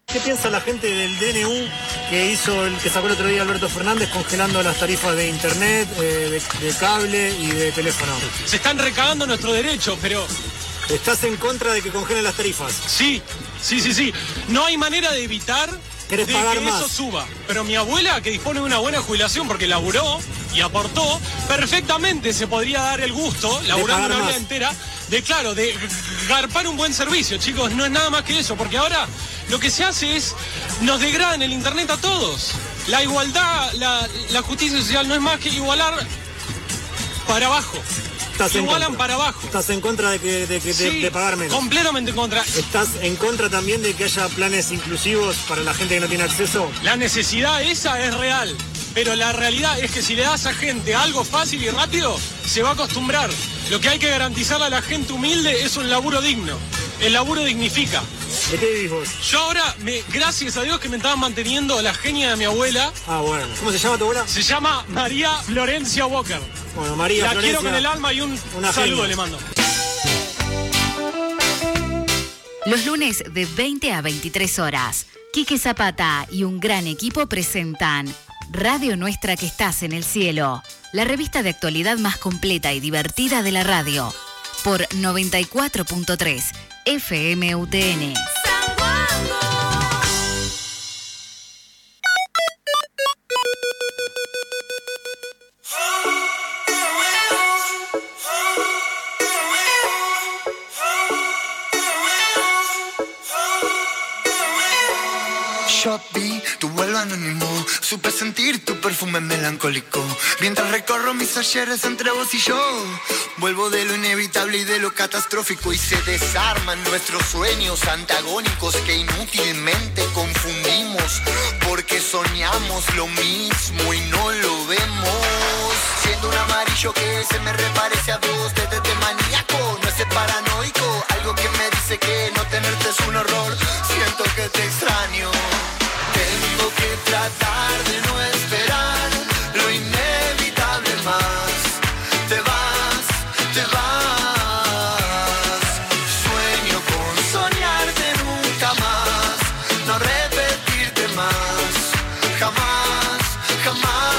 ¿Qué piensa la gente del DNU que sacó el otro día Alberto Fernández congelando las tarifas de internet, de cable y de teléfono? Se están recagando nuestro derecho, pero... ¿Estás en contra de que congelen las tarifas? Sí. No hay manera de evitar de pagar que más? eso suba. Pero mi abuela, que dispone de una buena jubilación porque laburó y aportó, perfectamente se podría dar el gusto, laburando una vida entera, de garpar un buen servicio, chicos. No es nada más que eso, porque ahora lo que se hace es, nos degradan el internet a todos. La igualdad, la justicia social no es más que igualar para abajo. Igualan para abajo. ¿Estás en contra de pagar menos? Completamente en contra. ¿Estás en contra también de que haya planes inclusivos para la gente que no tiene acceso? La necesidad esa es real, pero la realidad es que si le das a gente algo fácil y rápido, se va a acostumbrar. Lo que hay que garantizar a la gente humilde es un laburo digno. El laburo dignifica. ¿De qué vivís vos? Yo ahora, gracias a Dios que me estaban manteniendo la genia de mi abuela. Ah, bueno. ¿Cómo se llama tu abuela? Se llama María Florencia Walker. Bueno, María La Florencia, quiero con el alma y un saludo le mando. Los lunes de 20 a 23 horas, Quique Zapata y un gran equipo presentan Radio Nuestra que estás en el cielo, la revista de actualidad más completa y divertida de la radio, por 94.3 FM UTN. Yo vi tu vuelo anónimo, supe sentir tu perfume melancólico. Mientras recorro mis ayeres entre vos y yo, vuelvo de lo inevitable y de lo catastrófico. Y se desarman nuestros sueños antagónicos que inútilmente confundimos, porque soñamos lo mismo y no lo vemos. Siendo un amarillo que se me reparece a vos, de maníaco, no es paranoico. Algo que me dice que no tenerte es un horror. Siento que te extraño. Tengo que tratar de no esperar lo inevitable más. Te vas, te vas. Sueño con soñarte nunca más, no repetirte más, jamás, jamás.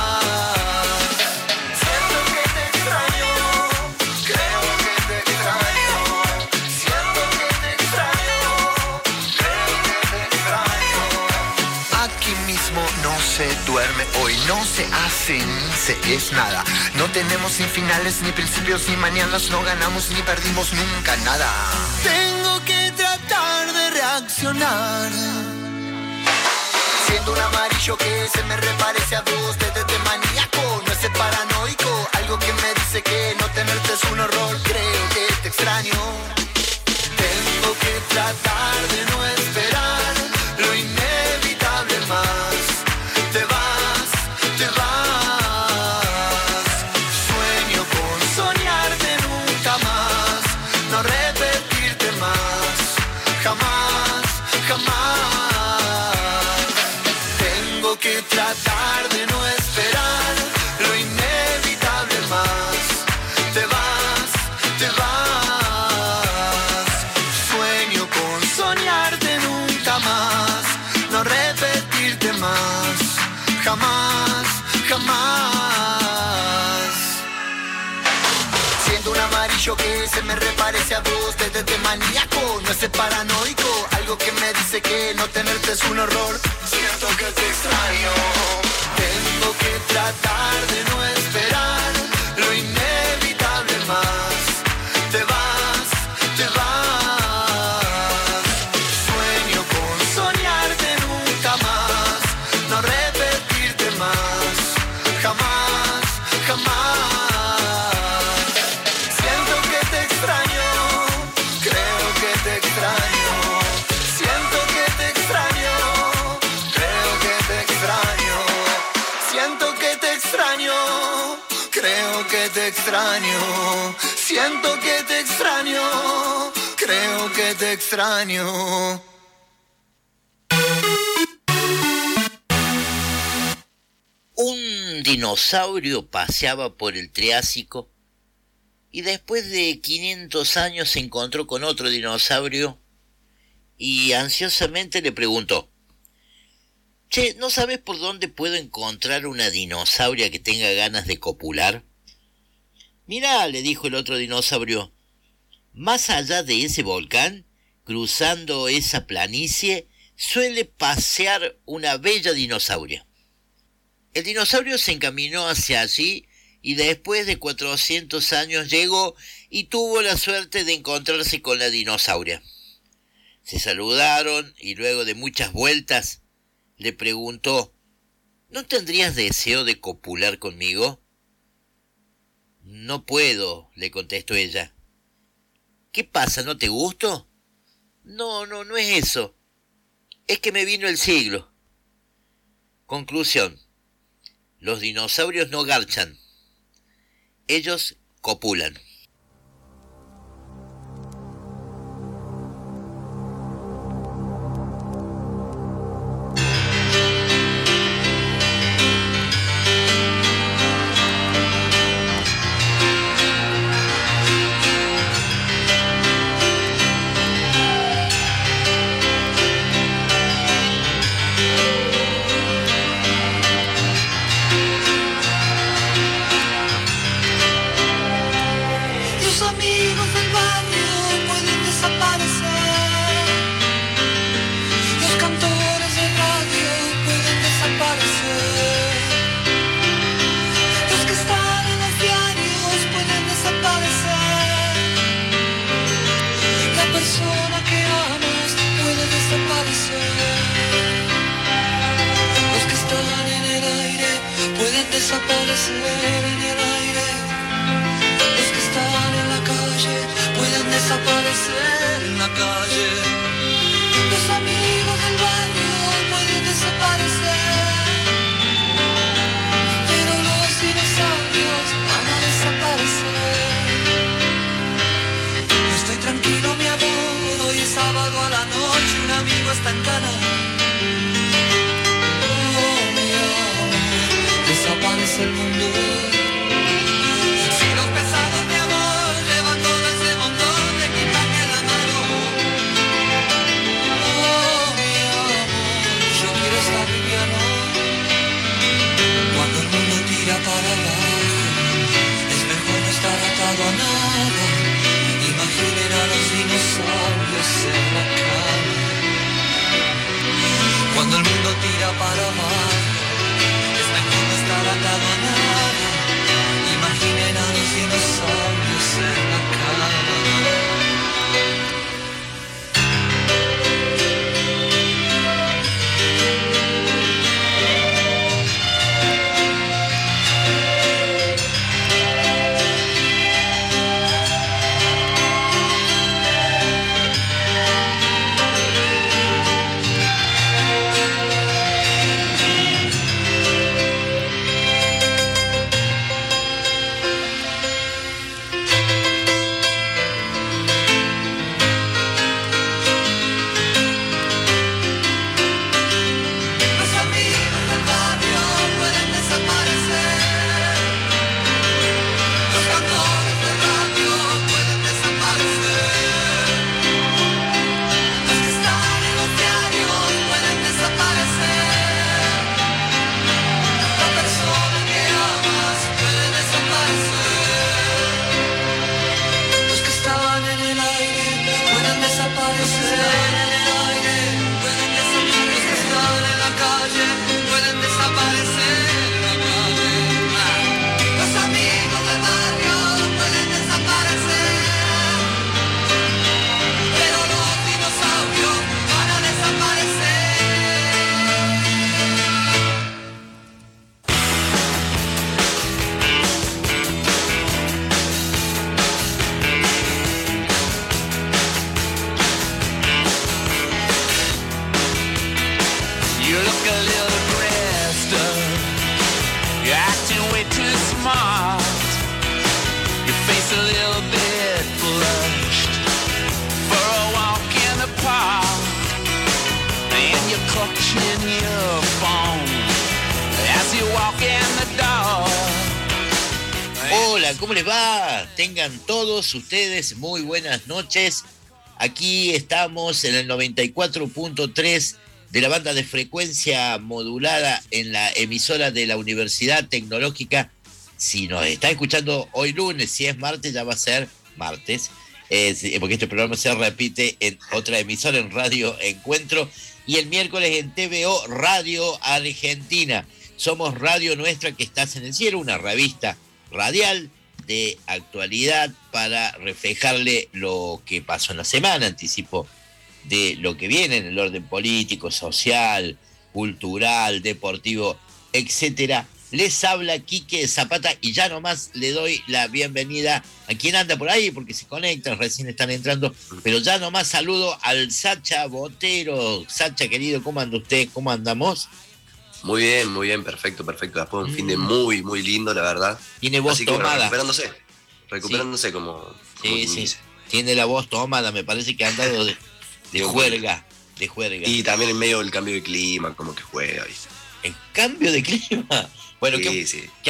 Siento que te extraño, creo que te extraño. Siento que te extraño, creo que te extraño. Aquí mismo no se duerme, hoy no se hace ni se es nada. No tenemos ni finales, ni principios, ni mañanas. No ganamos ni perdimos nunca nada. Tengo que tratar de reaccionar. Siendo un amarillo que se me reparece a vos, de maníaco, no es paranoico. Algo que me dice que no tenerte es un horror. Creo que te extraño. Tengo que tratar de no esperar lo inevitable más. Te vas, te vas. Sueño con soñarte nunca más, no repetirte más, jamás, jamás. Tengo que tratar de no esperar lo inevitable más. Te vas, te vas. Sueño con soñarte nunca más, no repetirte más, jamás, jamás. Siendo un amarillo que se me reparece a vos, de maníaco, no es paranoico. Algo que me dice que no tenerte es un horror. Siento que te extraño. Tengo que tratar de no esperar lo inevitable más. Te vas, te vas. Sueño con soñarte nunca más, no repetirte más, jamás, jamás. Siento que te extraño, creo que te extraño. Siento que te extraño, creo que te extraño. Siento que te extraño, creo que te extraño. Siento que te extraño, creo que te extraño. Un dinosaurio paseaba por el Triásico y después de 500 años se encontró con otro dinosaurio y ansiosamente le preguntó: «Che, ¿no sabes por dónde puedo encontrar una dinosauria que tenga ganas de copular?» «Mirá», le dijo el otro dinosaurio, «más allá de ese volcán, cruzando esa planicie, suele pasear una bella dinosauria». El dinosaurio se encaminó hacia allí y después de 400 años llegó y tuvo la suerte de encontrarse con la dinosauria. Se saludaron y luego de muchas vueltas le preguntó: «¿No tendrías deseo de copular conmigo?» «No puedo», le contestó ella. «¿Qué pasa, no te gusto?» No es eso. Es que me vino el siglo». Conclusión: los dinosaurios no garchan. Ellos copulan. Desaparecer en el aire. Los que están en la calle pueden desaparecer en la calle. Los amigos del barrio pueden desaparecer, pero los dinosaurios van a desaparecer. No estoy tranquilo, mi amor, hoy es sábado a la noche, un amigo está en cana. Desaparece el mundo. Si los pesados, mi amor, llevan todo ese montón de equipaje en la mano. Oh, mi amor, yo quiero estar liviano. Cuando el mundo tira para abajo, es mejor no estar atado a nada. Imaginen a los dinosaurios en la cama. Cuando el mundo tira para abajo, estar atado a nada. Imaginen a los dinosaurios en la cama. Hola, ¿cómo les va? Tengan todos ustedes muy buenas noches Aquí estamos en el 94.3 de la banda de frecuencia modulada en la emisora de la Universidad Tecnológica. Si nos está escuchando hoy lunes, si es martes, ya va a ser martes, porque este programa se repite en otra emisora, en Radio Encuentro, y el miércoles en TVO Radio Argentina. Somos Radio Nuestra, que estás en el cielo, una revista radial de actualidad para reflejarle lo que pasó en la semana, anticipo de lo que viene en el orden político, social, cultural, deportivo, etcétera. Les habla Quique Zapata y ya nomás le doy la bienvenida a quien anda por ahí, porque se conectan, recién están entrando, pero ya nomás saludo al Sacha Botero. Sacha, querido, ¿cómo anda usted? ¿Cómo andamos? Muy bien, perfecto. Después de un fin de muy, muy lindo, la verdad. Tiene voz así que, tomada. Bueno, recuperándose como sí. Tiene la voz tomada, me parece que ha andado de juerga. Y también en medio del cambio de clima, como que juega, ¿viste? ¿En cambio de clima? Bueno, sí. ¿Qué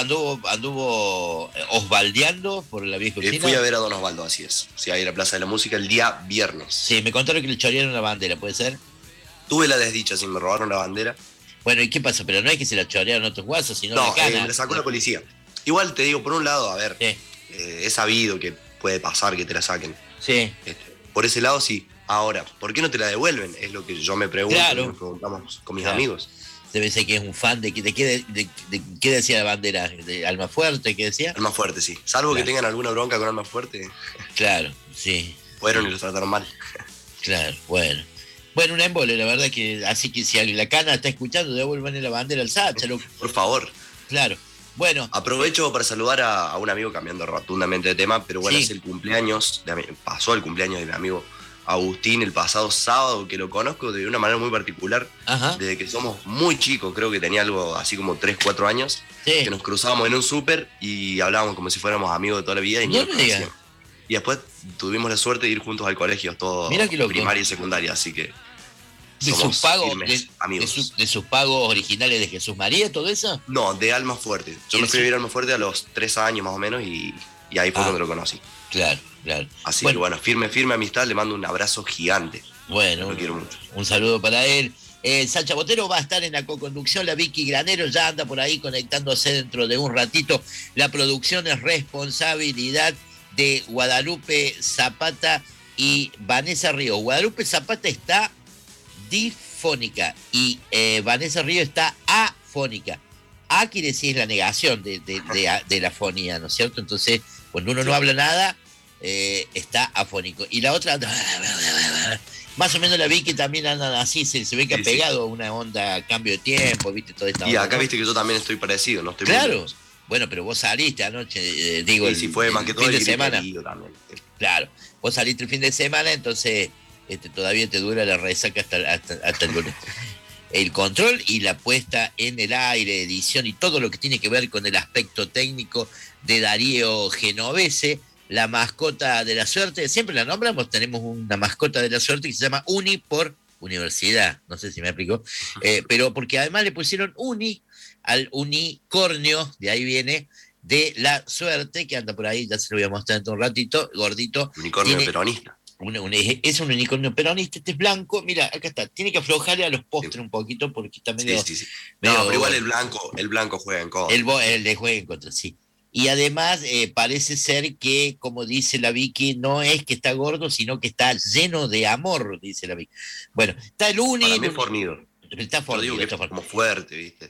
anduvo osvaldeando por la vieja oficina? Fui a ver a Don Osvaldo, así es. Sí, ahí a la Plaza de la Música el día viernes. Sí, me contaron que le chorearon la bandera, ¿puede ser? Tuve la desdicha, sí, me robaron la bandera. Bueno, ¿y qué pasó? Pero no es que se la chorearon otros guasos, sino no, la cana. me la sacó la policía. Igual te digo, por un lado, a ver, es sabido que puede pasar que te la saquen. Sí. Por ese lado, sí. Ahora, ¿por qué no te la devuelven? Es lo que yo me pregunto, claro. Nos preguntamos con mis amigos. Debe ser que es un fan de qué decía la bandera, de Alma Fuerte, ¿qué decía? Alma Fuerte, sí. Salvo que tengan alguna bronca con Alma Fuerte. Claro, sí. Fueron y los trataron mal. Claro, bueno. Bueno, un embole, la verdad que, así que si la cana está escuchando, devuelvan la bandera al Sacha. Por favor. Claro. Bueno. Aprovecho para saludar a un amigo, cambiando rotundamente de tema, pero bueno, es el cumpleaños, pasó el cumpleaños de mi amigo Agustín el pasado sábado, que lo conozco de una manera muy particular. Ajá. Desde que somos muy chicos, creo que tenía algo así como 3, 4 años, que nos cruzábamos en un súper y hablábamos como si fuéramos amigos de toda la vida y nos conocíamos. Y después tuvimos la suerte de ir juntos al colegio, todo primaria y secundaria, así que ¿De sus pagos de sus pagos originales de Jesús María, todo eso? No, de Alma Fuerte. Yo me fui a vivir a Alma Fuerte a los 3 años más o menos y ahí fue cuando lo conocí. Claro. Así que bueno, firme amistad, le mando un abrazo gigante. Bueno, lo quiero mucho. Un saludo para él. Sacha Botero va a estar en la co-conducción, la Vicky Granero ya anda por ahí conectándose dentro de un ratito. La producción es responsabilidad de Guadalupe Zapata y Vanessa Río. Guadalupe Zapata está difónica y Vanessa Río está afónica. A quiere decir la negación de la fonía, ¿no es cierto? Entonces, cuando uno no habla nada, está afónico. Y la otra, más o menos la vi que también andan así, se ve que ha pegado una onda cambio de tiempo, ¿viste? Toda esta y onda, acá ¿no? Viste que yo también estoy parecido, ¿no? Estoy claro. Bueno, pero vos saliste anoche, sí, fue más que todo fin de semana. También. Claro, vos saliste el fin de semana, entonces todavía te dura la resaca hasta el lunes. El control y la puesta en el aire, edición y todo lo que tiene que ver con el aspecto técnico de Darío Genovese, la mascota de la suerte. Siempre la nombramos, tenemos una mascota de la suerte que se llama Uni por universidad, no sé si me explico, pero porque además le pusieron Uni al unicornio, de ahí viene, de la suerte, que anda por ahí, ya se lo voy a mostrar en un ratito, gordito. Unicornio peronista. Es un unicornio peronista, este es blanco, mira, acá está, tiene que aflojarle a los postres un poquito porque está medio... Sí. medio, no, pero igual el blanco juega en contra. El de juega en contra, sí. Y además parece ser que, como dice la Vicky, no es que está gordo, sino que está lleno de amor, dice la Vicky. Bueno, está el Uni... Para mí es fornido. Está fornido, está como fuerte, ¿viste?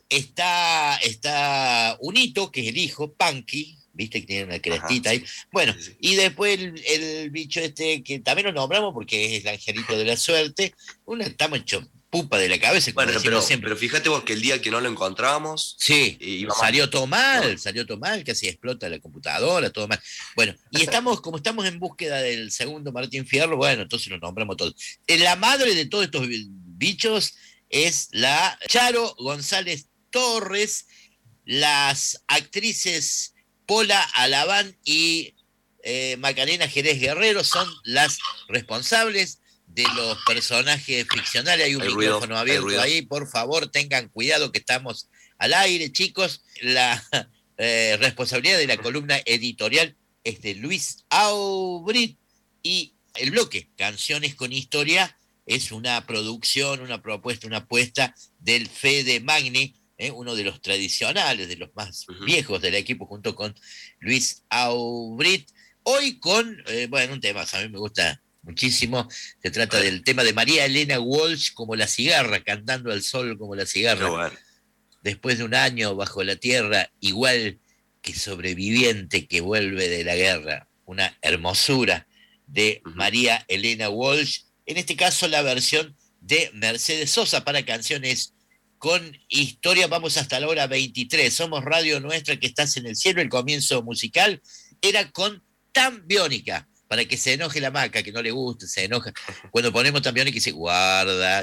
Está Unito, que es el hijo, Punky, ¿viste? Que tiene una crestita ahí. Bueno, sí. Y después el bicho que también lo nombramos porque es el angelito de la suerte. Estamos hecho pupa de la cabeza. Bueno, pero fíjate vos que el día que no lo encontrábamos... Sí, salió todo mal, casi explota la computadora, todo mal. Bueno, y como estamos en búsqueda del segundo Martín Fierro, bueno, entonces lo nombramos todos. La madre de todos estos bichos es la Charo González Torres, las actrices Pola Alabán y Macarena Jerez Guerrero son las responsables de los personajes ficcionales. Hay un micrófono abierto ahí, por favor tengan cuidado que estamos al aire, chicos. La responsabilidad de la columna editorial es de Luis Aubrit y El bloque Canciones con Historia es una producción, una propuesta, una apuesta del Fede Magni, uno de los tradicionales, de los más viejos del equipo, junto con Luis Aubrit. Hoy con, un tema que a mí me gusta muchísimo. Se trata del tema de María Elena Walsh, como la cigarra, cantando al sol como la cigarra. Bueno. Después de un año bajo la tierra, igual que sobreviviente que vuelve de la guerra. Una hermosura de María Elena Walsh. En este caso, la versión de Mercedes Sosa para Canciones con Historia. Vamos hasta la hora 23. Somos Radio Nuestra, que estás en el cielo. El comienzo musical era con Tan Biónica, para que se enoje la maca, que no le guste, se enoja. Cuando ponemos Tan Biónica y se guarda.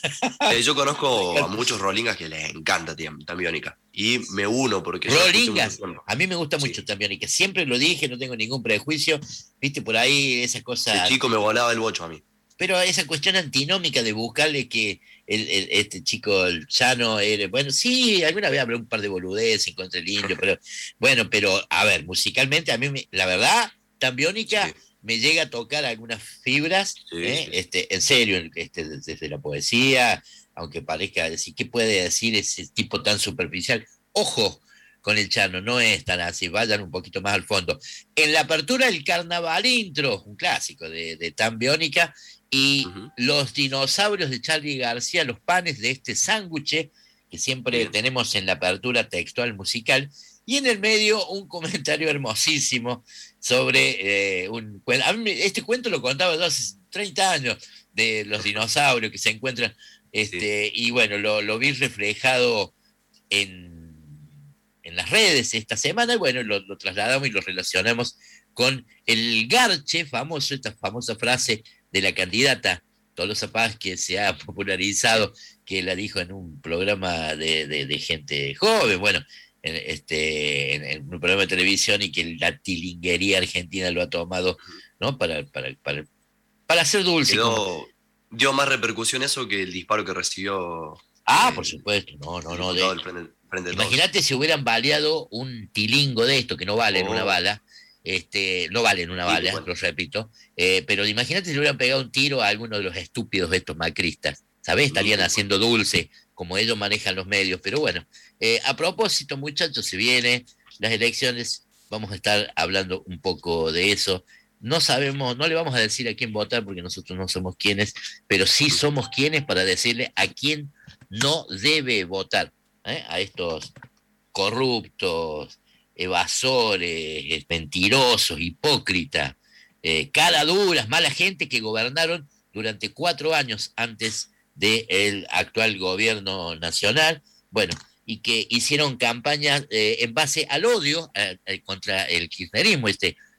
Yo conozco a muchos rolingas que les encanta Tan Biónica. Y me uno porque... Rolingas, a mí me gusta mucho Tan Biónica. Siempre lo dije, no tengo ningún prejuicio. Viste, por ahí esa cosa... El chico me volaba el bocho a mí. Pero esa cuestión antinómica de buscarle que este chico, el Llano, bueno, sí, alguna vez hablé un par de boludeces contra el indio, pero a ver, musicalmente a mí, la verdad, Tan Biónica me llega a tocar algunas fibras, en serio, desde la poesía, aunque parezca decir, ¿qué puede decir ese tipo tan superficial? Ojo con el Llano, no es tan así, vayan un poquito más al fondo. En la apertura, el Carnaval Intro, un clásico de Tan Biónica, y Los Dinosaurios de Charly García, los panes de este sándwich que siempre tenemos en la apertura textual musical, y en el medio un comentario hermosísimo sobre un cuento. Este cuento lo contaba yo hace 30 años, de los dinosaurios que se encuentran, y bueno, lo vi reflejado en las redes esta semana, y bueno, lo trasladamos y lo relacionamos con el garche famoso, esta famosa frase de la candidata Tolosa Paz, que se ha popularizado, que la dijo en un programa de gente joven, bueno, en un programa de televisión, y que la tilinguería argentina lo ha tomado, ¿no? Para hacer dulce. Dio más repercusión eso que el disparo que recibió. Por supuesto, no. Imagínate si hubieran baleado un tilingo de esto, que no valen una bala. No valen una bala, bueno. Lo repito, pero imagínate si le hubieran pegado un tiro a alguno de los estúpidos de estos macristas, ¿sabés? Estarían haciendo dulce, como ellos manejan los medios, pero bueno, a propósito, muchachos, se vienen las elecciones, vamos a estar hablando un poco de eso. No sabemos, no le vamos a decir a quién votar, porque nosotros no somos quienes, pero sí somos quienes para decirle a quién no debe votar, a estos corruptos, evasores, mentirosos, hipócritas, cara duras, mala gente que gobernaron durante 4 años antes del actual gobierno nacional, bueno, y que hicieron campañas en base al odio contra el kirchnerismo,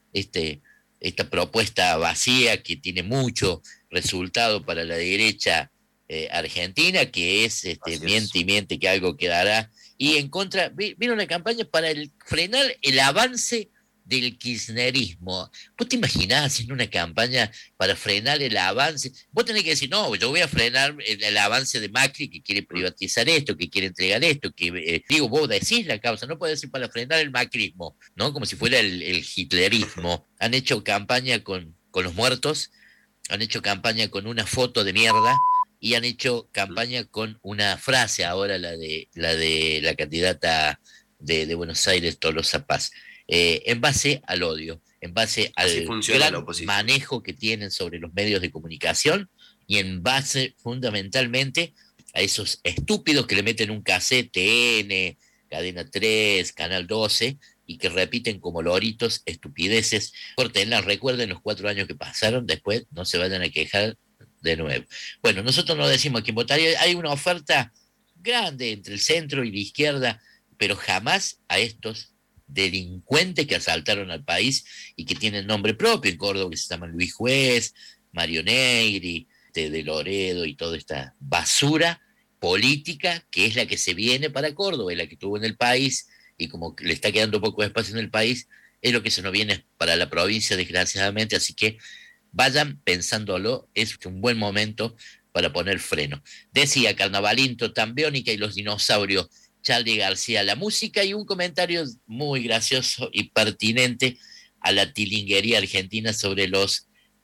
esta propuesta vacía que tiene mucho resultado para la derecha argentina, que es miente y miente que algo quedará, y en contra, vino una campaña para frenar el avance del kirchnerismo. ¿Vos te imaginás haciendo una campaña para frenar el avance? Vos tenés que decir, no, yo voy a frenar el avance de Macri, que quiere privatizar esto, que quiere entregar esto, que vos decís la causa, no podés decir para frenar el macrismo, ¿no? Como si fuera el hitlerismo. Han hecho campaña con los muertos, han hecho campaña con una foto de mierda, y han hecho campaña con una frase ahora, la de la candidata de Buenos Aires, Tolosa Paz, en base al odio, en base al gran manejo que tienen sobre los medios de comunicación, y en base fundamentalmente a esos estúpidos que le meten un cassette, TN, Cadena 3, Canal 12, y que repiten como loritos estupideces. Córtenla, recuerden los 4 años que pasaron, después no se vayan a quejar de nuevo. Bueno, nosotros no decimos a quién votar. Hay una oferta grande entre el centro y la izquierda, pero jamás a estos delincuentes que asaltaron al país y que tienen nombre propio en Córdoba, que se llaman Luis Juez, Mario Negri, de Loredo, y toda esta basura política que es la que se viene para Córdoba, y la que tuvo en el país, y como le está quedando poco espacio en el país, es lo que se nos viene para la provincia, desgraciadamente. Así que vayan pensándolo, es un buen momento para poner freno. Decía Carnavalito, Tan Biónica y Los Dinosaurios, Charly García, la música, y un comentario muy gracioso y pertinente a la tilinguería argentina sobre los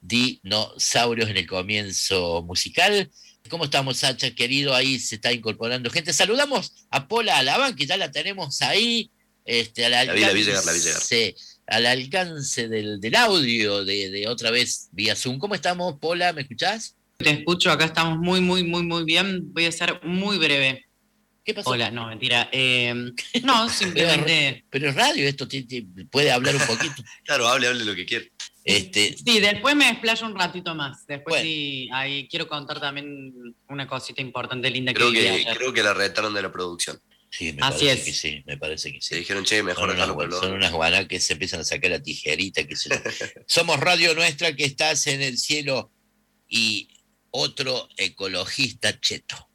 dinosaurios en el comienzo musical. ¿Cómo estamos, Sacha, querido? Ahí se está incorporando gente. Saludamos a Pola Alabán, que ya la tenemos ahí, al alcance, la vi llegar. Al alcance del audio de otra vez vía Zoom. ¿Cómo estamos, Pola? ¿Me escuchás? Te escucho, acá estamos muy bien. Voy a ser muy breve. ¿Qué pasó? Hola, no, mentira. No, simplemente... Pero es radio, esto puede hablar un poquito. Claro, hable lo que quiera. Sí, después me explayo un ratito más. Después bueno. Sí, ahí quiero contar también una cosita importante, linda Creo que creo que la retaron de la producción. Sí, me Así parece es. que sí, me parece que sí. Se dijeron, che, mejor dejarlo por Son unas guanas que se empiezan a sacar la tijerita, qué sé yo. Somos Radio Nuestra, que estás en el cielo, y otro ecologista cheto.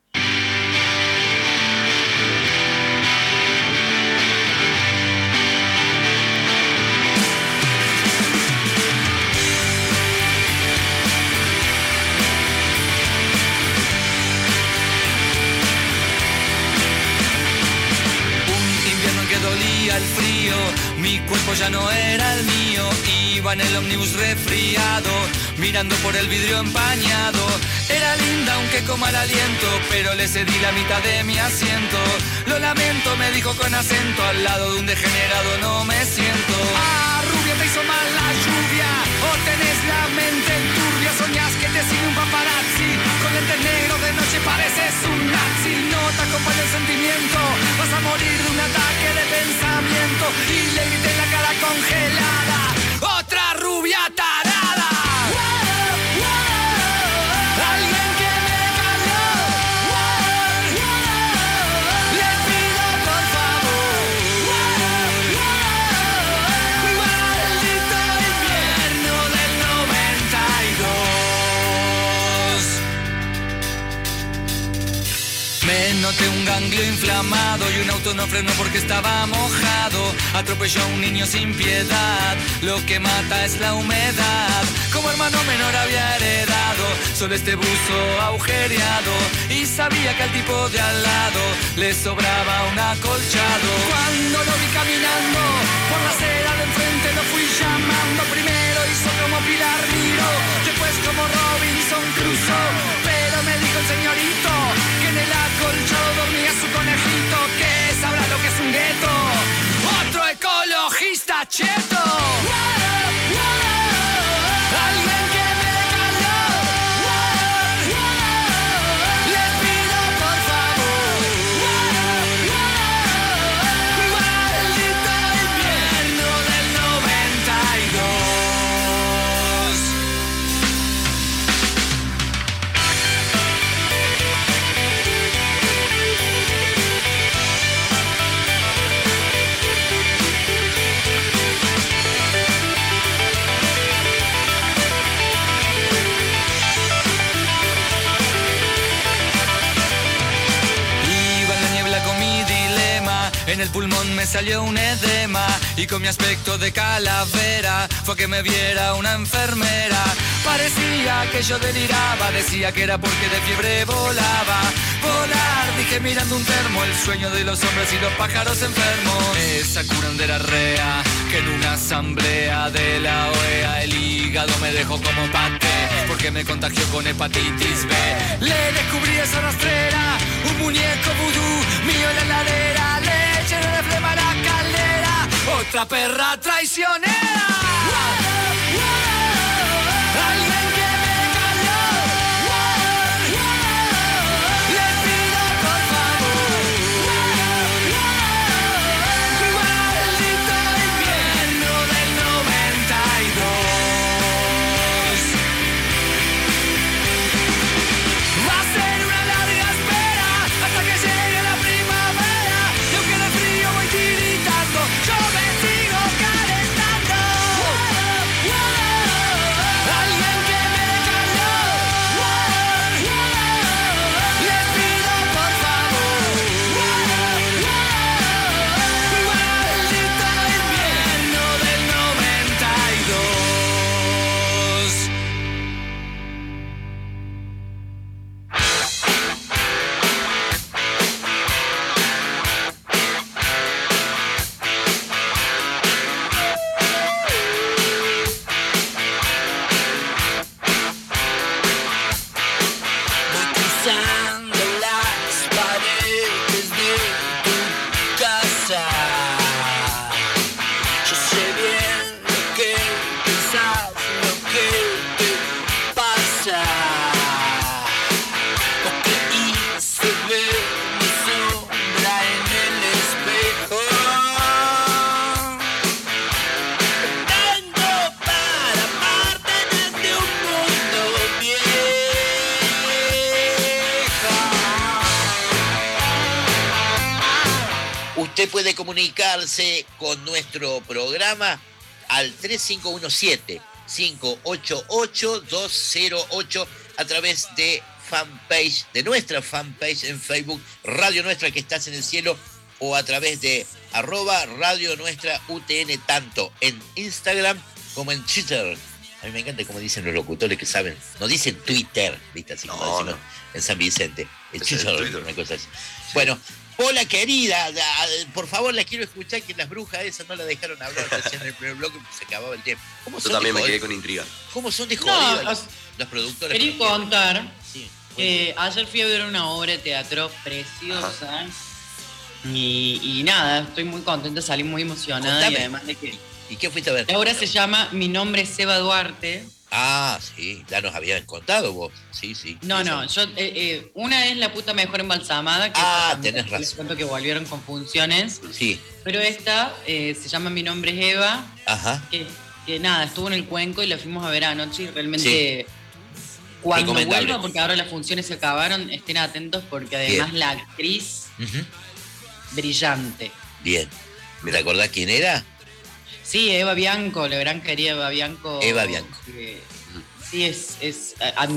Dolía el frío, mi cuerpo ya no era el mío. Iba en el ómnibus resfriado, mirando por el vidrio empañado. Era linda aunque con mal aliento, pero le cedí la mitad de mi asiento. Lo lamento, me dijo con acento, al lado de un degenerado no me siento. Ah, rubia, te hizo mal la lluvia, o tenés la mente turbia. Soñás que te sigue un paparazzi, con lentes negros de noche pareces un nazi. No te acompaña el sentimiento, vas a morir de un ataque de pensamiento. Y le grité en la cara congelada, otra rubia tarada. Alguien que me cayó, les pido por favor. Maldito invierno del 92. Me noté un ganglio inflamado y un auto no frenó porque estaba mojado. Atropelló a un niño sin piedad, lo que mata es la humedad. Como hermano menor había heredado solo este buzo agujereado, y sabía que al tipo de al lado le sobraba un acolchado. Cuando lo vi caminando por la acera de enfrente lo fui llamando. Primero hizo como Pilar Miró, después como Robinson Crusoe. Pero me dijo el señorito que en el acolchado dormía su conejito, que sabrá lo que es un gueto. Otro ecologista cheto. Alguien que me cayó. Les pido por favor. Maldito invierno del 92. En el pulmón me salió un edema y con mi aspecto de calavera fue que me viera una enfermera. Parecía que yo deliraba, decía que era porque de fiebre volaba. Volar, dije mirando un termo, el sueño de los hombres y los pájaros enfermos. Esa curandera rea que en una asamblea de la OEA el hígado me dejó como paté porque me contagió con hepatitis B. Le descubrí esa rastrera, un muñeco vudú mío en la heladera. Le eché de flema la caldera, otra perra traicionera. Alguien que me cayó. Les pido por favor. Maldito invierno del 92. Va a ser una larga espera hasta que llegue la primavera. Y aunque de frío voy tiritando, yo me sigo calentando. Usted puede comunicarse con nuestro programa al 3517-588-208 a través de fanpage, de nuestra fanpage en Facebook, Radio Nuestra que estás en el cielo, o a través de @Radio Nuestra UTN, tanto en Instagram como en Twitter. A mí me encanta como dicen los locutores que saben. No dicen Twitter, ¿viste? Así como decimos en San Vicente. El Twitter, una cosa así. Sí. Bueno, hola querida, por favor la quiero escuchar, que las brujas esas no la dejaron hablar en el primer bloque porque se acababa el tiempo. Yo también me quedé con intriga. ¿Cómo son de jodidos los productores? Quería contar que ayer fui a ver una obra de teatro preciosa. Y nada, estoy muy contenta, salí muy emocionada. Contame. Y además de que... ¿Y qué fuiste a ver? La obra se llama Mi nombre es Eva Duarte. Ah, sí, ya nos habían contado vos. Sí. No, yo, una es La puta mejor embalsamada. Que tenés razón. Les cuento que volvieron con funciones. Sí. Pero esta se llama Mi nombre es Eva. Ajá. Que nada, estuvo en el Cuenco y la fuimos a ver anoche y realmente... Sí. Cuando vuelva, porque ahora las funciones se acabaron, estén atentos porque además la actriz... brillante. Bien. ¿Me acordás quién era? Sí, Eva Bianco, la gran querida Eva Bianco. Eva Bianco. Sí, es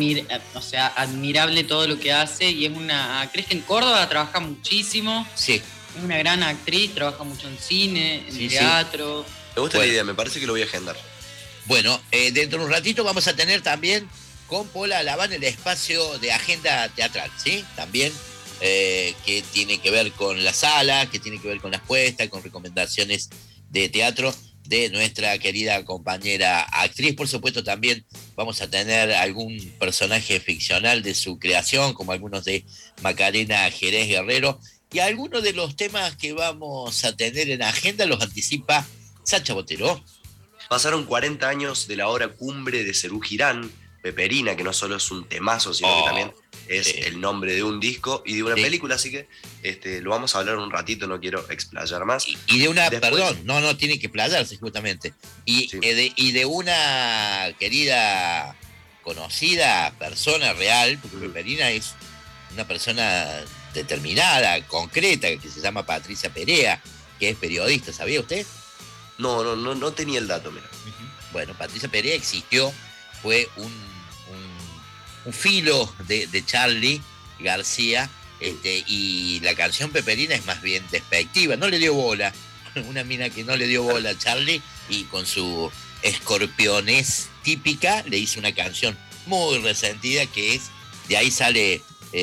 admirable todo lo que hace y es una actriz que en Córdoba trabaja muchísimo. Sí. Es una gran actriz, trabaja mucho en cine, en teatro. Me gusta la idea, me parece que lo voy a agendar. Bueno, dentro de un ratito vamos a tener también con Pola Alaván el espacio de agenda teatral, ¿sí? También que tiene que ver con la sala, que tiene que ver con las puestas, con recomendaciones de teatro de nuestra querida compañera actriz. Por supuesto, también vamos a tener algún personaje ficcional de su creación, como algunos de Macarena Jerez Guerrero, y algunos de los temas que vamos a tener en agenda los anticipa Sacha Botero. Pasaron 40 años de la obra cumbre de Serú Girán, Peperina, que no solo es un temazo, sino que también es el nombre de un disco y de una película, así que lo vamos a hablar un ratito, no quiero explayar más. Y de una, no, tiene que explayarse justamente. Y de una querida, conocida persona real, porque Peperina es una persona determinada, concreta, que se llama Patricia Perea, que es periodista, ¿sabía usted? No tenía el dato, mira. Bueno, Patricia Perea existió, fue un filo de Charly García, y la canción Peperina es más bien despectiva, no le dio bola, una mina que no le dio bola a Charly, y con su escorpiones típica le hizo una canción muy resentida, que es, de ahí sale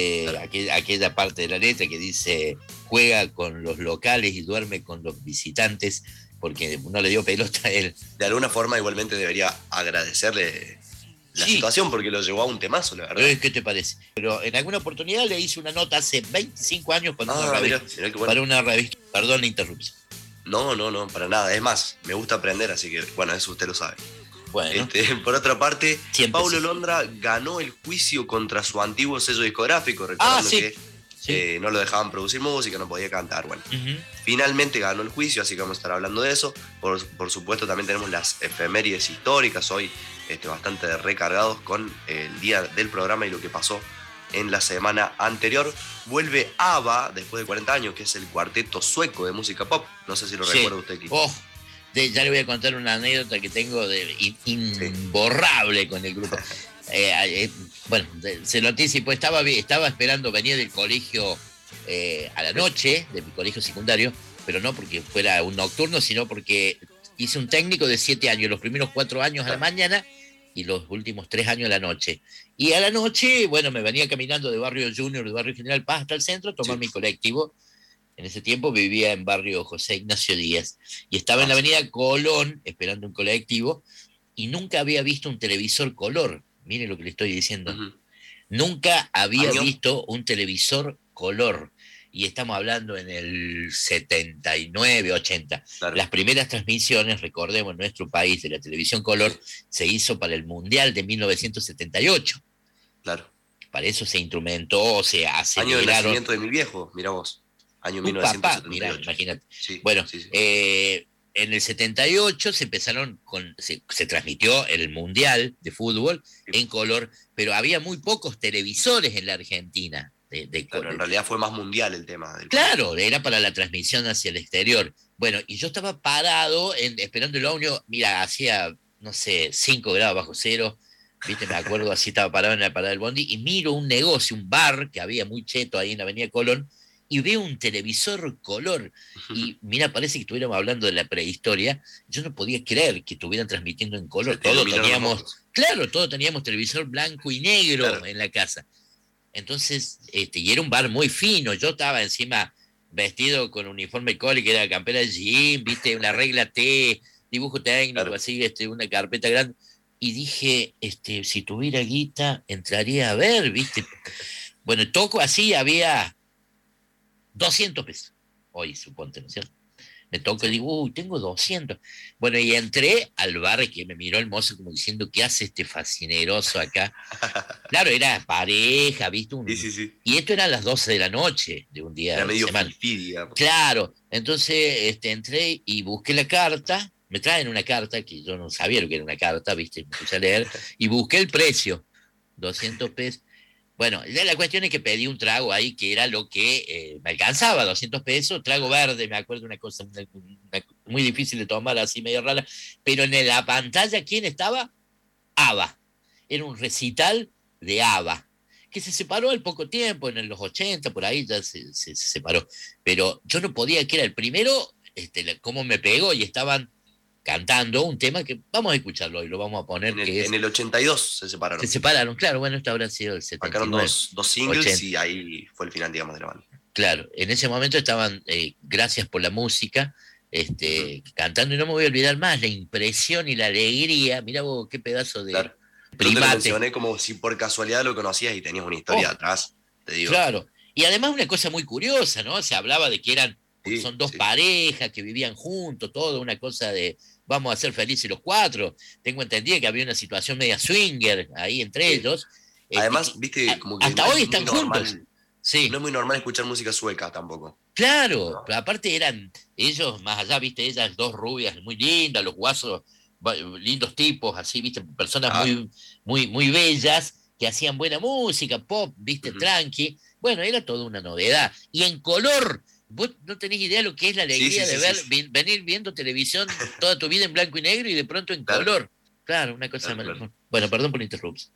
aquella parte de la letra que dice: juega con los locales y duerme con los visitantes, porque no le dio pelota a él. De alguna forma igualmente debería agradecerle la situación, porque lo llevó a un temazo, la verdad. ¿Qué te parece? Pero en alguna oportunidad le hice una nota hace 25 años para una revista. Perdón la interrupción. No, para nada. Es más, me gusta aprender, así que, bueno, eso usted lo sabe. Bueno. Por otra parte, Siempre Paulo Londra ganó el juicio contra su antiguo sello discográfico, recordando que no lo dejaban producir música, no podía cantar. Bueno, finalmente ganó el juicio, así que vamos a estar hablando de eso. Por supuesto, también tenemos las efemérides históricas hoy, bastante recargados con el día del programa y lo que pasó en la semana anterior. Vuelve ABBA después de 40 años, que es el cuarteto sueco de música pop. No sé si lo recuerda usted, Kiko. Ya le voy a contar una anécdota que tengo imborrable con el grupo. Bueno, se lo anticipo, estaba esperando, venía del colegio a la noche, de mi colegio secundario, pero no porque fuera un nocturno, sino porque hice un técnico de 7 años, los primeros 4 años a la mañana y los últimos 3 años a la noche. Y a la noche, bueno, me venía caminando de Barrio Junior, de Barrio General Paz hasta el centro, a tomar mi colectivo. En ese tiempo vivía en Barrio José Ignacio Díaz y estaba en la avenida Colón esperando un colectivo y nunca había visto un televisor color. Mire lo que le estoy diciendo. Nunca había visto un televisor color. Y estamos hablando en el 79, 80. Claro. Las primeras transmisiones, recordemos, en nuestro país de la televisión color se hizo para el Mundial de 1978. Claro. Para eso se instrumentó, se aceleraron. Año de nacimiento de mi viejo, mira vos. Año 1978. Mirá, imagínate. Sí, bueno, sí. en el 78 se transmitió el Mundial de Fútbol en color, pero había muy pocos televisores en la Argentina. Claro, en realidad fue más mundial el tema. Claro, era para la transmisión hacia el exterior. Bueno, y yo estaba parado esperando el ómnibus, mira, hacía, no sé, 5 grados bajo cero, ¿viste? Me acuerdo, así estaba parado en la parada del bondi, y miro un negocio, un bar que había muy cheto ahí en la Avenida Colón, y veo un televisor color, y mira, parece que estuviéramos hablando de la prehistoria. Yo no podía creer que estuvieran transmitiendo en color. Todos teníamos televisor blanco y negro en la casa. Entonces, y era un bar muy fino. Yo estaba encima vestido con uniforme coli, que era campera de jean, viste, una regla T, dibujo técnico, así, una carpeta grande. Y dije, si tuviera guita, entraría a ver, viste. Bueno, toco así, había 200 pesos. Hoy, suponte, ¿no es cierto? Me toco y digo, uy, tengo 200. Bueno, y entré al bar, que me miró el mozo como diciendo, ¿qué hace este fascineroso acá? Claro, era pareja, ¿viste? Sí. Y esto era a las 12 de la noche de un día era de medio semana. Fidia. Claro, entonces entré y busqué la carta, me traen una carta, que yo no sabía lo que era una carta, ¿viste? Me puse a leer, y busqué el precio, 200 pesos. Bueno, la cuestión es que pedí un trago ahí que era lo que me alcanzaba, 200 pesos, trago verde, me acuerdo, una cosa muy difícil de tomar, así medio rara, pero en la pantalla, ¿quién estaba? ABBA. Era un recital de ABBA, que se separó al poco tiempo, en los 80, por ahí ya se separó, pero yo no podía, que era el primero, cómo me pegó, y estaban cantando un tema que vamos a escucharlo y lo vamos a poner. En el 82 se separaron. Se separaron, claro, bueno, esto habrá sido el 79. Sacaron dos singles 80. Y ahí fue el final, digamos, de la banda. Claro, en ese momento estaban, gracias por la música, cantando, y no me voy a olvidar más, la impresión y la alegría. Mirá vos, qué pedazo de primate. Yo te lo mencioné como si por casualidad lo conocías y tenías una historia atrás, te digo. Claro, y además una cosa muy curiosa, ¿no? Se hablaba de que son dos parejas que vivían juntos, todo, una cosa de vamos a ser felices los cuatro. Tengo entendido que había una situación media swinger ahí entre ellos. Además, viste, como que hasta hoy están juntos. Sí. No es muy normal escuchar música sueca tampoco. Claro, ¿no? Pero aparte eran ellos, más allá, viste, ellas dos rubias muy lindas, los guasos, lindos tipos, así, viste, personas muy bellas, que hacían buena música, pop, viste, tranqui. Bueno, era toda una novedad. Y en color, vos no tenés idea lo que es la alegría de venir viendo televisión toda tu vida en blanco y negro y de pronto en color. Claro, una cosa... Claro. Bueno, perdón por interrumpir.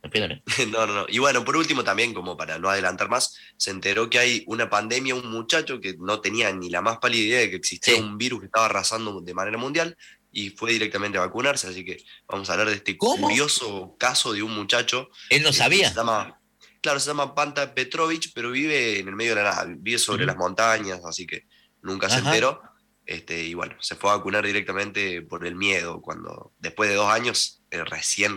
No. Y bueno, por último también, como para no adelantar más, se enteró que hay una pandemia, un muchacho que no tenía ni la más pálida idea de que existía un virus que estaba arrasando de manera mundial y fue directamente a vacunarse, así que vamos a hablar de este curioso caso de un muchacho. ¿Él no sabía? Se llama Panta Petrovich, pero vive en el medio de la nada, vive sobre las montañas, así que nunca se enteró. Y bueno, se fue a vacunar directamente por el miedo, cuando después de 2 años, recién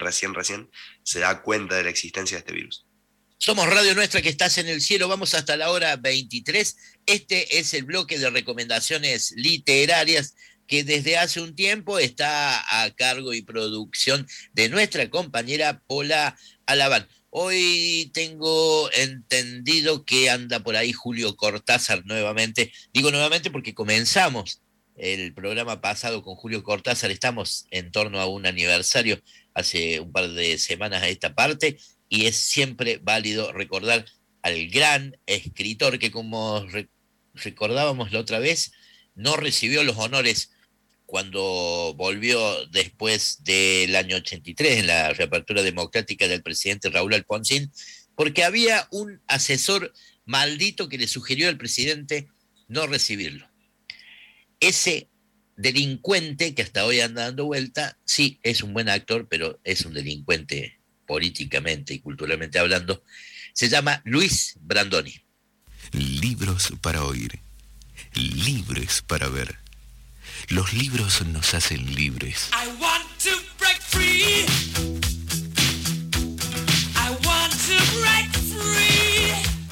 se da cuenta de la existencia de este virus. Somos Radio Nuestra, que estás en el cielo, vamos hasta la hora 23. Este es el bloque de recomendaciones literarias que desde hace un tiempo está a cargo y producción de nuestra compañera Pola Alabán. Hoy tengo entendido que anda por ahí Julio Cortázar nuevamente. Digo nuevamente porque comenzamos el programa pasado con Julio Cortázar. Estamos en torno a un aniversario hace un par de semanas a esta parte y es siempre válido recordar al gran escritor que, como recordábamos la otra vez, no recibió los honores cuando volvió después del año 83 en la reapertura democrática del presidente Raúl Alfonsín, porque había un asesor maldito que le sugirió al presidente no recibirlo. Ese delincuente que hasta hoy anda dando vuelta, sí, es un buen actor, pero es un delincuente políticamente y culturalmente hablando, se llama Luis Brandoni. Libros para oír, libres para ver. Los libros nos hacen libres. I want to break free. I want to break free.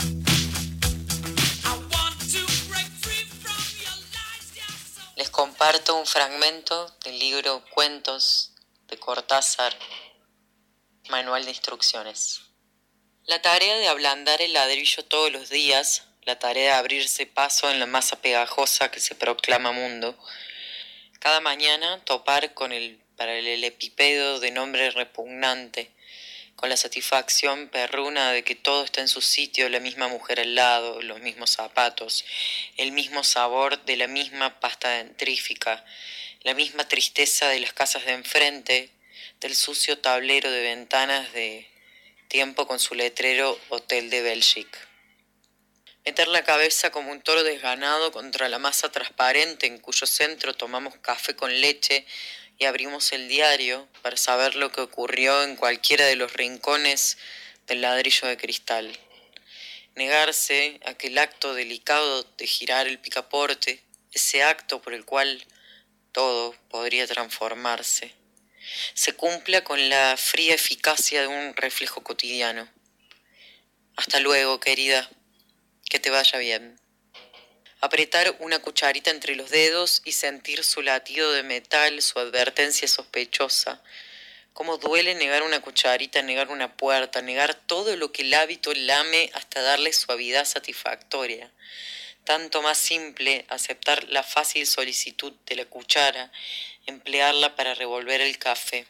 I want to break free from your lies. Les comparto un fragmento del libro Cuentos de Cortázar, Manual de Instrucciones. La tarea de ablandar el ladrillo todos los días, la tarea de abrirse paso en la masa pegajosa que se proclama mundo, Cada mañana topar con el paralelepípedo de nombre repugnante, con la satisfacción perruna de que todo está en su sitio, la misma mujer al lado, los mismos zapatos, el mismo sabor de la misma pasta dentrífica, la misma tristeza de las casas de enfrente, del sucio tablero de ventanas de tiempo con su letrero Hotel de Bélgica. Meter la cabeza como un toro desganado contra la masa transparente en cuyo centro tomamos café con leche y abrimos el diario para saber lo que ocurrió en cualquiera de los rincones del ladrillo de cristal. Negarse a que el acto delicado de girar el picaporte, ese acto por el cual todo podría transformarse, se cumpla con la fría eficacia de un reflejo cotidiano. Hasta luego, querida, que te vaya bien. Apretar una cucharita entre los dedos y sentir su latido de metal, su advertencia sospechosa. Cómo duele negar una cucharita, negar una puerta, negar todo lo que el hábito lame hasta darle suavidad satisfactoria. Tanto más simple aceptar la fácil solicitud de la cuchara, emplearla para revolver el café.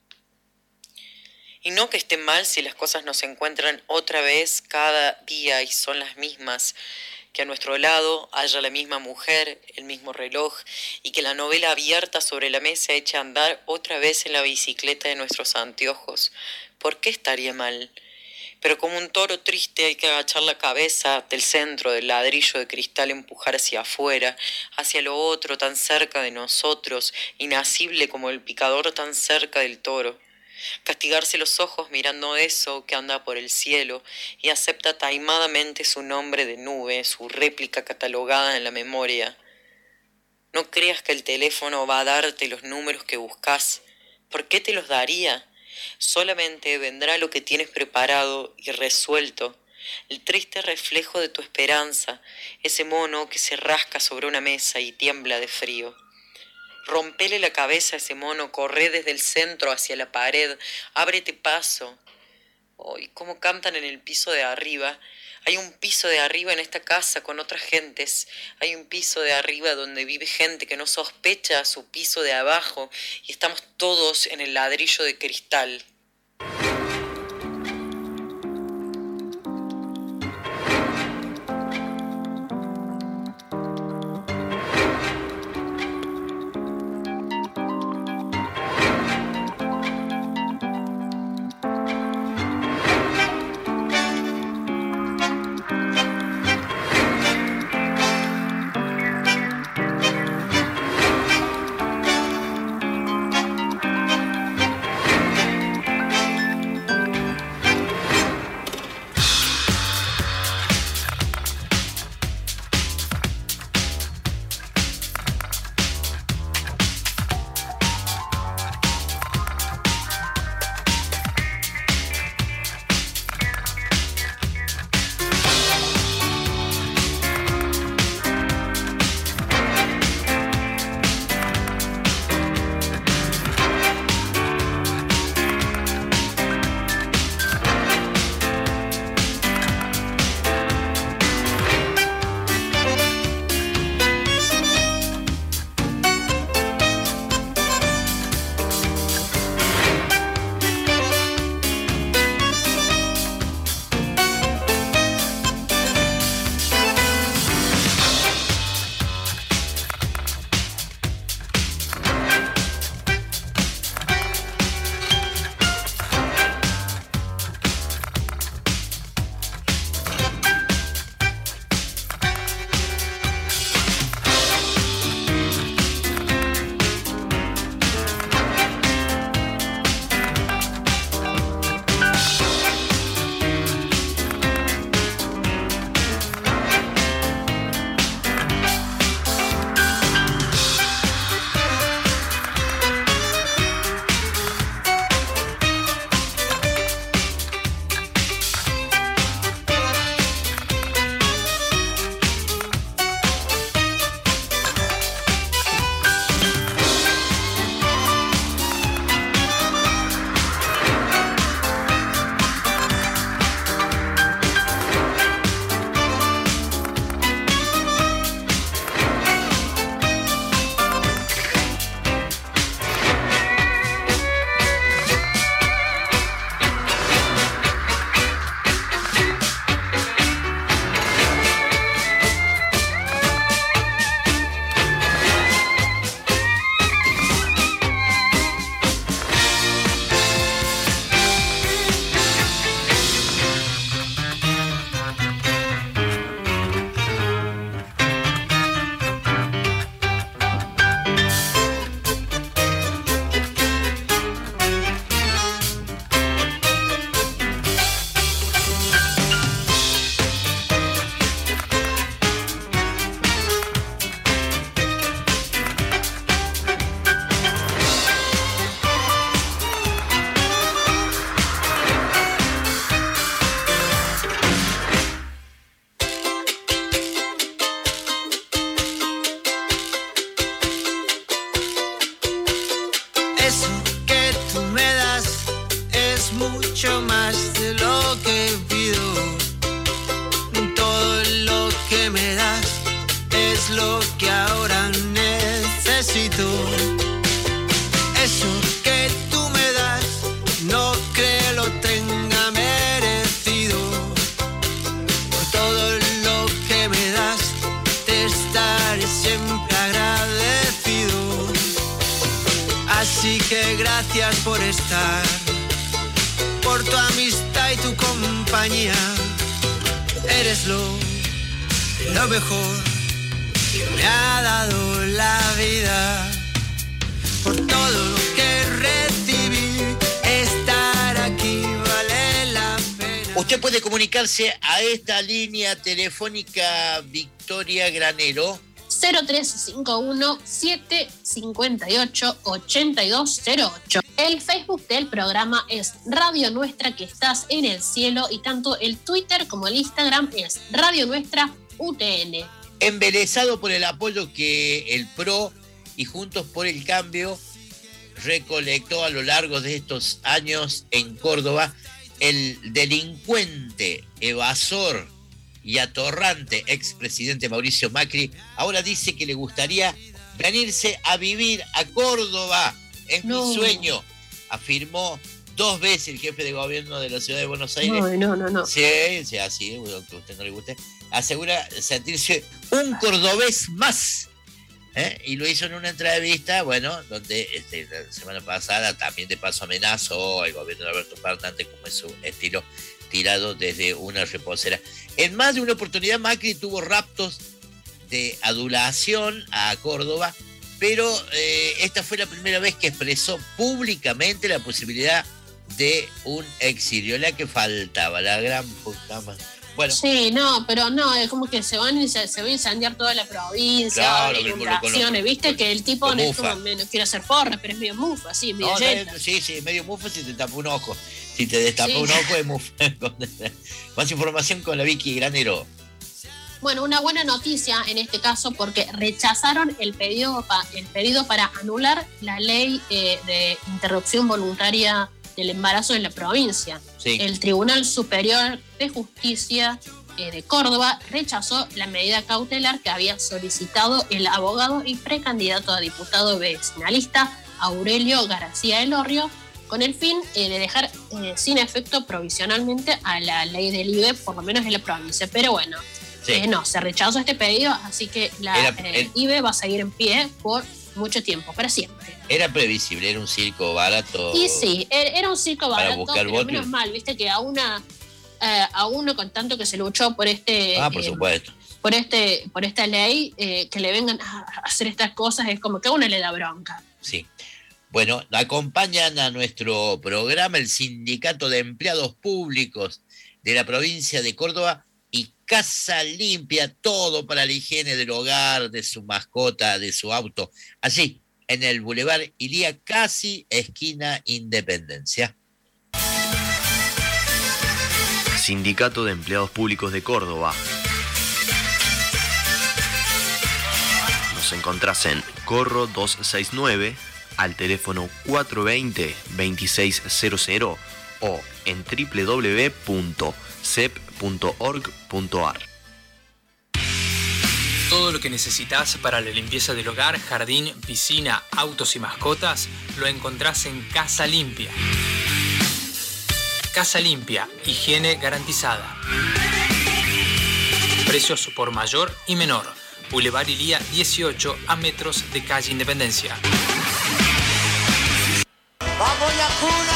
Y no que esté mal si las cosas nos encuentran otra vez cada día y son las mismas, que a nuestro lado haya la misma mujer, el mismo reloj, y que la novela abierta sobre la mesa eche a andar otra vez en la bicicleta de nuestros anteojos. ¿Por qué estaría mal? Pero como un toro triste hay que agachar la cabeza del centro del ladrillo de cristal, empujar hacia afuera, hacia lo otro tan cerca de nosotros, inasible como el picador tan cerca del toro. Castigarse los ojos mirando eso que anda por el cielo y acepta taimadamente su nombre de nube, su réplica catalogada en la memoria. No creas que el teléfono va a darte los números que buscas. ¿Por qué te los daría? Solamente vendrá lo que tienes preparado y resuelto, el triste reflejo de tu esperanza, ese mono que se rasca sobre una mesa y tiembla de frío. Rompele la cabeza a ese mono, corre desde el centro hacia la pared, ábrete paso. Hoy, cómo cantan en el piso de arriba. Hay un piso de arriba en esta casa con otras gentes. Hay un piso de arriba donde vive gente que no sospecha su piso de abajo y estamos todos en el ladrillo de cristal. Así que gracias por estar, por tu amistad y tu compañía. Eres lo mejor que me ha dado la vida. Por todo lo que recibí, estar aquí vale la pena. Usted puede comunicarse a esta línea telefónica Victoria Granero. 0351-758-8208. El Facebook del programa es Radio Nuestra que estás en el cielo y tanto el Twitter como el Instagram es Radio Nuestra UTN. Embelesado por el apoyo que el PRO y Juntos por el Cambio recolectó a lo largo de estos años en Córdoba, el delincuente, evasor y atorrante expresidente Mauricio Macri ahora dice que le gustaría venirse a vivir a Córdoba. Es mi sueño, afirmó 2 veces el jefe de gobierno de la ciudad de Buenos Aires. No. Sí, así, aunque a usted no le guste. Asegura sentirse un cordobés más. Y lo hizo en una entrevista, donde la semana pasada también de paso amenazó al gobierno de Alberto Fernández, como es su estilo, tirado desde una reposera. En más de una oportunidad Macri tuvo raptos de adulación a Córdoba, pero esta fue la primera vez que expresó públicamente la posibilidad de un exilio, la que faltaba, la gran puta madre. Bueno. Sí, pero es como que se va a incendiar toda la provincia, claro, inundaciones, viste que el tipo no quiere hacer porra, pero es medio mufa, sí, medio Sí, medio mufa si te tapa un ojo. Si te destapa un ojo es mufa. Más información con la Vicky Granero. Bueno, una buena noticia en este caso porque rechazaron el pedido para anular la ley de interrupción voluntaria del embarazo en la provincia. Sí. El Tribunal Superior de Justicia de Córdoba rechazó la medida cautelar que había solicitado el abogado y precandidato a diputado vecinalista Aurelio García Elorrio, con el fin de dejar sin efecto provisionalmente a la ley del IVE, por lo menos en la provincia. Pero bueno, se rechazó este pedido, así que el IVE va a seguir en pie por mucho tiempo, para siempre. Era previsible, era un circo barato. Y sí, era un circo para barato, buscar pero votos. menos mal, viste que a uno con tanto que se luchó por por supuesto. por esta ley, que le vengan a hacer estas cosas, es como que a uno le da bronca. Sí. Bueno, acompañan a nuestro programa el Sindicato de Empleados Públicos de la provincia de Córdoba y Casa Limpia, todo para la higiene del hogar, de su mascota, de su auto. Allí, en el Boulevard Ilía, casi esquina Independencia. Sindicato de Empleados Públicos de Córdoba. Nos encontrás en Corro 269, al teléfono 420-2600 o en www.cep.org.ar. Todo lo que necesitas para la limpieza del hogar, jardín, piscina, autos y mascotas lo encontrás en Casa Limpia. Casa Limpia, higiene garantizada. Precios por mayor y menor. Boulevard Ilía 18 a metros de calle Independencia. ¡Vamos la cuna!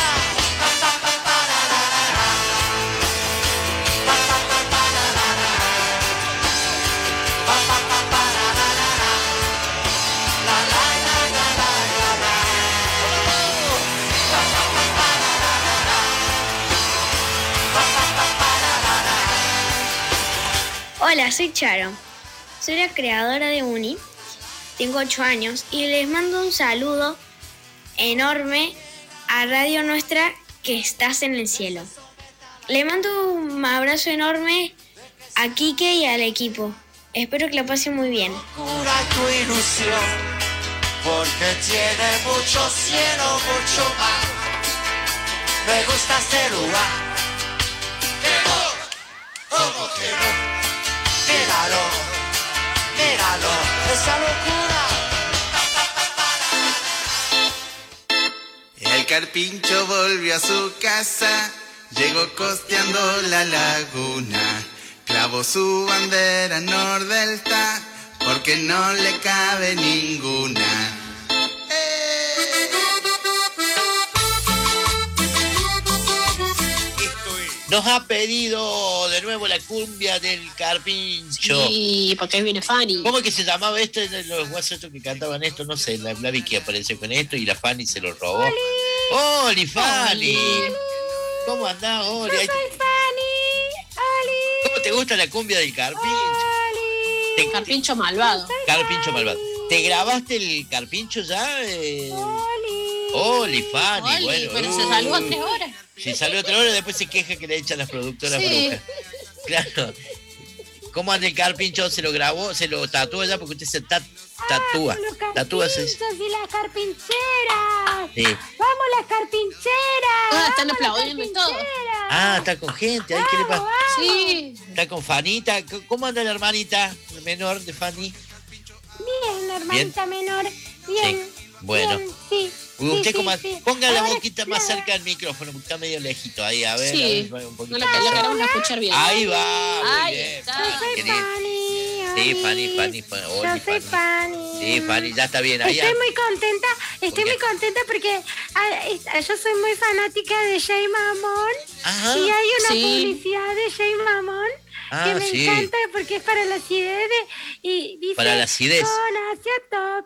Hola, soy Charo. Soy la creadora de Uni. Tengo 8 años y les mando un saludo enorme a Radio Nuestra que estás en el cielo. Le mando un abrazo enorme a Quique y al equipo. Espero que lo pasen muy bien. Cura tu ilusión, porque tiene mucho cielo, mucho mar. Me gusta este lugar. ¡Qué amor! ¡Oh, qué amor! Míralo, esa locura. El carpincho volvió a su casa, llegó costeando la laguna, clavó su bandera nordelta, porque no le cabe ninguna. Nos ha pedido de nuevo la cumbia del Carpincho. Sí, porque ahí viene Fanny. ¿Cómo es que se llamaba este de los guasos que cantaban esto? No sé, la Vicky apareció con esto y la Fanny se lo robó. ¡Oli, Fanny! ¿Cómo andás, Oli? Yo soy Fanny. ¡Oli! ¿Cómo te gusta la cumbia del Carpincho? ¡Oli! Carpincho malvado. Carpincho malvado. ¿Te grabaste el Carpincho ya? Oli, Fanny, Oli, bueno. pero se salvó 3 horas. Si salió 3 horas, después se queja que le echan las productoras brujas. Claro. ¿Cómo anda el Carpincho? ¿Se lo grabó? ¿Se lo tatúa ya? Porque usted se tatúa. Tatúa. Y las carpincheras. Sí. ¡Vamos, las carpincheras! Están aplaudiendo y todo. Está con gente. Ay, ¿qué le pasa? Sí. Está con Fanita. ¿Cómo anda la hermanita menor de Fanny? Bien, la hermanita menor. Bien. Bueno. Bien, sí. Usted ponga la Ahora, boquita más cerca del micrófono, porque está medio lejito ahí, a ver. Sí, a ver, un poquito no la queremos escuchar bien. Ahí va, muy Ahí bien. está. Yo soy Fanny. Sí, Fanny. Yo soy Fanny. Sí, Fanny, ya está bien. Ahí Estoy muy contenta, muy contenta porque yo soy muy fanática de Jay Mamón. Ajá. Y hay una Sí. publicidad de Jay Mamón que me sí. encanta porque es para la acidez y dice Para la acidez. con hacia top.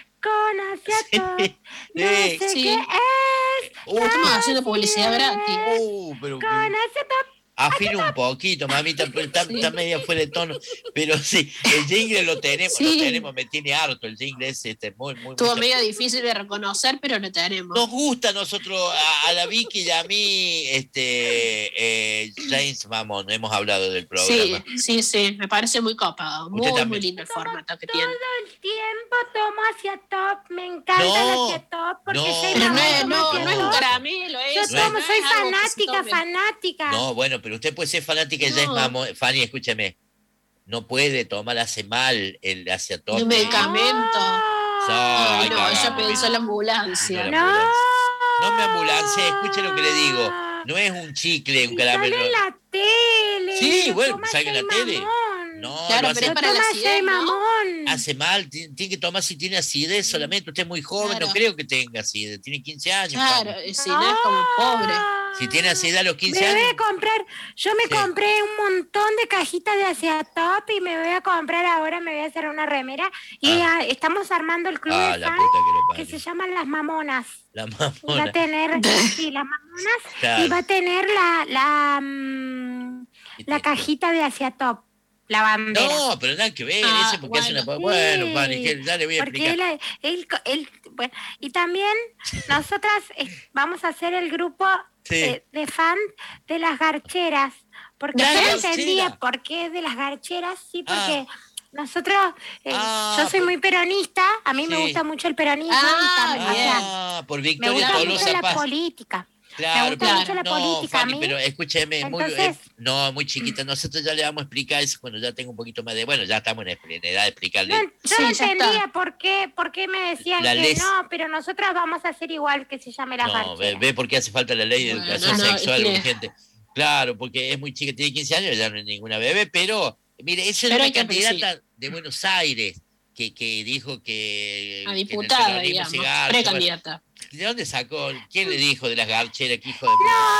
No sé Sí. qué es. Estamos haciendo publicidad gratis. Pero Con hacia top. afina un poquito, mamita, pero está media fuera de tono. Pero sí, el jingle lo tenemos, me tiene harto el jingle ese, muy. Estuvo medio difícil de reconocer, pero lo tenemos. Nos gusta a nosotros, a la Vicky y a mí, James Mamón, hemos hablado del programa. Sí, me parece muy copado, muy lindo el formato que tiene. Todo el tiempo tomo hacia top, me encanta el hacia top porque Jay Mamón No es un caramelo eso. Yo tomo, soy fanática. No, bueno, pero usted puede ser fanática de James Mamón. Fanny, escúcheme, no puede tomar, hace mal el hacia top. Un medicamento. Ay, no, ella pensó en la ambulancia. No me ambulancia, escuche lo que le digo. No es un chicle, un caramelo. Sale en la tele. Sí, bueno, salga en la tele. No, claro, pero es para la acidez, ¿no? Hace mal, tiene que tomar si tiene acidez solamente. Usted es muy joven, no creo que tenga acidez. Tiene 15 años. Claro, si no es como pobre. Si tiene acidez a los 15 años. Yo me compré un montón de cajitas de hacia top y me voy a comprar ahora, me voy a hacer una remera. Y estamos armando el club de fans que se llama Las Mamonas. La mamona. Y va a tener, las mamonas, Claro. y va a tener la cajita de hacia top. La bandera. No, pero nada que ver, ese porque hace una... Bueno, Fanny, ya le voy a explicar. Bueno, y también nosotras vamos a hacer el grupo de fan de las garcheras. Porque yo no entendía por qué de las garcheras, porque nosotros, yo soy muy peronista, a mí me gusta mucho el peronismo. Por me Victoria gusta mucho Tolosa la Paz. política. Claro, me gusta mucho la política, Fanny, a mí. pero escúcheme, Entonces, muy chiquita, nosotros ya le vamos a explicar eso cuando ya tengo un poquito más de... Bueno, ya estamos en edad de explicarle. yo no entendía por qué me decían que no, pero nosotras vamos a hacer igual que se llame la garchera. Ve por qué hace falta la ley de educación sexual urgente. Claro, porque es muy chica, tiene 15 años, ya no es ninguna bebé, pero mire, esa es una candidata de Buenos Aires que dijo que... A diputada, digamos, precandidata. ¿De dónde sacó? ¿Quién le dijo de las garcheras? ¿Qué hijo de...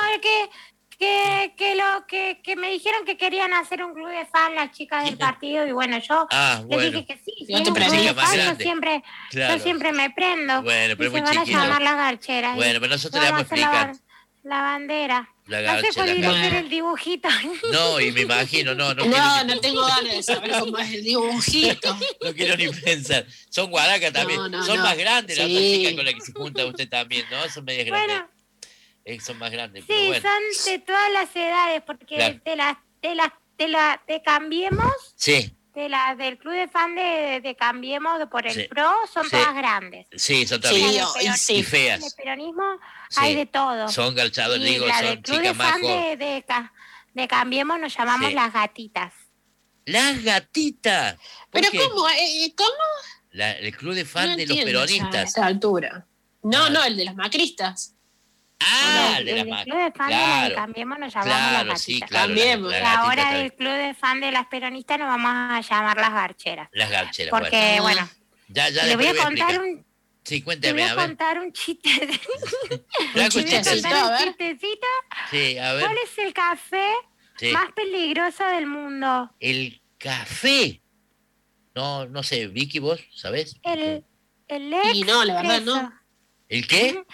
No, que me dijeron que querían hacer un club de fan las chicas del partido y bueno, yo les dije que sí. Si es un club de fan, yo siempre me prendo. Bueno, pero y se van a llamar las garcheras. Bueno, pero nosotros le vamos a explicar. La bandera. La no sé cuál garchera. hacer el dibujito. No, y me imagino, no tengo ganas de saber cómo es el dibujito. No quiero ni pensar. Son guaracas también. Son más grandes las otras chicas con las que se junta usted también, ¿no? Son medias grandes. Son más grandes. Sí, pero bueno. son de todas las edades, porque de Cambiemos. Sí. Del club de fan de Cambiemos por el PRO son todas grandes. Sí, son todas y feas. En el peronismo hay de todo. Son garchados, digo, son chicas más jóvenes. De Cambiemos nos llamamos las gatitas. ¿Las gatitas? ¿Pero cómo? El club de fan de los peronistas. A esa altura. No, el de los macristas. El de el club de fan de Cambiemos nos llamamos las gatitas. Sí, claro, Cambiemos. Y ahora el club de fan de las peronistas nos vamos a llamar las garcheras. Las garcheras, porque, bueno ya le voy a contar Sí, Te cuénteme, voy a a ver. contar un chiste. ¿Un chistecito? Un chistecito. Sí, a ver. ¿Cuál es el café más peligroso del mundo? El café. No sé, Vicky, ¿vos sabés? El Y no, la verdad no. ¿El qué?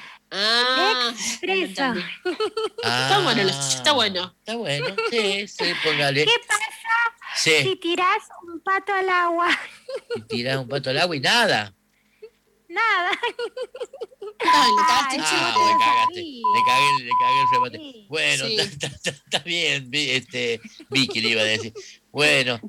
Expreso. Está bueno, está bueno. Está bueno, sí, póngale. ¿Qué pasa si tirás un pato al agua? Si tirás un pato al agua y nada. Nada. Le cagaste el le cagaste. Le cagué el remate. Sí. Bueno, Sí. está bien, Vicky le iba a decir. Bueno.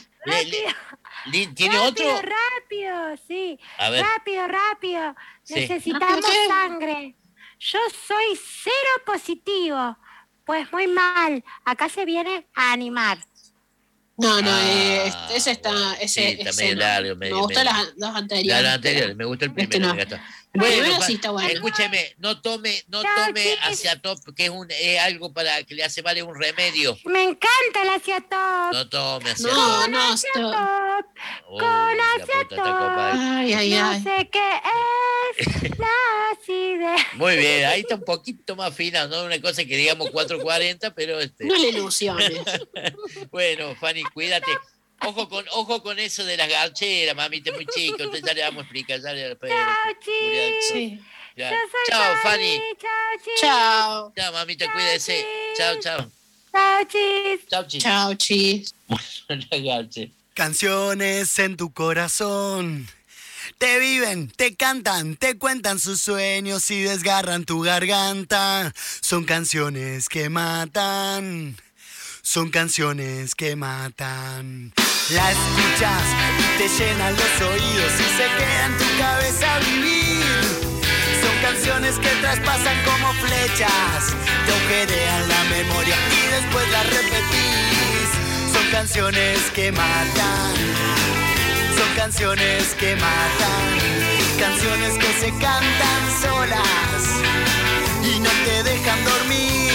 ¿Tiene otro? Rápido, sí. A ver. Rápido. Sí. Necesitamos sangre. Yo soy 0 positivo. Pues muy mal. Acá se viene a animar. No, ese está. Ese medio largo. Me gustó las dos anteriores. Las anteriores, me gustó el primero. no. Me gustó. El primero sí está bueno. Escúcheme, no tome hacia top, que es algo para que le hace mal, es un remedio. Me encanta el Asia Top. No tome hacia No, top. no, Asia Top. Con Asia Top. Ay. No sé qué es la acidez. Muy bien, ahí está un poquito más fina, no una cosa que digamos 4:40, pero No le ilusiones. Bueno, Fanny, cuídate. Ojo con eso de las garcheras, mamita, es muy chico. Entonces ya le vamos a explicar. Chao, chis. Ya. Yo soy Chao, Fanny. Chao, chis. Chao. Chao, mamita, cuídese. Chao. Chao, chis. Chao, chis. Chao, chis. Las garche. Canciones en tu corazón. Te viven, te cantan, te cuentan sus sueños y desgarran tu garganta. Son canciones que matan. Son canciones que matan. La escuchas y te llenan los oídos y se queda en tu cabeza vivir. Son canciones que traspasan como flechas, te agujerean la memoria y después las repetís. Son canciones que matan. Son canciones que matan. Canciones que se cantan solas y no te dejan dormir.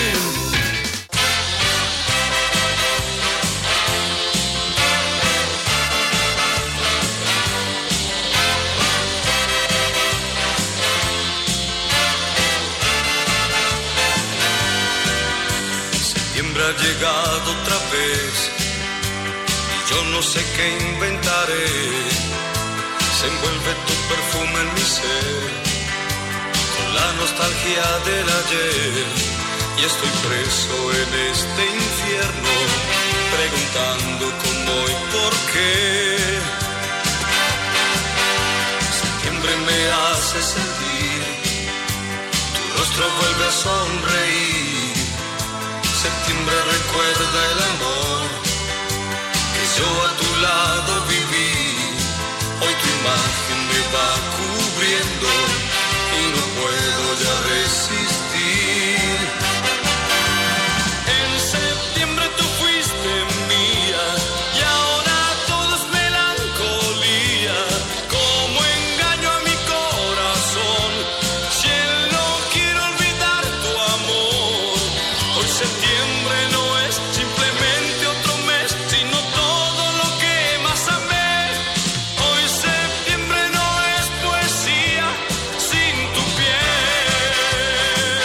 Septiembre ha llegado otra vez y yo no sé qué inventaré. Se envuelve tu perfume en mi ser con la nostalgia del ayer y estoy preso en este infierno preguntando cómo y por qué. Septiembre me hace sentir, tu rostro vuelve a sonreír. Septiembre recuerda el amor que yo a tu lado viví. Hoy tu imagen me va cubriendo y no puedo ya resistir. En septiembre tú fuiste mía y ahora todo es melancolía. Como engaño a mi corazón si él no quiere olvidar tu amor. Hoy septiembre no es simplemente otro mes, sino todo lo que más amé. Hoy septiembre no es poesía sin tu piel.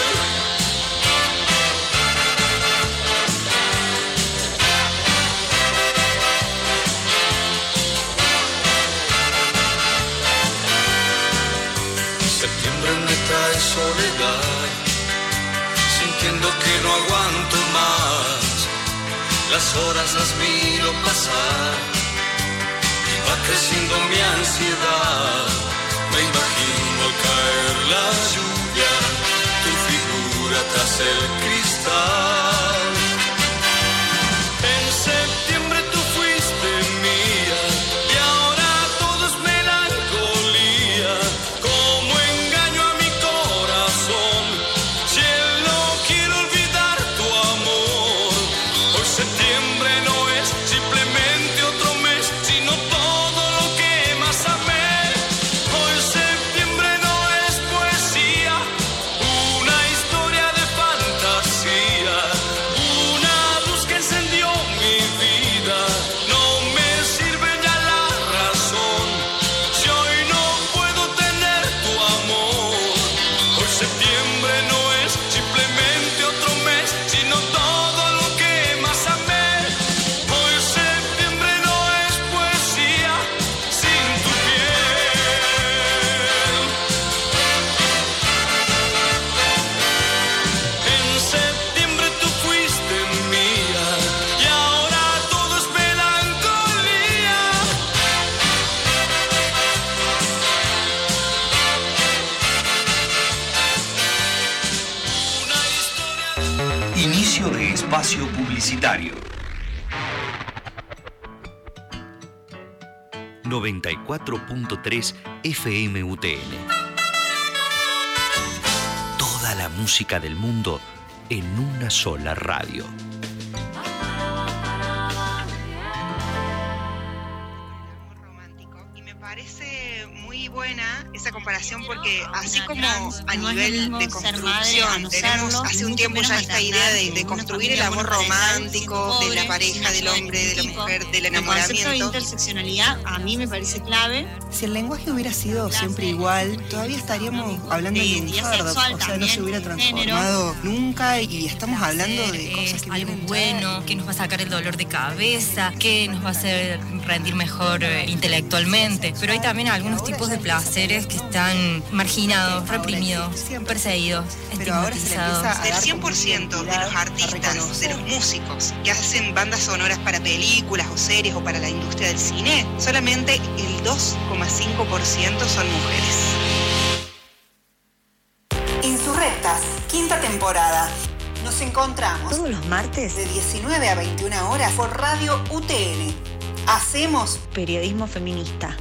Septiembre me trae soledad, sintiendo que no aguanto más. Las horas las miro pasar y va creciendo mi ansiedad. Me imagino al caer la lluvia, tu figura tras el cristal. En septiembre tú fuiste mía y ahora todo es melancolía. Como engaño a mi corazón si él no quiere olvidar tu amor. Hoy septiembre no es simplemente otro mes, sino todo lo que más amé. Hoy septiembre no es poesía, una historia de fantasía. Espacio publicitario. 94.3 FM UTN. Toda la música del mundo en una sola radio. Parece muy buena esa comparación porque así como a nivel de construcción tenemos hace un tiempo ya esta idea de construir el amor romántico de la pareja, del hombre, de la mujer, del enamoramiento. El concepto de interseccionalidad a mí me parece clave. Si el lenguaje hubiera sido siempre igual, todavía estaríamos hablando de lunfardo, o sea, no se hubiera transformado nunca y estamos hablando de cosas que algo bueno, que nos va a sacar el dolor de cabeza, que nos va a hacer rendir mejor intelectualmente. Pero hay también algunos tipos de placeres que están marginados, reprimidos, perseguidos, estigmatizados. Del 100% de los artistas, de los músicos que hacen bandas sonoras para películas o series o para la industria del cine, solamente el 2,5% son mujeres. Insurrectas, 5ª temporada. Nos encontramos todos los martes de 19 a 21 horas por Radio UTN. Hacemos periodismo feminista.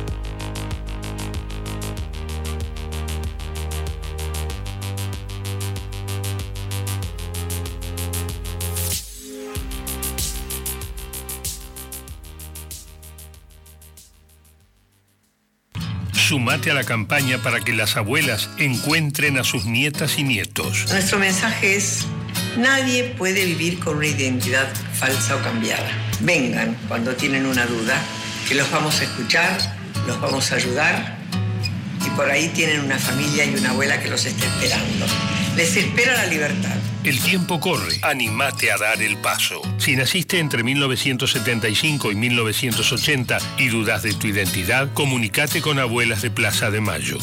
Sumate a la campaña para que las abuelas encuentren a sus nietas y nietos. Nuestro mensaje es: nadie puede vivir con una identidad falsa o cambiada. Vengan cuando tienen una duda, que los vamos a escuchar, los vamos a ayudar y por ahí tienen una familia y una abuela que los está esperando. Les espera la libertad. El tiempo corre. Animate a dar el paso. Si naciste entre 1975 y 1980 y dudas de tu identidad, comunicate con Abuelas de Plaza de Mayo.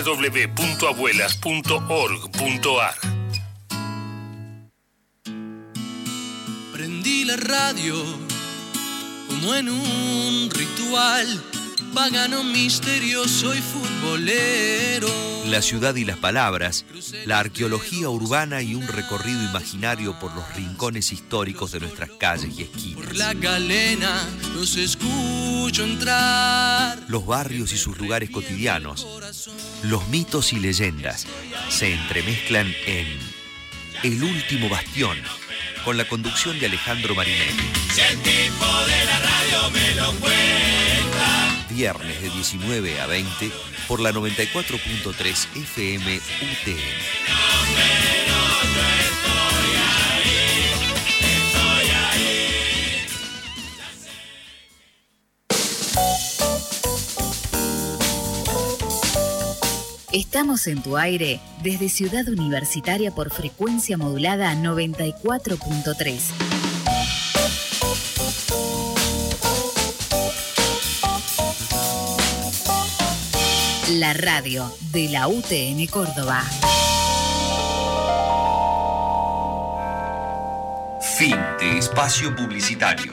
www.abuelas.org.ar. Prendí la radio como en un ritual pagano, misterioso y futbolero. La ciudad y las palabras, la arqueología urbana y un recorrido imaginario por los rincones históricos de nuestras calles y esquinas. Por la galena los escucho entrar. Los barrios y sus lugares cotidianos, los mitos y leyendas se entremezclan en El Último Bastión, con la conducción de Alejandro Marinetti. Si el tipo de la radio me lo cuenta. Viernes de 19 a 20 por la 94.3 FM UTN. Estamos en tu aire desde Ciudad Universitaria por frecuencia modulada 94.3. La radio de la UTN Córdoba. Fin de espacio publicitario.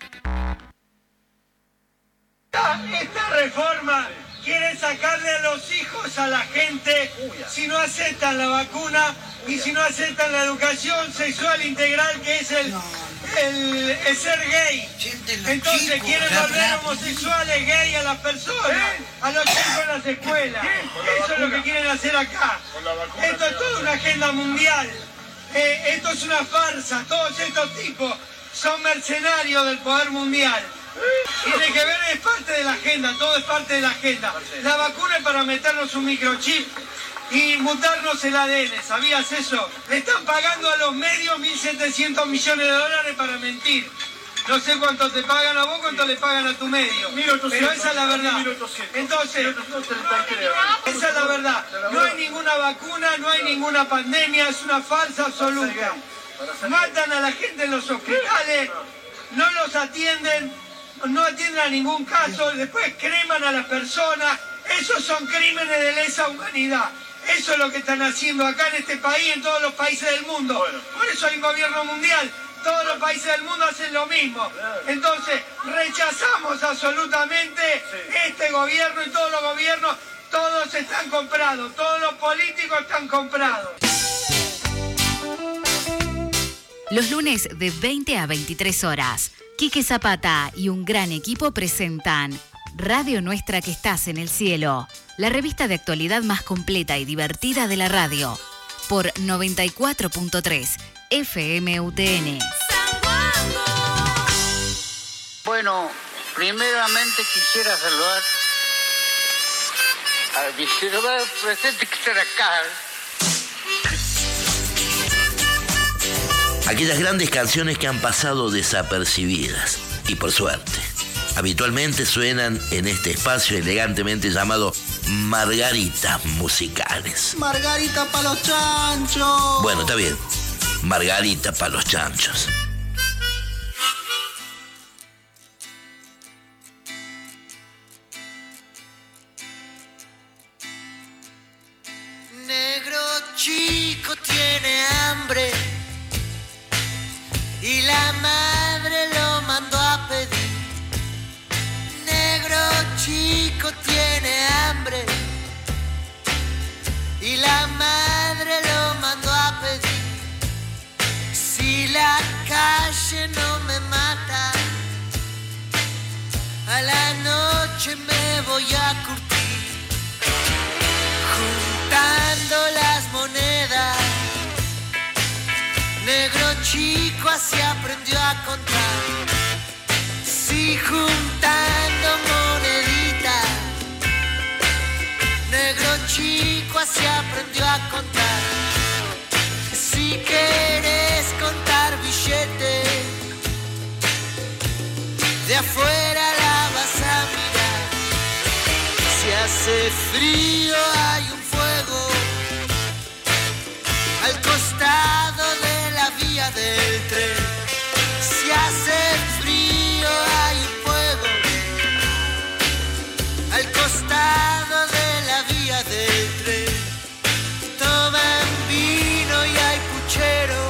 Esta reforma quiere sacarle a los hijos a la gente si no aceptan la vacuna y si no aceptan la educación sexual integral, que es el ser gay. Entonces quieren volver homosexuales, gay a las personas, a los chicos en las escuelas. Eso es lo que quieren hacer acá. Esto es toda una agenda mundial. Esto es una farsa. Todos estos tipos son mercenarios del poder mundial. Tiene que ver, es parte de la agenda, todo es parte de la agenda. La vacuna es para meternos un microchip y mutarnos el ADN, ¿sabías eso? Le están pagando a los medios 1.700 millones de dólares para mentir. No sé cuánto te pagan a vos, cuánto le pagan a tu medio. 1.800, pero esa es la verdad. 1.800. Entonces, esa es la verdad. No hay ninguna vacuna, no hay ninguna pandemia, es una farsa absoluta. Matan a la gente en los hospitales, no los atienden, no atienden a ningún caso, después creman a las personas. Esos son crímenes de lesa humanidad. Eso es lo que están haciendo acá en este país, en todos los países del mundo. Por eso hay un gobierno mundial. Todos los países del mundo hacen lo mismo. Entonces, rechazamos absolutamente este gobierno y todos los gobiernos. Todos están comprados, todos los políticos están comprados. Los lunes de 20 a 23 horas. Quique Zapata y un gran equipo presentan Radio Nuestra que estás en el cielo. La revista de actualidad más completa y divertida de la radio. Por 94.3 FM UTN. Bueno, primeramente quisiera saludar al distribuidor presente que está acá. Aquellas grandes canciones que han pasado desapercibidas, y por suerte, habitualmente suenan en este espacio elegantemente llamado Margaritas Musicales. Margarita pa' los chanchos. Bueno, está bien. Margarita pa' los chanchos. Negro chico tiene hambre y la madre lo mandó a pedir. Negro chico tiene hambre y la madre lo mandó a pedir. Si la calle no me mata, a la noche me voy a curtir, juntando las monedas. Negro chico así aprendió a contar. Si juntando moneditas, negro chico así aprendió a contar. Si quieres contar billetes, de afuera la vas a mirar. Si hace frío hay un fuego al costado de la vía del tren. Si hace frío hay un fuego al costado de la vía del tren. Toman vino y hay puchero.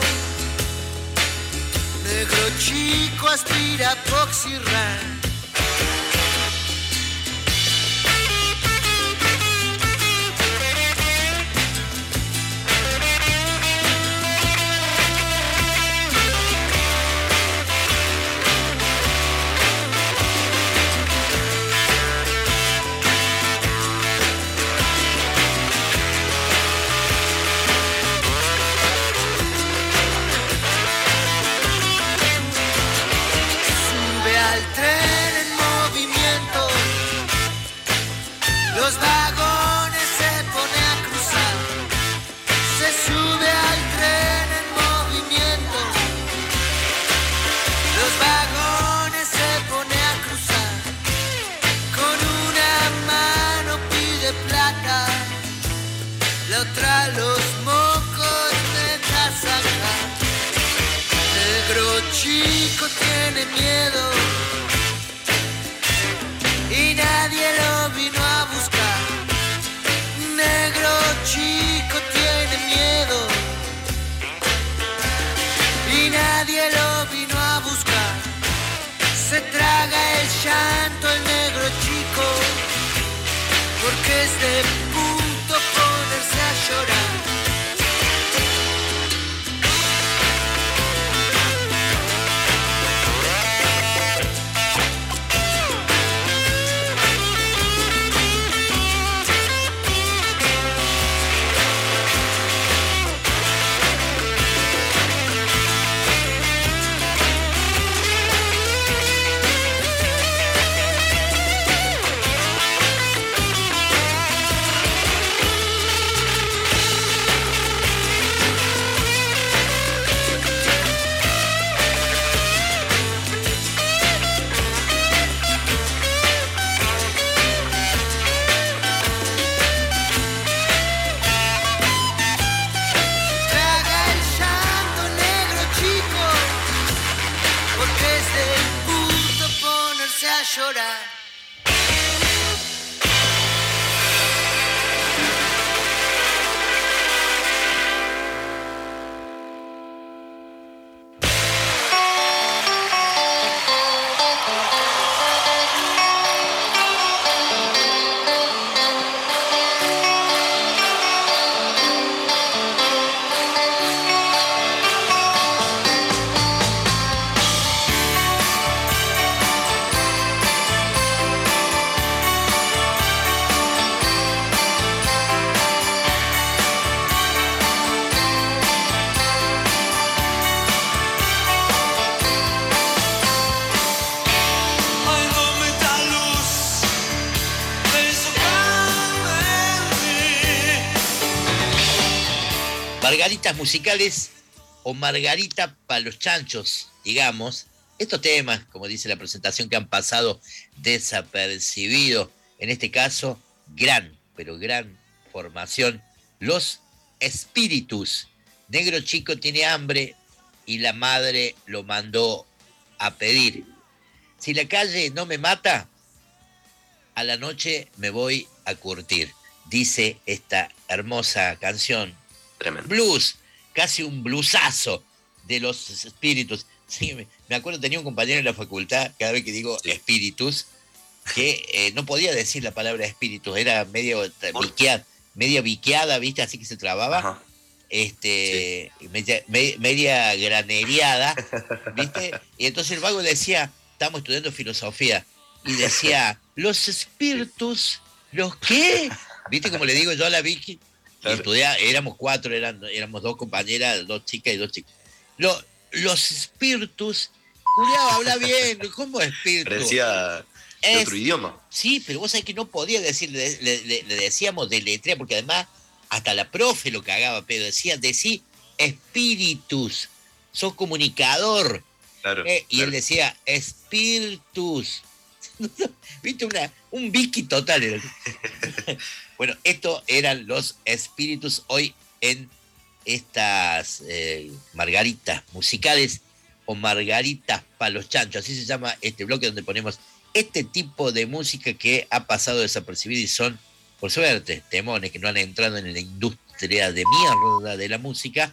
Negro chico aspira Poxirran. Los vagones se pone a cruzar, se sube al tren en movimiento. Los vagones se pone a cruzar, con una mano pide plata, la otra los mocos de casaca. Negro chico tiene miedo y nadie lo vino a buscar. Negro chico tiene miedo y nadie lo vino a buscar. Se traga el llanto el negro chico porque es de punto ponerse a llorar. Margaritas musicales o Margarita para los chanchos, digamos. Estos temas, como dice la presentación, que han pasado desapercibidos. En este caso, gran, pero gran formación. Los Espíritus. Negro chico tiene hambre y la madre lo mandó a pedir. Si la calle no me mata, a la noche me voy a curtir. Dice esta hermosa canción. Tremendo. Blues, casi un bluesazo de los Espíritus. Sí, me acuerdo, tenía un compañero en la facultad, cada vez que digo Espíritus, que no podía decir la palabra espíritus, era media biqueada, ¿viste? Así que se trababa. Ajá. Media granereada, ¿viste? Y entonces el vago decía, estamos estudiando filosofía, y decía, los espíritus, ¿los qué? ¿Viste como le digo yo a la Vicky? Claro. Éramos 4, éramos 2 compañeras, 2 chicas y 2 chicos. Los espíritus, culiao, habla bien, ¿cómo espíritu? Parecía de otro idioma. Sí, pero vos sabés que no podía decir, le decíamos de letrea, porque además hasta la profe lo cagaba, pero decía, decí espíritus, sos comunicador. Claro, y él decía espíritus. ¿Viste? Un Vicky total era. Bueno, estos eran los espíritus hoy en estas margaritas musicales o margaritas para los chanchos. Así se llama este bloque donde ponemos este tipo de música que ha pasado desapercibida y son, por suerte, temones que no han entrado en la industria de mierda de la música.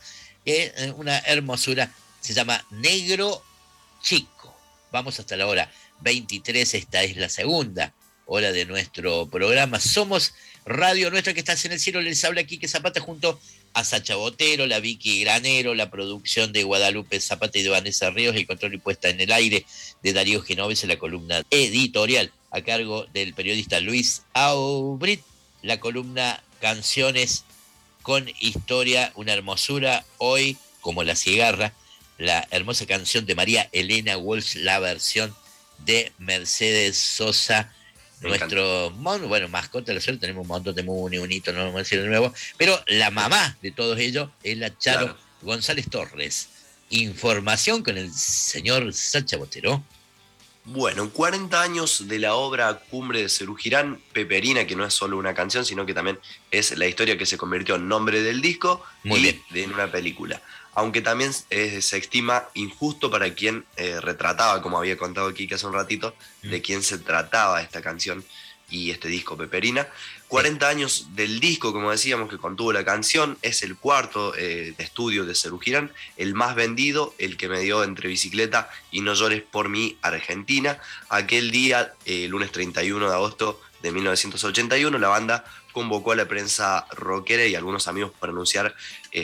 Una hermosura. Se llama Negro Chico. Vamos hasta la hora 23. Esta es la segunda hora de nuestro programa. Somos Radio Nuestra, que estás en el cielo. Les habla Quique Zapata junto a Sacha Botero, la Vicky Granero, la producción de Guadalupe Zapata y de Vanessa Ríos, el control y puesta en el aire de Darío Genovese, la columna editorial a cargo del periodista Luis Aubrit, la columna Canciones con Historia, una hermosura hoy, como La Cigarra, la hermosa canción de María Elena Walsh, la versión de Mercedes Sosa, nuestro, bueno, mascota de la suerte, tenemos un montón de unito, no vamos a decir de nuevo, pero la mamá de todos ellos es la Charo González Torres. Información con el señor Sacha Botero. Bueno, 40 años de la obra Cumbre de Serú Girán, Peperina, que no es solo una canción, sino que también es la historia que se convirtió en nombre del disco en una película. Aunque también se estima injusto para quien retrataba, como había contado aquí hace un ratito, de quién se trataba esta canción y este disco Peperina. 40 años del disco, como decíamos, que contuvo la canción, es el cuarto de estudio de Serú Girán, el más vendido, el que me dio Entre Bicicleta y No Llores por Mí, Argentina. Aquel día, lunes 31 de agosto de 1981, la banda convocó a la prensa rockera y a algunos amigos para anunciar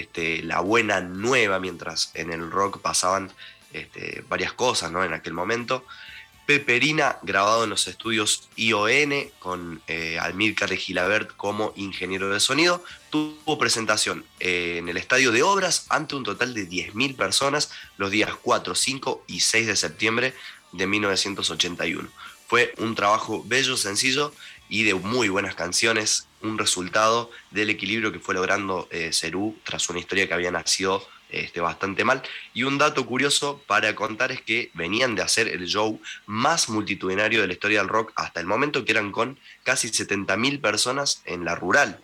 la buena nueva, mientras en el rock pasaban varias cosas, ¿no? En aquel momento. Peperina, grabado en los estudios ION con Amílcar Gilabert como ingeniero de sonido, tuvo presentación en el Estadio de Obras ante un total de 10.000 personas los días 4, 5 y 6 de septiembre de 1981. Fue un trabajo bello, sencillo y de muy buenas canciones, un resultado del equilibrio que fue logrando Serú tras una historia que había nacido bastante mal. Y un dato curioso para contar es que venían de hacer el show más multitudinario de la historia del rock hasta el momento, que eran con casi 70.000 personas en la Rural.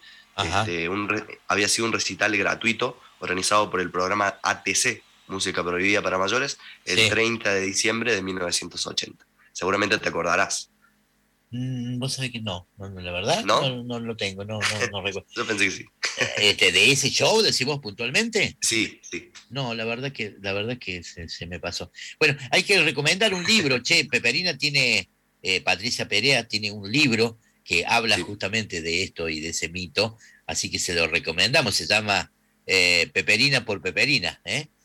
Había sido un recital gratuito organizado por el programa ATC, Música Prohibida para Mayores, el 30 de diciembre de 1980. Seguramente te acordarás. Vos sabés que no, la verdad no lo tengo, no recuerdo. Yo pensé que sí. ¿De ese show decimos puntualmente? Sí. No, la verdad que se me pasó. Bueno, hay que recomendar un libro, Peperina tiene, Patricia Perea tiene un libro que habla justamente de esto y de ese mito, así que se lo recomendamos, se llama Peperina por Peperina,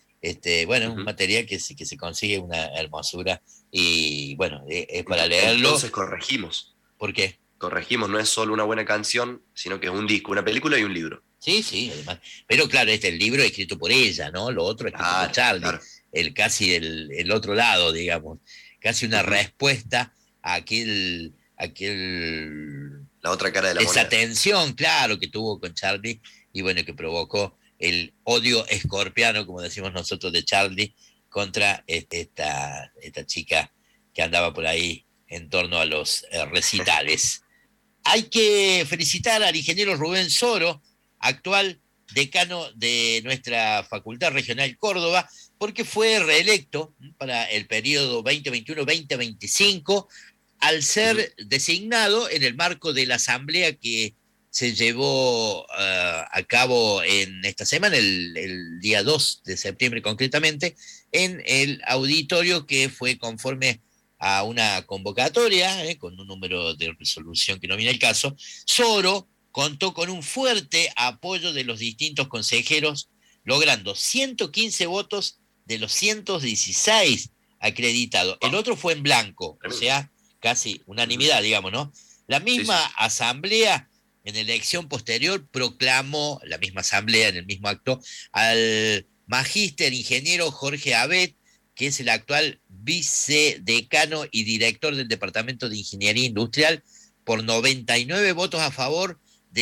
un material que se consigue una hermosura y bueno, es para leerlo. Entonces corregimos. ¿Por qué? Corregimos, no es solo una buena canción, sino que es un disco, una película y un libro. Sí, además. Pero claro, el libro es escrito por ella, ¿no? Lo otro es escrito por Charlie, casi el otro lado, digamos. Casi una respuesta a aquel la otra cara de la moneda. Esa tensión, claro, que tuvo con Charlie y bueno, que provocó el odio escorpiano, como decimos nosotros, de Charlie contra esta chica que andaba por ahí en torno a los recitales. Hay que felicitar al ingeniero Rubén Soro, actual decano de nuestra Facultad Regional Córdoba, porque fue reelecto para el periodo 2021-2025 al ser designado en el marco de la asamblea que se llevó a cabo en esta semana, el día 2 de septiembre concretamente, en el auditorio que fue conforme a una convocatoria, con un número de resolución que no viene al caso. Soro contó con un fuerte apoyo de los distintos consejeros, logrando 115 votos de los 116 acreditados. El otro fue en blanco, o sea, casi unanimidad, digamos, ¿no? La misma asamblea, en elección posterior, proclamó, la misma asamblea, en el mismo acto, al magíster ingeniero Jorge Abet, que es el actual vicedecano y director del Departamento de Ingeniería Industrial, por 99 votos a favor de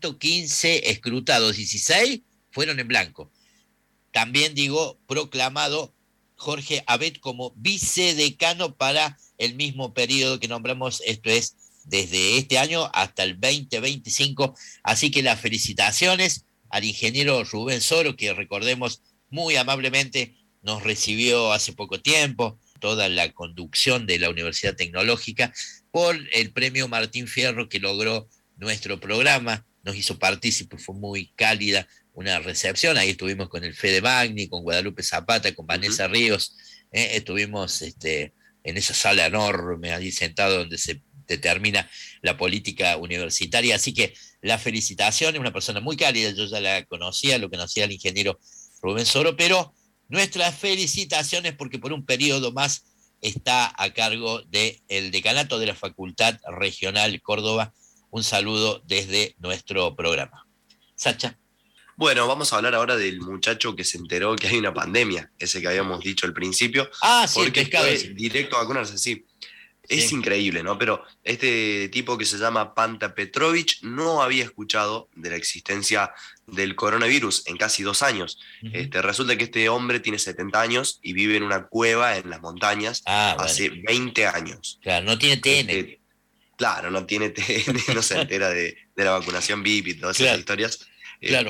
115 escrutados, 16 fueron en blanco. También, proclamado Jorge Abet como vicedecano para el mismo periodo que nombramos, esto es, desde este año hasta el 2025. Así que las felicitaciones al ingeniero Rubén Soro, que recordemos muy amablemente nos recibió hace poco tiempo, toda la conducción de la Universidad Tecnológica, por el premio Martín Fierro que logró nuestro programa, nos hizo partícipe, fue muy cálida una recepción, ahí estuvimos con el Fede Magni, con Guadalupe Zapata, con Vanessa Ríos, estuvimos en esa sala enorme, ahí sentado donde se determina la política universitaria, así que la felicitación, es una persona muy cálida, yo ya lo conocía al ingeniero Rubén Soro, pero nuestras felicitaciones porque por un periodo más está a cargo del decanato de la Facultad Regional Córdoba. Un saludo desde nuestro programa. Sacha. Bueno, vamos a hablar ahora del muchacho que se enteró que hay una pandemia, ese que habíamos dicho al principio. Sí, porque el pescado, fue directo a vacunarse, sí. Es increíble, ¿no? Pero este tipo que se llama Panta Petrovich no había escuchado de la existencia del coronavirus en casi 2 años. Resulta que este hombre tiene 70 años y vive en una cueva en las montañas hace 20 años. Claro, no tiene TN. Claro, no tiene TN, no se entera de la vacunación VIP y todas esas historias. Claro.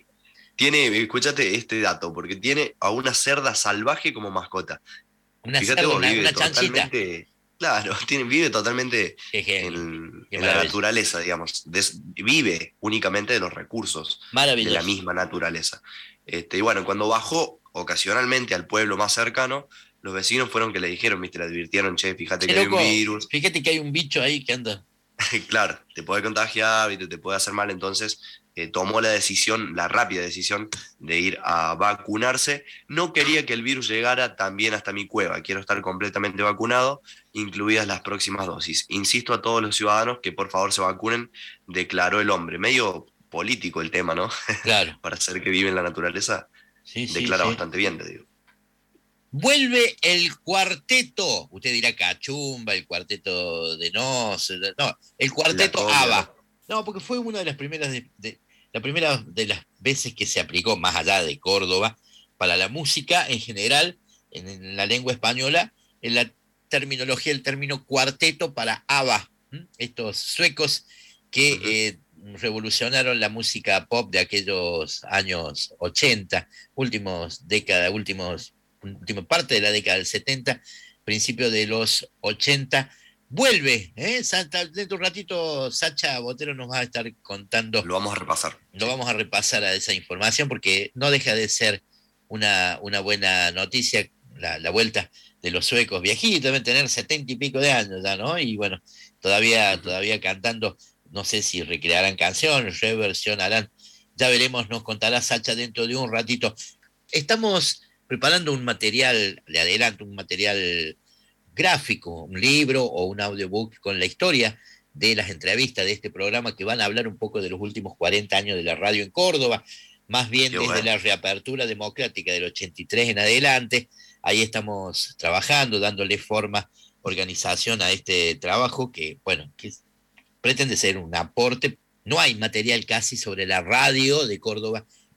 Escúchate este dato, porque tiene a una cerda salvaje como mascota. Fíjate, una chanchita. Claro, vive totalmente en la naturaleza, digamos. Vive únicamente de los recursos de la misma naturaleza. Y bueno, cuando bajó ocasionalmente al pueblo más cercano, los vecinos fueron que le dijeron, le advirtieron, fíjate que hay un virus. Fíjate que hay un bicho ahí que anda. Claro, te puede contagiar, te puede hacer mal, entonces tomó la rápida decisión de ir a vacunarse. No quería que el virus llegara también hasta mi cueva, quiero estar completamente vacunado, incluidas las próximas dosis. Insisto a todos los ciudadanos que por favor se vacunen, declaró el hombre. Medio político el tema, ¿no? Claro. Para ser que vive en la naturaleza, declara bastante bien, te digo. Vuelve el cuarteto, usted dirá Cachumba, el cuarteto de Nos, no, el cuarteto ABBA. No, porque fue una de las primeras la primera de las veces que se aplicó más allá de Córdoba para la música en general, en la lengua española, en la terminología, el término cuarteto para ABBA, estos suecos que revolucionaron la música pop de aquellos años 80, última parte de la década del 70, principio de los 80. Vuelve, dentro de un ratito Sacha Botero nos va a estar contando. Lo vamos a repasar a esa información porque no deja de ser una buena noticia la vuelta de los suecos viejitos, deben tener 70 y pico de años ya, ¿no? Y bueno, todavía cantando, no sé si recrearán canciones, reversionarán, ya veremos, nos contará Sacha dentro de un ratito. Estamos preparando un material, le adelanto, un material gráfico, un libro o un audiobook con la historia de las entrevistas de este programa que van a hablar un poco de los últimos 40 años de la radio en Córdoba, más bien desde la reapertura democrática del 83 en adelante. Ahí estamos trabajando, dándole forma, organización a este trabajo que pretende ser un aporte. No hay material casi sobre la radio de Córdoba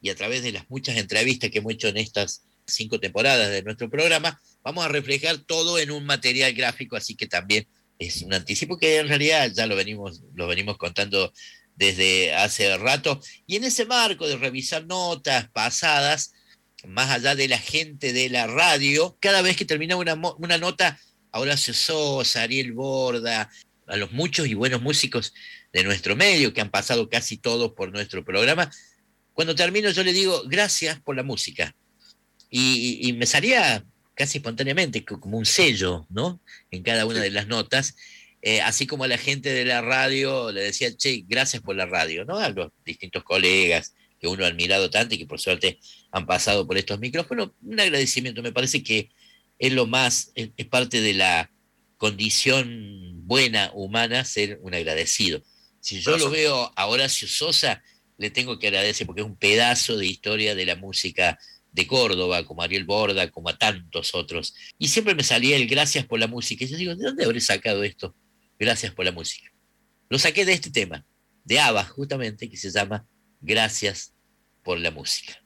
y a través de las muchas entrevistas que hemos hecho en estas 5 temporadas de nuestro programa, vamos a reflejar todo en un material gráfico, así que también es un anticipo que en realidad ya lo venimos contando desde hace rato. Y en ese marco de revisar notas pasadas, más allá de la gente de la radio, cada vez que terminaba una nota, a Horacio Sosa, Ariel Borda, a los muchos y buenos músicos de nuestro medio, que han pasado casi todos por nuestro programa, cuando termino yo le digo, gracias por la música. Y me salía casi espontáneamente, como un sello, ¿no? En cada una de las notas, así como a la gente de la radio le decía, che, gracias por la radio, ¿no? A los distintos colegas que uno ha admirado tanto y que por suerte han pasado por estos micrófonos, un agradecimiento, me parece que es parte de la condición buena humana ser un agradecido. Si yo lo veo a Horacio Sosa, le tengo que agradecer porque es un pedazo de historia de la música de Córdoba, como Ariel Borda, como a tantos otros. Y siempre me salía el gracias por la música. Y yo digo, ¿de dónde habré sacado esto? Gracias por la música. Lo saqué de este tema, de ABBA, justamente, que se llama Gracias por la música.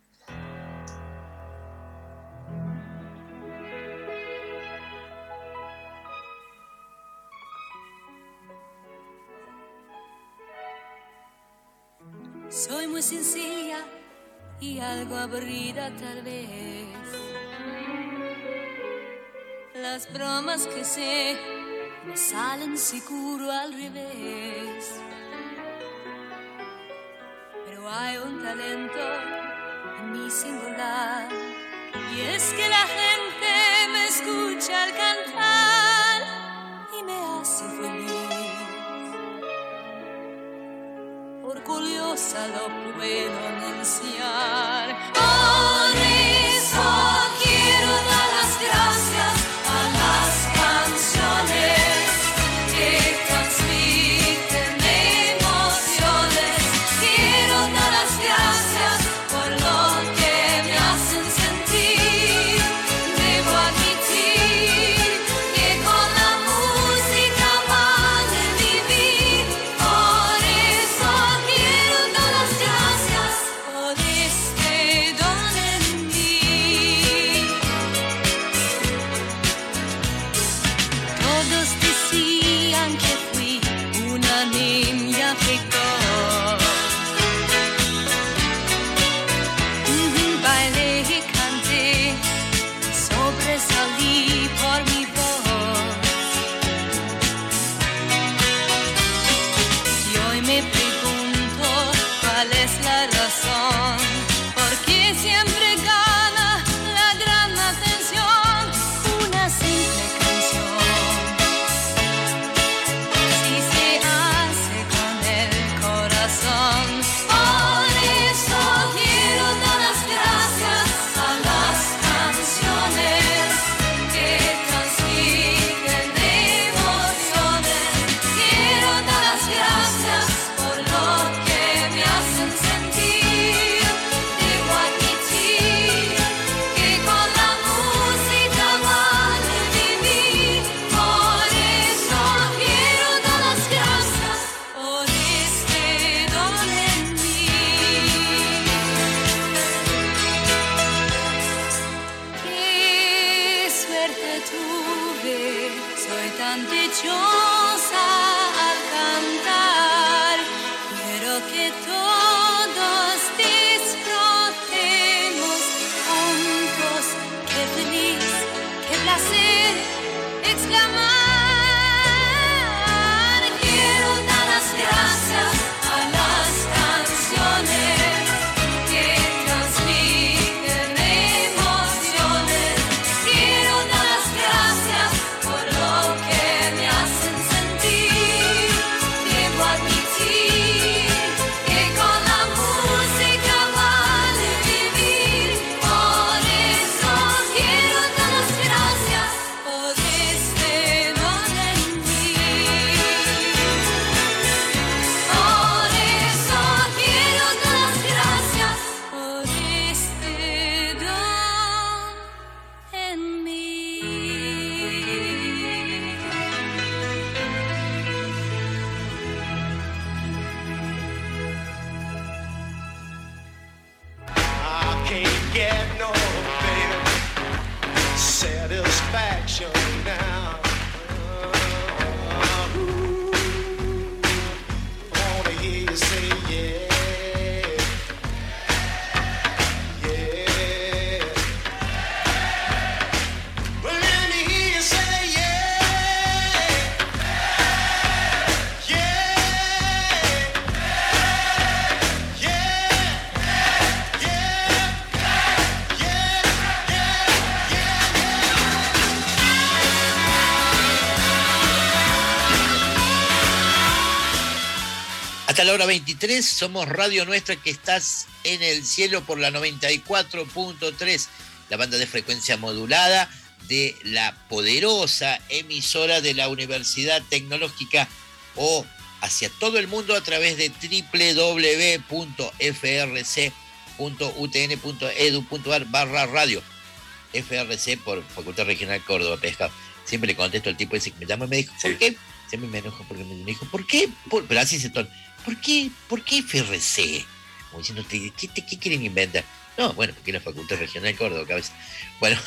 Soy muy sencilla y algo aburrida tal vez. Las bromas que sé me salen seguro al revés. Pero hay un talento en mi singular, y es que la gente me escucha al cantar y me hace feliz. Orgullosa lo puedo anunciar. Por eso quiero dar las gracias a las canciones que transmiten emociones. Quiero dar las gracias por lo que me hacen sentir. Debo admitir que con la música vale vivir. Por eso quiero dar las gracias por este don en mí. Todos decían que fui una niña precoz. Bailé y canté, sobresalí por mi voz. Y hoy me pregunto cuál es la razón, por qué siempre gana la gran atención una simple canción. Si se hace satisfaction now. I wanna hear you say yeah, yeah. Well, let me hear you say yeah, yeah, yeah, yeah, yeah. Hasta la hora 23 somos Radio Nuestra, que estás en el cielo por la 94.3, la banda de frecuencia modulada de la poderosa emisora de la Universidad Tecnológica, o hacia todo el mundo a través de www.frc.utn.edu.ar/radio. FRC por Facultad Regional Córdoba, Pescado. Siempre le contesto al tipo ese que me llama y me dijo, ¿por qué? Siempre me enojo porque me dijo, ¿por qué? Pero así se tono. ¿Por qué FRC? Como diciendo, ¿qué quieren inventar? No, bueno, porque es la Facultad Regional Córdoba, cabeza. Bueno,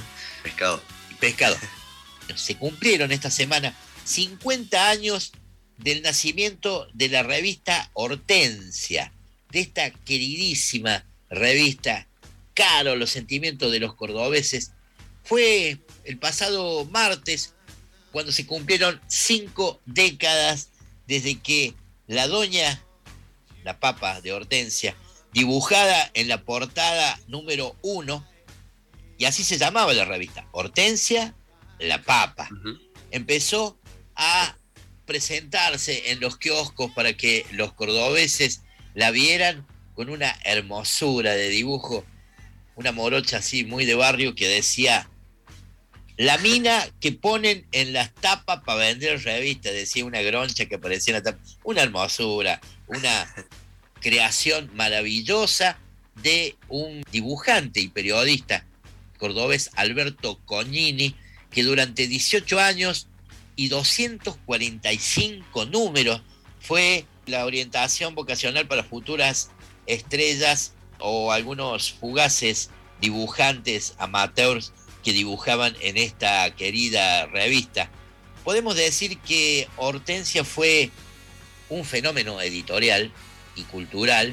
Pescado. Se cumplieron esta semana 50 años del nacimiento de la revista Hortensia, de esta queridísima revista, caro los sentimientos de los cordobeses. Fue el pasado martes cuando se cumplieron 5 décadas desde que la doña, la papa de Hortensia, dibujada en la portada número 1, y así se llamaba la revista, Hortensia, la papa, empezó a presentarse en los kioscos para que los cordobeses la vieran con una hermosura de dibujo, una morocha así muy de barrio que decía: la mina que ponen en las tapas para vender revistas, decía una groncha que aparecía en la tapa. Una hermosura, una creación maravillosa de un dibujante y periodista cordobés, Alberto Cognini, que durante 18 años y 245 números fue la orientación vocacional para futuras estrellas o algunos fugaces dibujantes amateurs que dibujaban en esta querida revista. Podemos decir que Hortensia fue un fenómeno editorial y cultural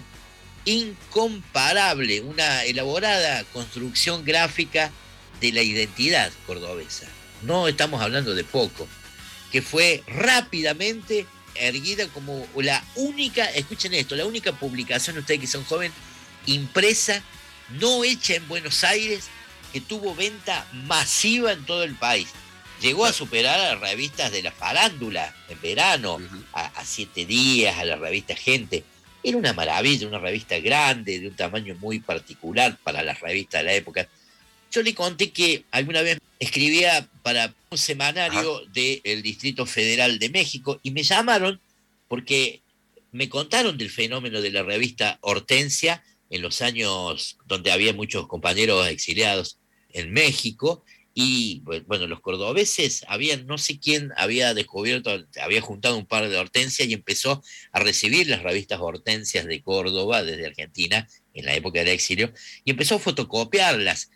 incomparable, una elaborada construcción gráfica de la identidad cordobesa. No estamos hablando de poco, que fue rápidamente erguida como la única, escuchen esto, la única publicación, ustedes que son jóvenes, impresa, no hecha en Buenos Aires, que tuvo venta masiva en todo el país. Llegó a superar a las revistas de la farándula en verano, a 7 días, a la revista Gente. Era una maravilla, una revista grande, de un tamaño muy particular para las revistas de la época. Yo le conté que alguna vez escribía para un semanario del Distrito Federal de México y me llamaron porque me contaron del fenómeno de la revista Hortensia en los años donde había muchos compañeros exiliados en México, y bueno, los cordobeses habían, no sé quién había descubierto, había juntado un par de Hortensias y empezó a recibir las revistas Hortensias de Córdoba desde Argentina en la época del exilio, y empezó a fotocopiarlas.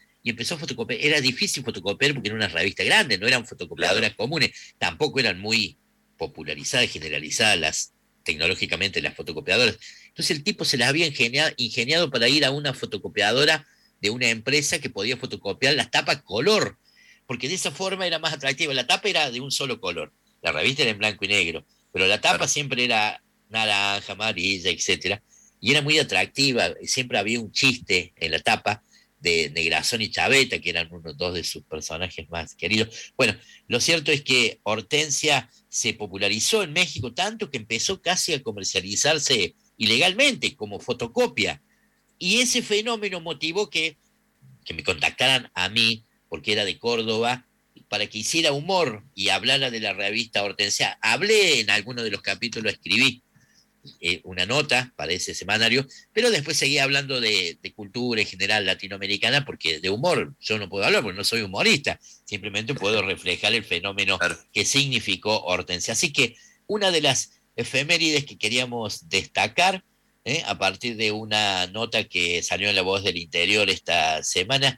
Era difícil fotocopiar porque era una revista grande, no eran fotocopiadoras comunes, tampoco eran muy popularizadas y generalizadas tecnológicamente las fotocopiadoras. Entonces el tipo se las había ingeniado para ir a una fotocopiadora de una empresa que podía fotocopiar las tapas color, porque de esa forma era más atractiva. La tapa era de un solo color, la revista era en blanco y negro, pero la tapa siempre era naranja, amarilla, etcétera, y era muy atractiva. Siempre había un chiste en la tapa de Negrazón y Chaveta, que eran dos de sus personajes más queridos. Bueno, lo cierto es que Hortensia se popularizó en México tanto que empezó casi a comercializarse ilegalmente como fotocopia. Y ese fenómeno motivó que me contactaran a mí, porque era de Córdoba, para que hiciera humor y hablara de la revista Hortensia. Hablé en alguno de los capítulos, escribí una nota para ese semanario, pero después seguí hablando de cultura en general latinoamericana, porque de humor yo no puedo hablar, porque no soy humorista, simplemente puedo reflejar el fenómeno que significó Hortensia. Así que una de las efemérides que queríamos destacar, a partir de una nota que salió en La Voz del Interior esta semana,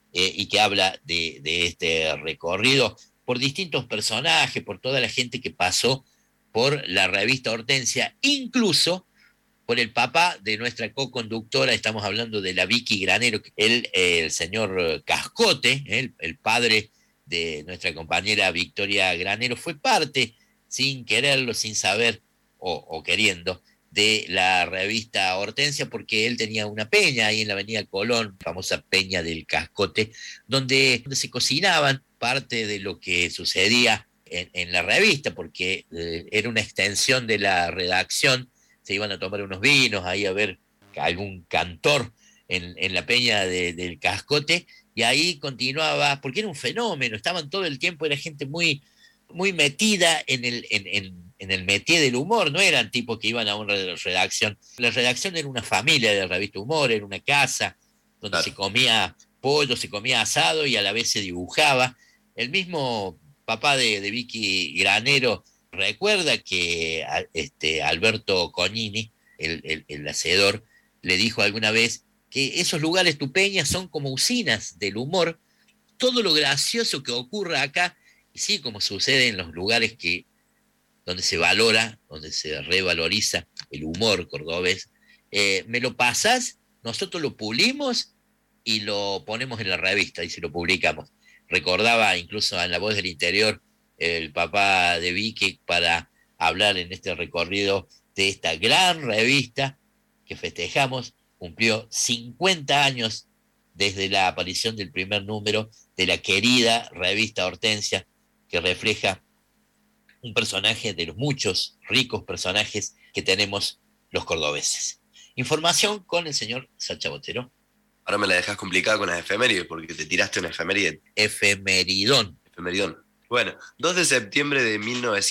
y que habla de este recorrido por distintos personajes, por toda la gente que pasó por la revista Hortensia, incluso por el papá de nuestra co-conductora. Estamos hablando de la Vicky Granero, el señor Cascote, el padre de nuestra compañera Victoria Granero, fue parte, sin quererlo, sin saber o queriendo, de la revista Hortensia, porque él tenía una peña ahí en la avenida Colón, famosa Peña del Cascote, donde se cocinaban parte de lo que sucedía en la revista, porque era una extensión de la redacción. Se iban a tomar unos vinos, ahí a ver algún cantor en la Peña del Cascote, y ahí continuaba, porque era un fenómeno, estaban todo el tiempo, era gente muy, muy metida en el métier del humor, no eran tipos que iban a una redacción. La redacción era una familia de la revista Humor, era una casa donde se comía pollo, se comía asado y a la vez se dibujaba. El mismo papá de Vicky Granero recuerda que Alberto Cognini, el hacedor, le dijo alguna vez que esos lugares, tu Peña, son como usinas del humor. Todo lo gracioso que ocurra acá, y sí, como sucede en los lugares donde se valora, donde se revaloriza el humor cordobés, me lo pasás, nosotros lo pulimos y lo ponemos en la revista y se lo publicamos. Recordaba incluso en La Voz del Interior el papá de Vicky para hablar en este recorrido de esta gran revista que festejamos. Cumplió 50 años desde la aparición del primer número de la querida revista Hortensia, que refleja un personaje de los muchos ricos personajes que tenemos los cordobeses. Información con el señor Sacha Botero. Ahora me la dejas complicada con las efemérides, porque te tiraste una efeméride. Efemeridón. Bueno, 2 de septiembre de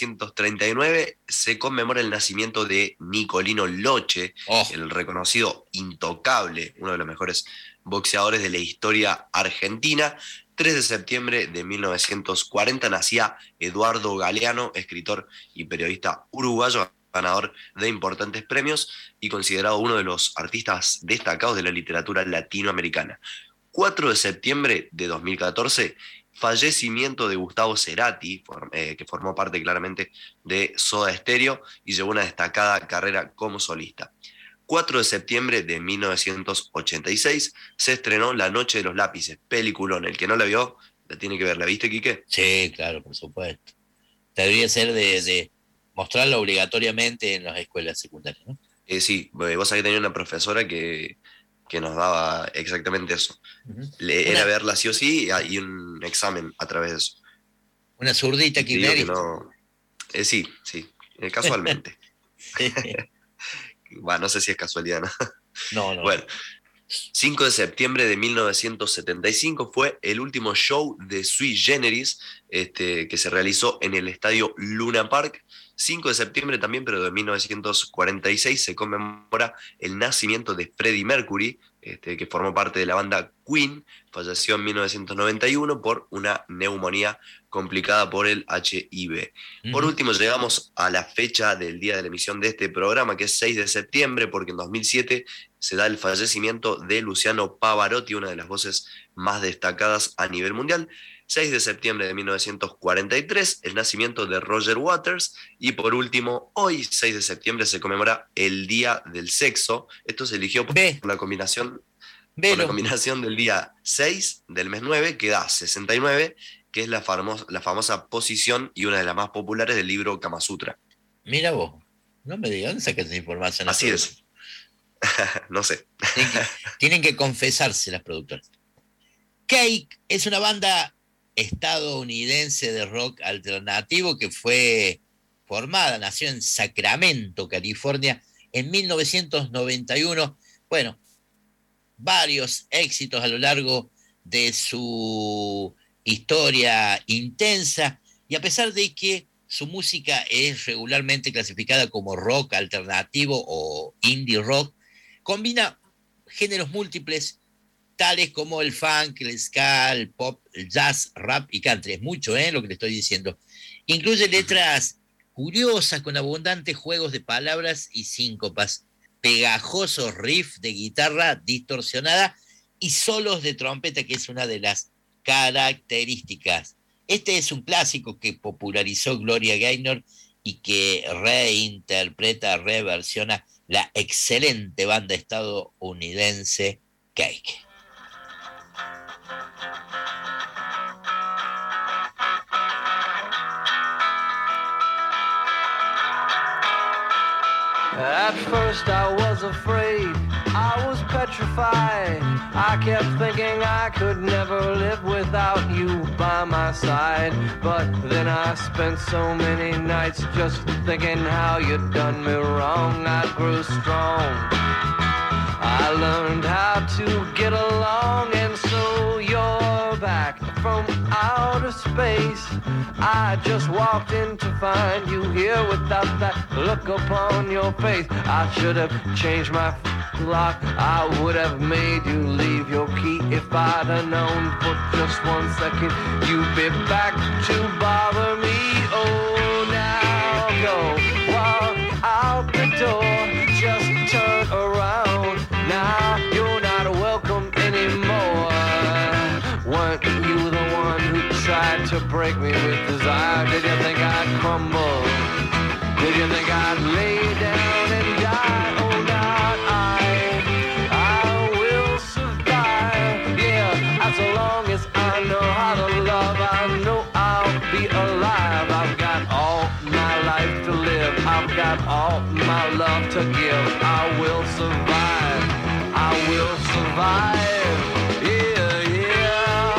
1939 se conmemora el nacimiento de Nicolino Loche, el reconocido intocable, uno de los mejores boxeadores de la historia argentina. 3 de septiembre de 1940 nacía Eduardo Galeano, escritor y periodista uruguayo, ganador de importantes premios y considerado uno de los artistas destacados de la literatura latinoamericana. 4 de septiembre de 2014, fallecimiento de Gustavo Cerati, que formó parte claramente de Soda Stereo y llevó una destacada carrera como solista. 4 de septiembre de 1986 se estrenó La Noche de los Lápices, peliculón. El que no la vio, la tiene que ver. ¿La viste, Quique? Sí, claro, por supuesto. Debería ser de mostrarla obligatoriamente en las escuelas secundarias, ¿no? Sí, vos sabés que tenía una profesora que nos daba exactamente eso. Era verla sí o sí y un examen a través de eso. Una zurdita Quimeri. No, sí, casualmente. Bueno, no sé si es casualidad, ¿no? No. Bueno, 5 de septiembre de 1975 fue el último show de Sui Generis que se realizó en el estadio Luna Park. 5 de septiembre también, pero de 1946, se conmemora el nacimiento de Freddie Mercury, que formó parte de la banda Queen. Falleció en 1991 por una neumonía complicada por el HIV. Por último, llegamos a la fecha del día de la emisión de este programa, que es 6 de septiembre, porque en 2007 se da el fallecimiento de Luciano Pavarotti, una de las voces más destacadas a nivel mundial. 6 de septiembre de 1943, el nacimiento de Roger Waters. Y por último, hoy, 6 de septiembre, se conmemora el Día del Sexo. Esto se eligió por la combinación del día 6 del mes 9, que da 69, que es la famosa posición y una de las más populares del libro Kama Sutra. Mira vos, no me digas, ¿dónde sacas esa información? Así es. No sé. Tienen que confesarse las productoras. Cake es una banda estadounidense de rock alternativo que fue formada, nació en Sacramento, California, en 1991. Bueno, varios éxitos a lo largo de su historia intensa, y a pesar de que su música es regularmente clasificada como rock alternativo o indie rock, combina géneros múltiples tales como el funk, el ska, el pop, el jazz, rap y country. Es mucho, lo que le estoy diciendo. Incluye letras curiosas con abundantes juegos de palabras y síncopas, pegajosos riffs de guitarra distorsionada y solos de trompeta, que es una de las características. Este es un clásico que popularizó Gloria Gaynor y que reversiona la excelente banda estadounidense Cake. At first I was afraid, I was petrified. I kept thinking I could never live without you by my side. But then I spent so many nights just thinking how you'd done me wrong. I grew strong, I learned how to get along, and so you're back from outer space. I just walked in to find you here without that look upon your face. I should have changed my lock, I would have made you leave your key. If I'd have known for just 1 second you'd be back to bother me. Oh, now go, walk out the door, just turn around. Now you're not welcome anymore. Weren't you the one who tried to break me with desire? Did you think I'd crumble? Did you think I'd lay down and die? Oh, not I will survive. Yeah, as long as I know how to love, I know I'll be alive. I've got all my life to live, I've got all my love to give. I will survive, I will survive. Yeah, yeah.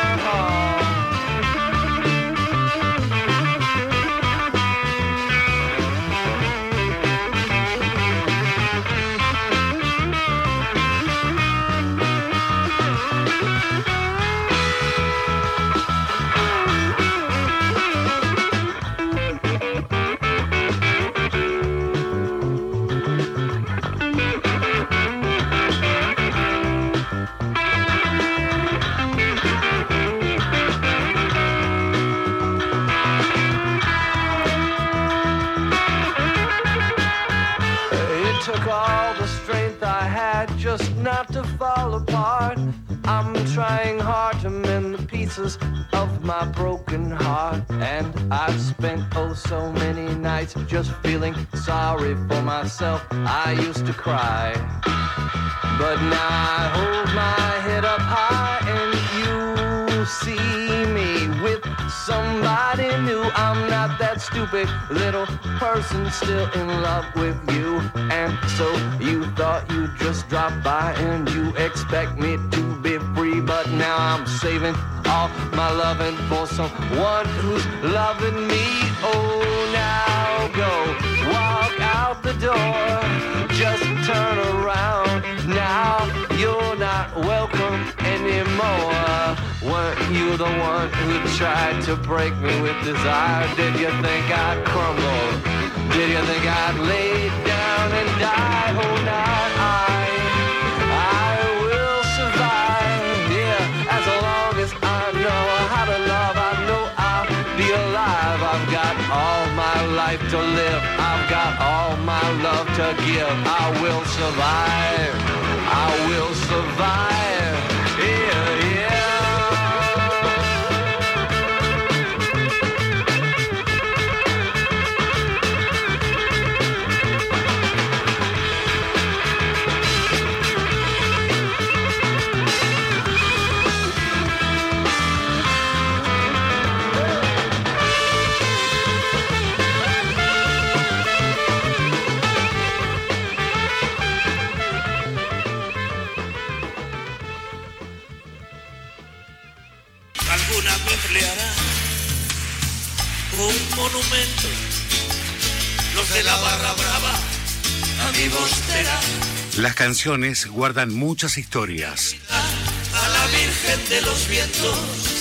Took all the strength I had just not to fall apart. I'm trying hard to mend the pieces of my broken heart. And I've spent oh so many nights just feeling sorry for myself. I used to cry, but now I hold my head up high and you see me with somebody new. I'm not that stupid little person still in love with you. And so you thought you'd just drop by and you expect me to be free. But now I'm saving all my loving for someone who's loving me. Oh, now go, walk out the door, just turn around. Now you're not welcome anymore. Weren't you the one who tried to break me with desire? Did you think I'd crumble? Did you think I'd lay down and die? Oh, not I will survive. Yeah, as long as I know how to love, I know I'll be alive. I've got all my life to live, I've got all my love to give. I will survive, I will survive. Yeah, yeah. Alguna vez le hará un monumento los de la barra brava a mi Bostera. Las canciones guardan muchas historias. A la Virgen de los Vientos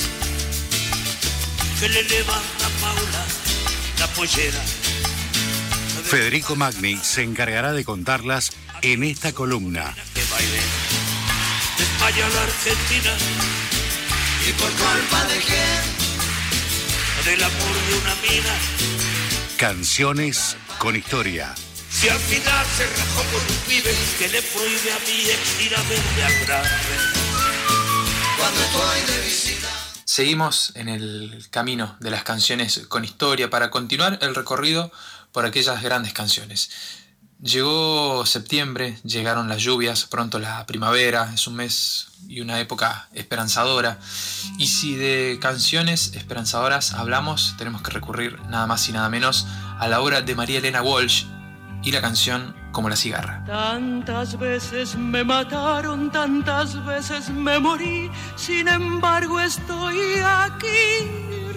que le levanta Paula la pollera. Federico Magni se encargará de contarlas en esta columna. Que baile desmaya la Argentina. ¿Y por culpa de quién? Del amor de una mina. Canciones con historia. Si al final se rajó con un pibe que le prohíbe a mi ex ir a verme a grande. cuando estoy de visita. Seguimos en el camino de las canciones con historia para continuar el recorrido por aquellas grandes canciones. Llegó septiembre, llegaron las lluvias, pronto la primavera, es un mes y una época esperanzadora. Y si de canciones esperanzadoras hablamos, tenemos que recurrir nada más y nada menos a la obra de María Elena Walsh y la canción Como la cigarra. Tantas veces me mataron, tantas veces me morí, sin embargo estoy aquí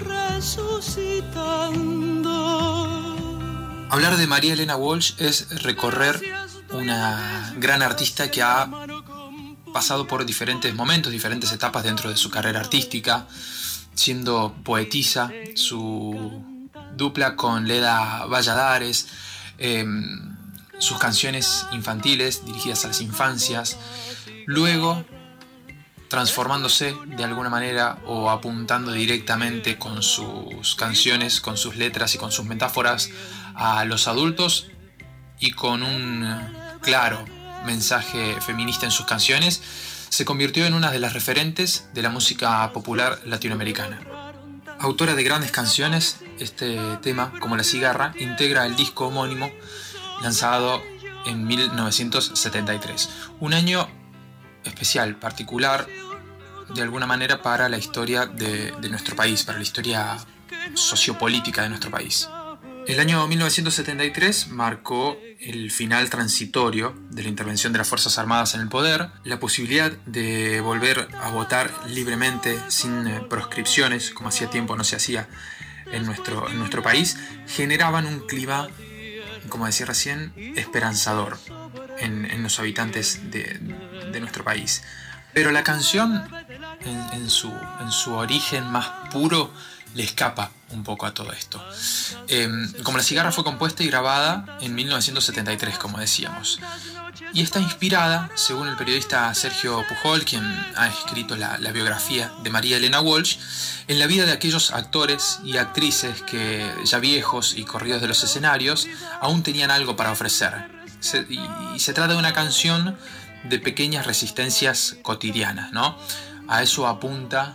resucitando. Hablar de María Elena Walsh es recorrer una gran artista que ha pasado por diferentes momentos, diferentes etapas dentro de su carrera artística, siendo poetisa, su dupla con Leda Valladares, sus canciones infantiles dirigidas a las infancias, luego transformándose de alguna manera o apuntando directamente con sus canciones, con sus letras y con sus metáforas a los adultos y con un claro mensaje feminista en sus canciones, se convirtió en una de las referentes de la música popular latinoamericana. Autora de grandes canciones, este tema, Como la cigarra, integra el disco homónimo lanzado en 1973. Un año especial, particular, de alguna manera para la historia de nuestro país, para la historia sociopolítica de nuestro país. El año 1973 marcó el final transitorio de la intervención de las Fuerzas Armadas en el poder, la posibilidad de volver a votar libremente, sin proscripciones, como hacía tiempo no se hacía en nuestro país, generaban un clima, como decía recién, esperanzador en los habitantes de nuestro país. Pero la canción, en su origen más puro, le escapa un poco a todo esto. Como la cigarra fue compuesta y grabada en 1973, como decíamos. Y está inspirada, según el periodista Sergio Pujol, quien ha escrito la biografía de María Elena Walsh, en la vida de aquellos actores y actrices que, ya viejos y corridos de los escenarios, aún tenían algo para ofrecer. Y se trata de una canción de pequeñas resistencias cotidianas, ¿no? A eso apuntó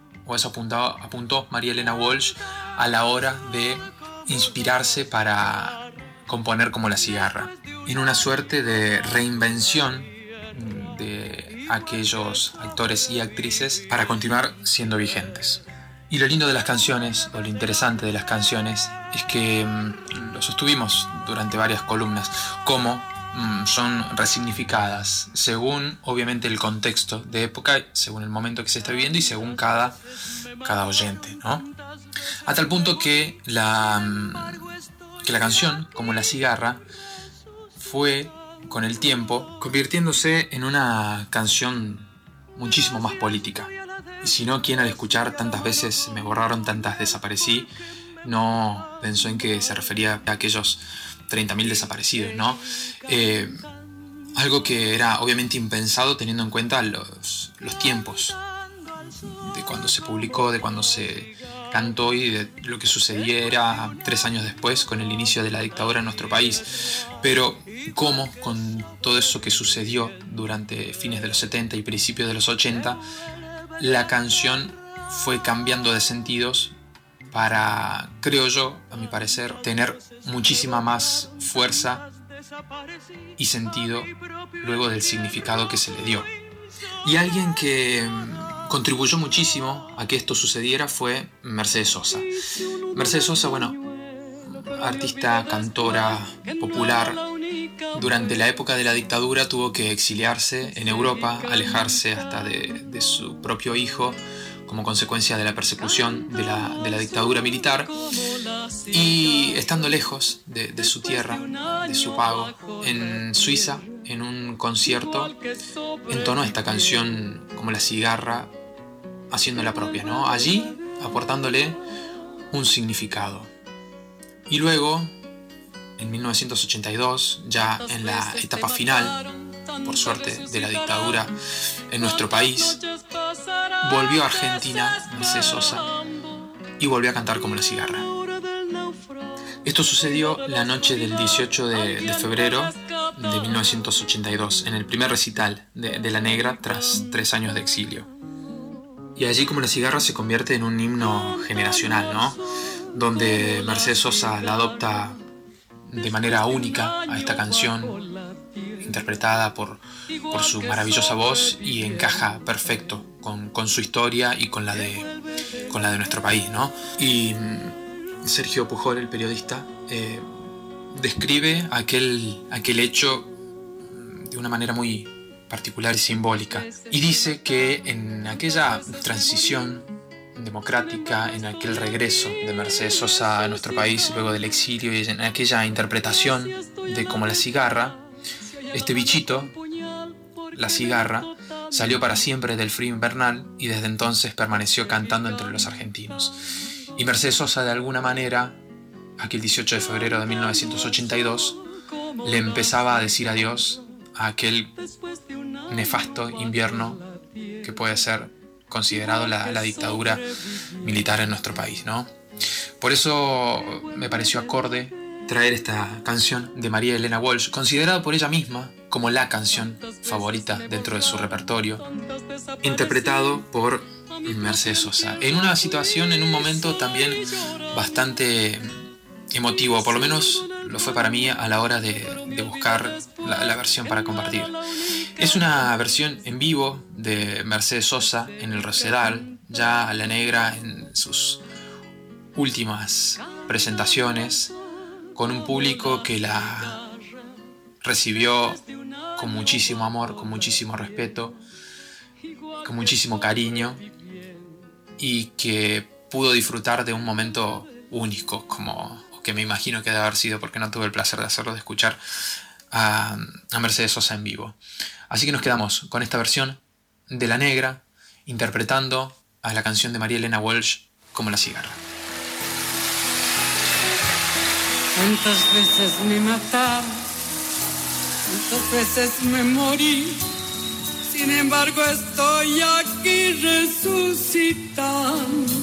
María Elena Walsh a la hora de inspirarse para componer Como la cigarra, en una suerte de reinvención de aquellos actores y actrices para continuar siendo vigentes. Y lo lindo de las canciones, o lo interesante de las canciones, es que lo sostuvimos durante varias columnas, cómo son resignificadas según obviamente el contexto de época, según el momento que se está viviendo y según cada oyente, ¿no? A tal punto que la canción, Como la cigarra, fue con el tiempo convirtiéndose en una canción muchísimo más política. Y si no, quien al escuchar tantas veces me borraron, tantas desaparecí, no pensó en que se refería a aquellos 30.000 desaparecidos, ¿no? Algo que era obviamente impensado teniendo en cuenta los tiempos de cuando se publicó, de cuando se cantó y de lo que sucediera 3 años después con el inicio de la dictadura en nuestro país. Pero cómo con todo eso que sucedió durante fines de los 70 y principios de los 80, la canción fue cambiando de sentidos para, creo yo, a mi parecer, tener muchísima más fuerza y sentido luego del significado que se le dio. Y alguien que contribuyó muchísimo a que esto sucediera fue Mercedes Sosa. Mercedes Sosa, bueno, artista, cantora popular, durante la época de la dictadura tuvo que exiliarse en Europa, alejarse hasta de su propio hijo, como consecuencia de la persecución de la dictadura militar, y estando lejos de su tierra, de su pago, en Suiza, en un concierto, entonó esta canción Como la cigarra, haciéndola propia, ¿no? Allí aportándole un significado. Y luego, en 1982, ya en la etapa final, por suerte, de la dictadura en nuestro país, volvió a Argentina, Mercedes Sosa, y volvió a cantar Como la cigarra. Esto sucedió la noche del 18 de febrero de 1982, en el primer recital de La Negra tras 3 años de exilio. Y allí Como la cigarra se convierte en un himno generacional, ¿no? Donde Mercedes Sosa la adopta de manera única a esta canción, interpretada por su maravillosa voz, y encaja perfecto con su historia y con la de nuestro país, ¿no? Y Sergio Pujol, el periodista, describe aquel hecho de una manera muy particular y simbólica, y dice que en aquella transición democrática, en aquel regreso de Mercedes Sosa a nuestro país luego del exilio, y en aquella interpretación de Como la cigarra, este bichito, la cigarra, salió para siempre del frío invernal y desde entonces permaneció cantando entre los argentinos. Y Mercedes Sosa, de alguna manera, aquel 18 de febrero de 1982, le empezaba a decir adiós a aquel nefasto invierno que puede ser considerado la dictadura militar en nuestro país, ¿no? Por eso me pareció acorde traer esta canción de María Elena Walsh, considerada por ella misma como la canción favorita dentro de su repertorio, interpretado por Mercedes Sosa, en una situación, en un momento también bastante emotivo, por lo menos lo fue para mí a la hora de buscar la versión para compartir. Es una versión en vivo de Mercedes Sosa en el Rosedal, ya La Negra en sus últimas presentaciones, con un público que la recibió con muchísimo amor, con muchísimo respeto, con muchísimo cariño, y que pudo disfrutar de un momento único, como que me imagino que debe haber sido, porque no tuve el placer de hacerlo, de escuchar a Mercedes Sosa en vivo. Así que nos quedamos con esta versión de La Negra, interpretando a la canción de María Elena Walsh, Como la cigarra. Tantas veces me mataron, tantas veces me morí, sin embargo estoy aquí resucitando.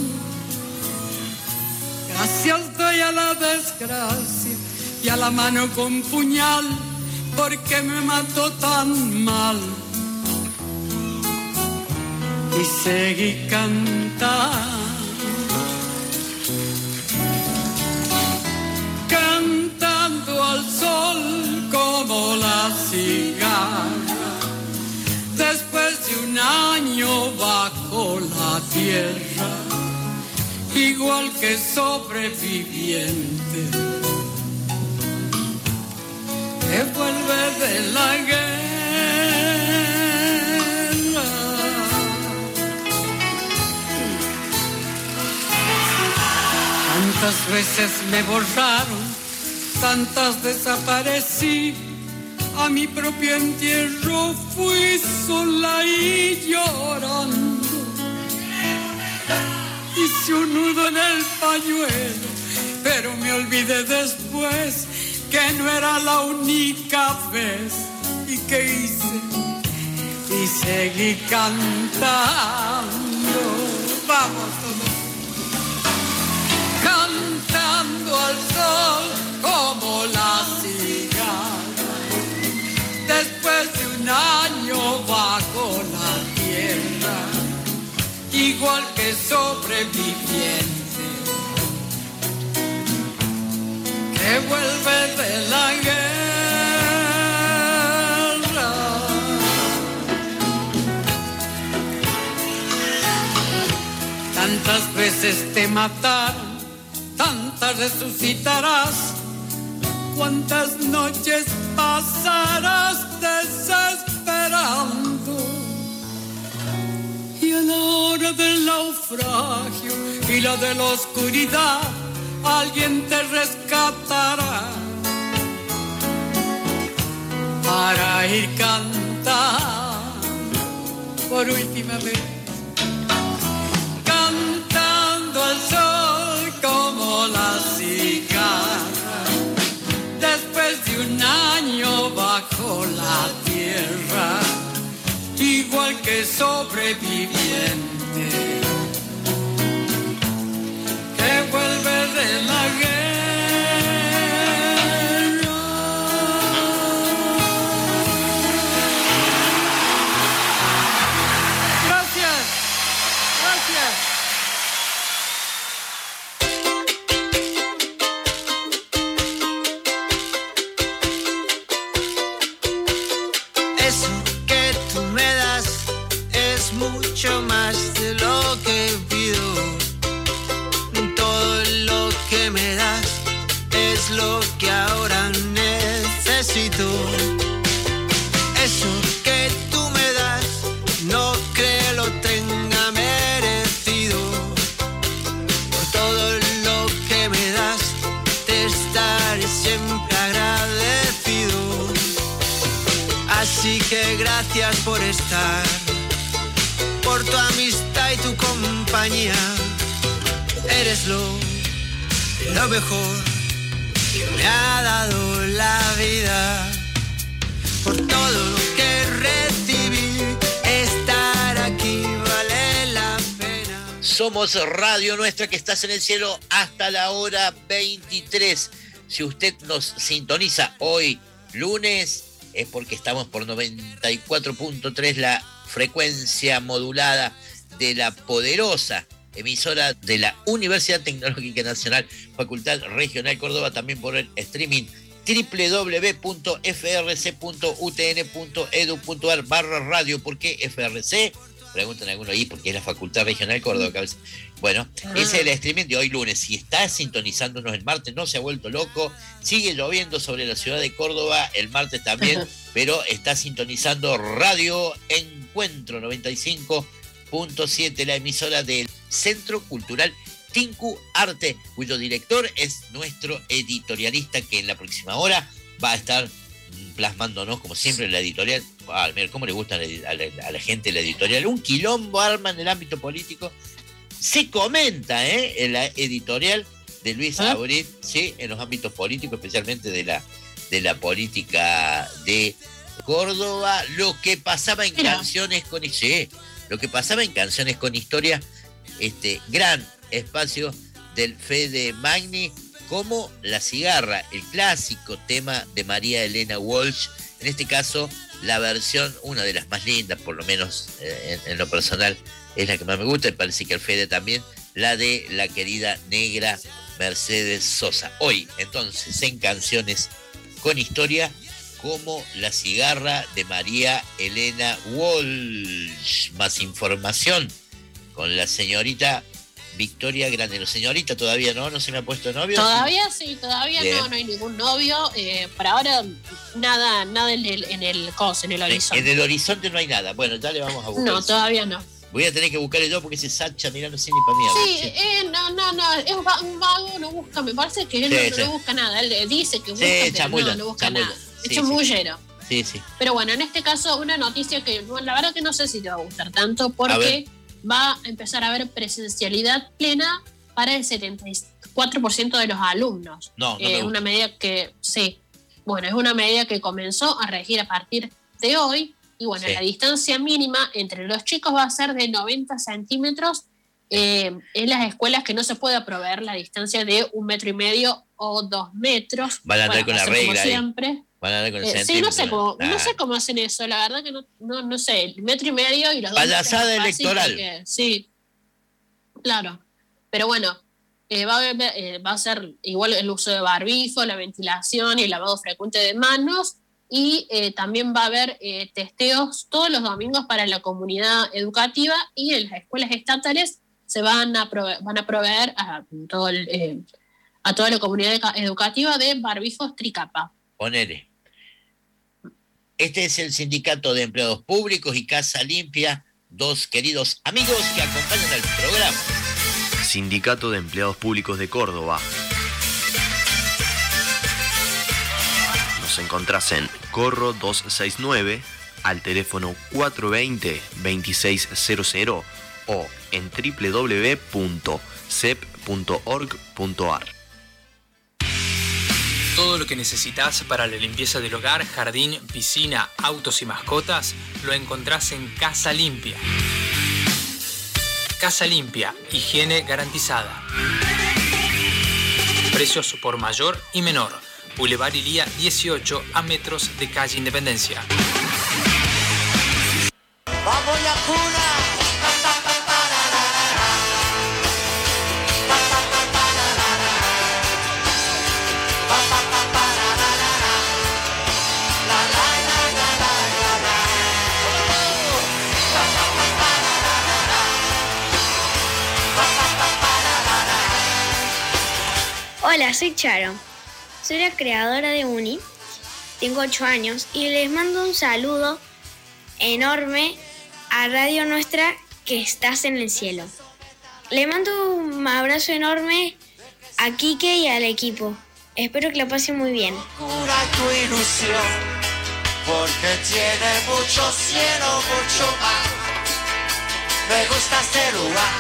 Gracias doy a la desgracia y a la mano con puñal, porque me mató tan mal. Y seguí cantando, cantando al sol como la cigarra. Después de un año bajo la tierra, igual que sobreviviente que vuelve de la guerra. Tantas veces me borraron, tantas desaparecí, a mi propio entierro fui sola y llorando. Hice un nudo en el pañuelo, pero me olvidé después que no era la única vez. ¿Y qué hice? Y seguí cantando. Vamos todos. Cantando al sol como la cigarra. Después de un año bajo la tierra, igual que sobreviviente que vuelve de la guerra. Tantas veces te mataron, tantas resucitarás, cuántas noches pasarás desesperando. Y a la hora del naufragio y la de la oscuridad, alguien te rescatará para ir cantando por última vez, cantando al sol como la cigarra. Después de un año bajo la tierra, igual que sobreviviente que vuelve de la guerra. Gracias. necesito. Eso que tú me das, no creo lo tenga merecido. Por todo lo que me das, te estaré siempre agradecido. Así que gracias por estar, por tu amistad y tu compañía. Eres lo mejor que me ha dado la vida. Por todo lo que recibí, estar aquí vale la pena. Somos Radio Nuestra, que estás en el cielo hasta la hora 23. Si usted nos sintoniza hoy, lunes, es porque estamos por 94.3, la frecuencia modulada de la poderosa emisora de la Universidad Tecnológica Nacional, Facultad Regional Córdoba, también por el streaming www.frc.utn.edu.ar/radio. ¿Por qué FRC? Preguntan algunos ahí, porque es la Facultad Regional Córdoba. Bueno, ese es el streaming de hoy lunes. Si está sintonizándonos el martes, no se ha vuelto loco. Sigue lloviendo sobre la ciudad de Córdoba, el martes también, pero está sintonizando Radio Encuentro 95.7, la emisora del Centro Cultural Tinku Arte, cuyo director es nuestro editorialista, que en la próxima hora va a estar plasmándonos, como siempre, la editorial. Mira, cómo le gusta a la gente la editorial. Un quilombo arma en el ámbito político. Se comenta en la editorial de Luis Abril, sí, en los ámbitos políticos, especialmente de la política de Córdoba, lo que pasaba en canciones con historia, gran espacio del Fede Magni, como La Cigarra, el clásico tema de María Elena Walsh, en este caso la versión, una de las más lindas, por lo menos en lo personal, es la que más me gusta, y parece que el Fede también, la de la querida negra Mercedes Sosa. Hoy, entonces, en canciones con historia, como La Cigarra de María Elena Walsh. Más información con la señorita Victoria Granero. Señorita, todavía no se me ha puesto novio. Todavía sí, todavía no hay ningún novio. Por ahora nada en el horizonte. En el horizonte no hay nada. Bueno, ya le vamos a buscar. No, todavía no. Voy a tener que buscarle yo porque ese Sacha, mira, no sé ni para mí. Sí, no, es un vago, no busca, me parece que él no busca nada. Él dice que busca, pero no busca nada. Es chamullero. Sí. Pero bueno, en este caso, una noticia que la verdad que no sé si te va a gustar tanto, porque va a empezar a haber presencialidad plena para el 74% de los alumnos. Es una medida que, es una medida que comenzó a regir a partir de hoy. Y bueno, la distancia mínima entre los chicos va a ser de 90 centímetros. En las escuelas que no se puede proveer la distancia de 1,5 metros o 2 metros. Van a andar con la regla. Como siempre. Van a andar con el centímetro. Sí, no sé cómo hacen eso. La verdad que no sé. 1,5 metros y los 2 metros. Payasada electoral. Sí, claro. Pero bueno, va a ser igual el uso de barbijo, la ventilación y el lavado frecuente de manos. Y también va a haber testeos todos los domingos para la comunidad educativa, y en las escuelas estatales se van a proveer a toda la comunidad educativa de barbijos tricapa. Ponele. Este es el Sindicato de Empleados Públicos y Casa Limpia, dos queridos amigos que acompañan al programa. Sindicato de Empleados Públicos de Córdoba. Nos encontrás en Corro 269, al teléfono 420-2600 o en www.cep.org.ar. Todo lo que necesitas para la limpieza del hogar, jardín, piscina, autos y mascotas lo encontrás en Casa Limpia. Casa Limpia, higiene garantizada. Precios por mayor y menor. Boulevard Ilía 18, a metros de calle Independencia. ¡Vamos la cuna! Hola, soy Charo. Soy la creadora de Uni tengo 8 años y les mando un saludo enorme a Radio Nuestra que estás en el cielo. Le mando un abrazo enorme a Quique y al equipo. Espero que la pasen muy bien. Cura tu ilusión, porque tiene mucho cielo, mucho mar. Me gusta este lugar.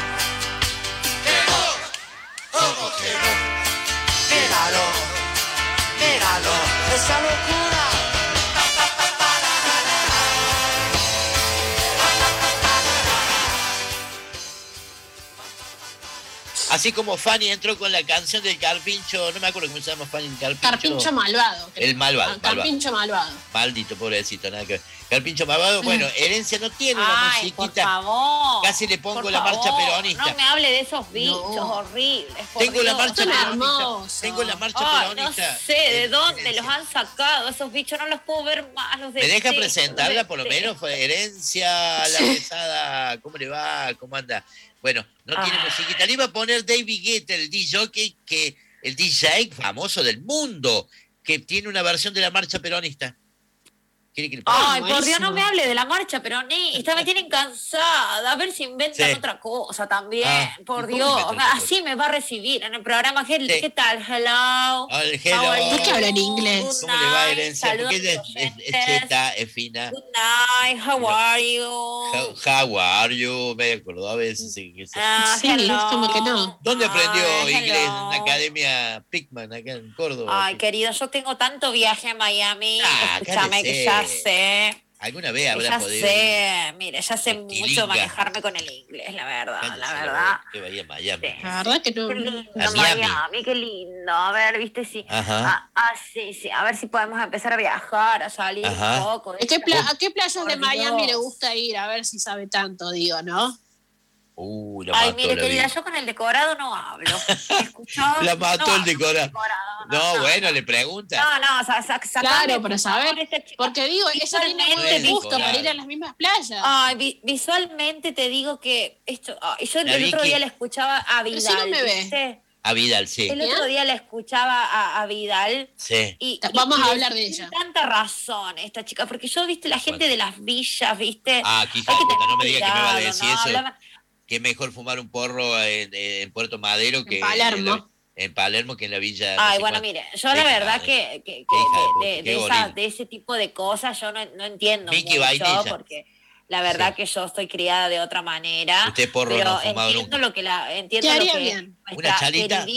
¿Cómo que no? Míralo, míralo, esa locura. Así como Fanny entró con la canción del Carpincho, no me acuerdo cómo se llama Fanny, el Carpincho. Carpincho malvado. El malvado. Carpincho malvado. Maldito, pobrecito, nada que ver. Carpincho malvado, bueno, Herencia no tiene una musiquita. Por favor. Casi le pongo la marcha peronista. No me hable de esos bichos horribles. Tengo la marcha peronista. Hermoso. Tengo la marcha peronista. No sé de dónde los han sacado. Esos bichos no los puedo ver más. Los ¿Me deja presentarla por lo menos? Fue Herencia, la pesada. ¿Cómo le va? ¿Cómo anda? Bueno, no tiene musiquita. Le iba a poner David Guetta, el DJ famoso del mundo, que tiene una versión de la marcha peronista. ¿Quiere que le ponga? Ay, por Dios, no me hable de la marcha peronista, me tienen cansada. A ver si inventan otra cosa también. Por Dios, así me va a recibir en el programa. ¿Qué tal? Hello. Hello. ¿Por qué habla en inglés? ¿Cómo le va, Herencia? Porque ella es cheta, es fina. Good night, how are you? How are you? Me acordó a veces. Sí, como que no. ¿Dónde aprendió inglés? En la Academia Pickman, acá en Córdoba. Ay, querido, yo tengo tanto viaje a Miami. Escúchame que ya sé. ¿Alguna vez habrá podido? Ya sé mucho manejarme con el inglés, la verdad. Que vaya a Miami. La verdad que no. Qué lindo, Miami, qué lindo. A ver, viste, sí. Sí. A ver si podemos empezar a viajar, a salir un poco. ¿A qué playas de Miami le gusta ir? A ver si sabe tanto, digo, ¿no? Ay, mire, querida, yo con el decorado no hablo. ¿Escuchó? La mató el decorado. Bueno, le pregunta. Claro, para saber. Porque digo, ella tiene muy gusto para ir a las mismas playas. Ay, visualmente te digo que esto. Yo el otro día le escuchaba a Vidal. Pero si no me ve. A Vidal, sí. El otro día la escuchaba a Vidal. Sí. Y vamos a hablar de ella. Tiene tanta razón esta chica, porque yo, viste, la gente de las villas, viste. Qué hija de puta, no me diga que me va a decir eso. Que es mejor fumar un porro en Puerto Madero que en Palermo que en la villa. Ay, bueno, mire, yo la verdad que de ese tipo de cosas yo no entiendo mucho, porque la verdad que yo estoy criada de otra manera. Usted porro no ha fumado entiendo nunca. Entiendo lo que bien. nuestra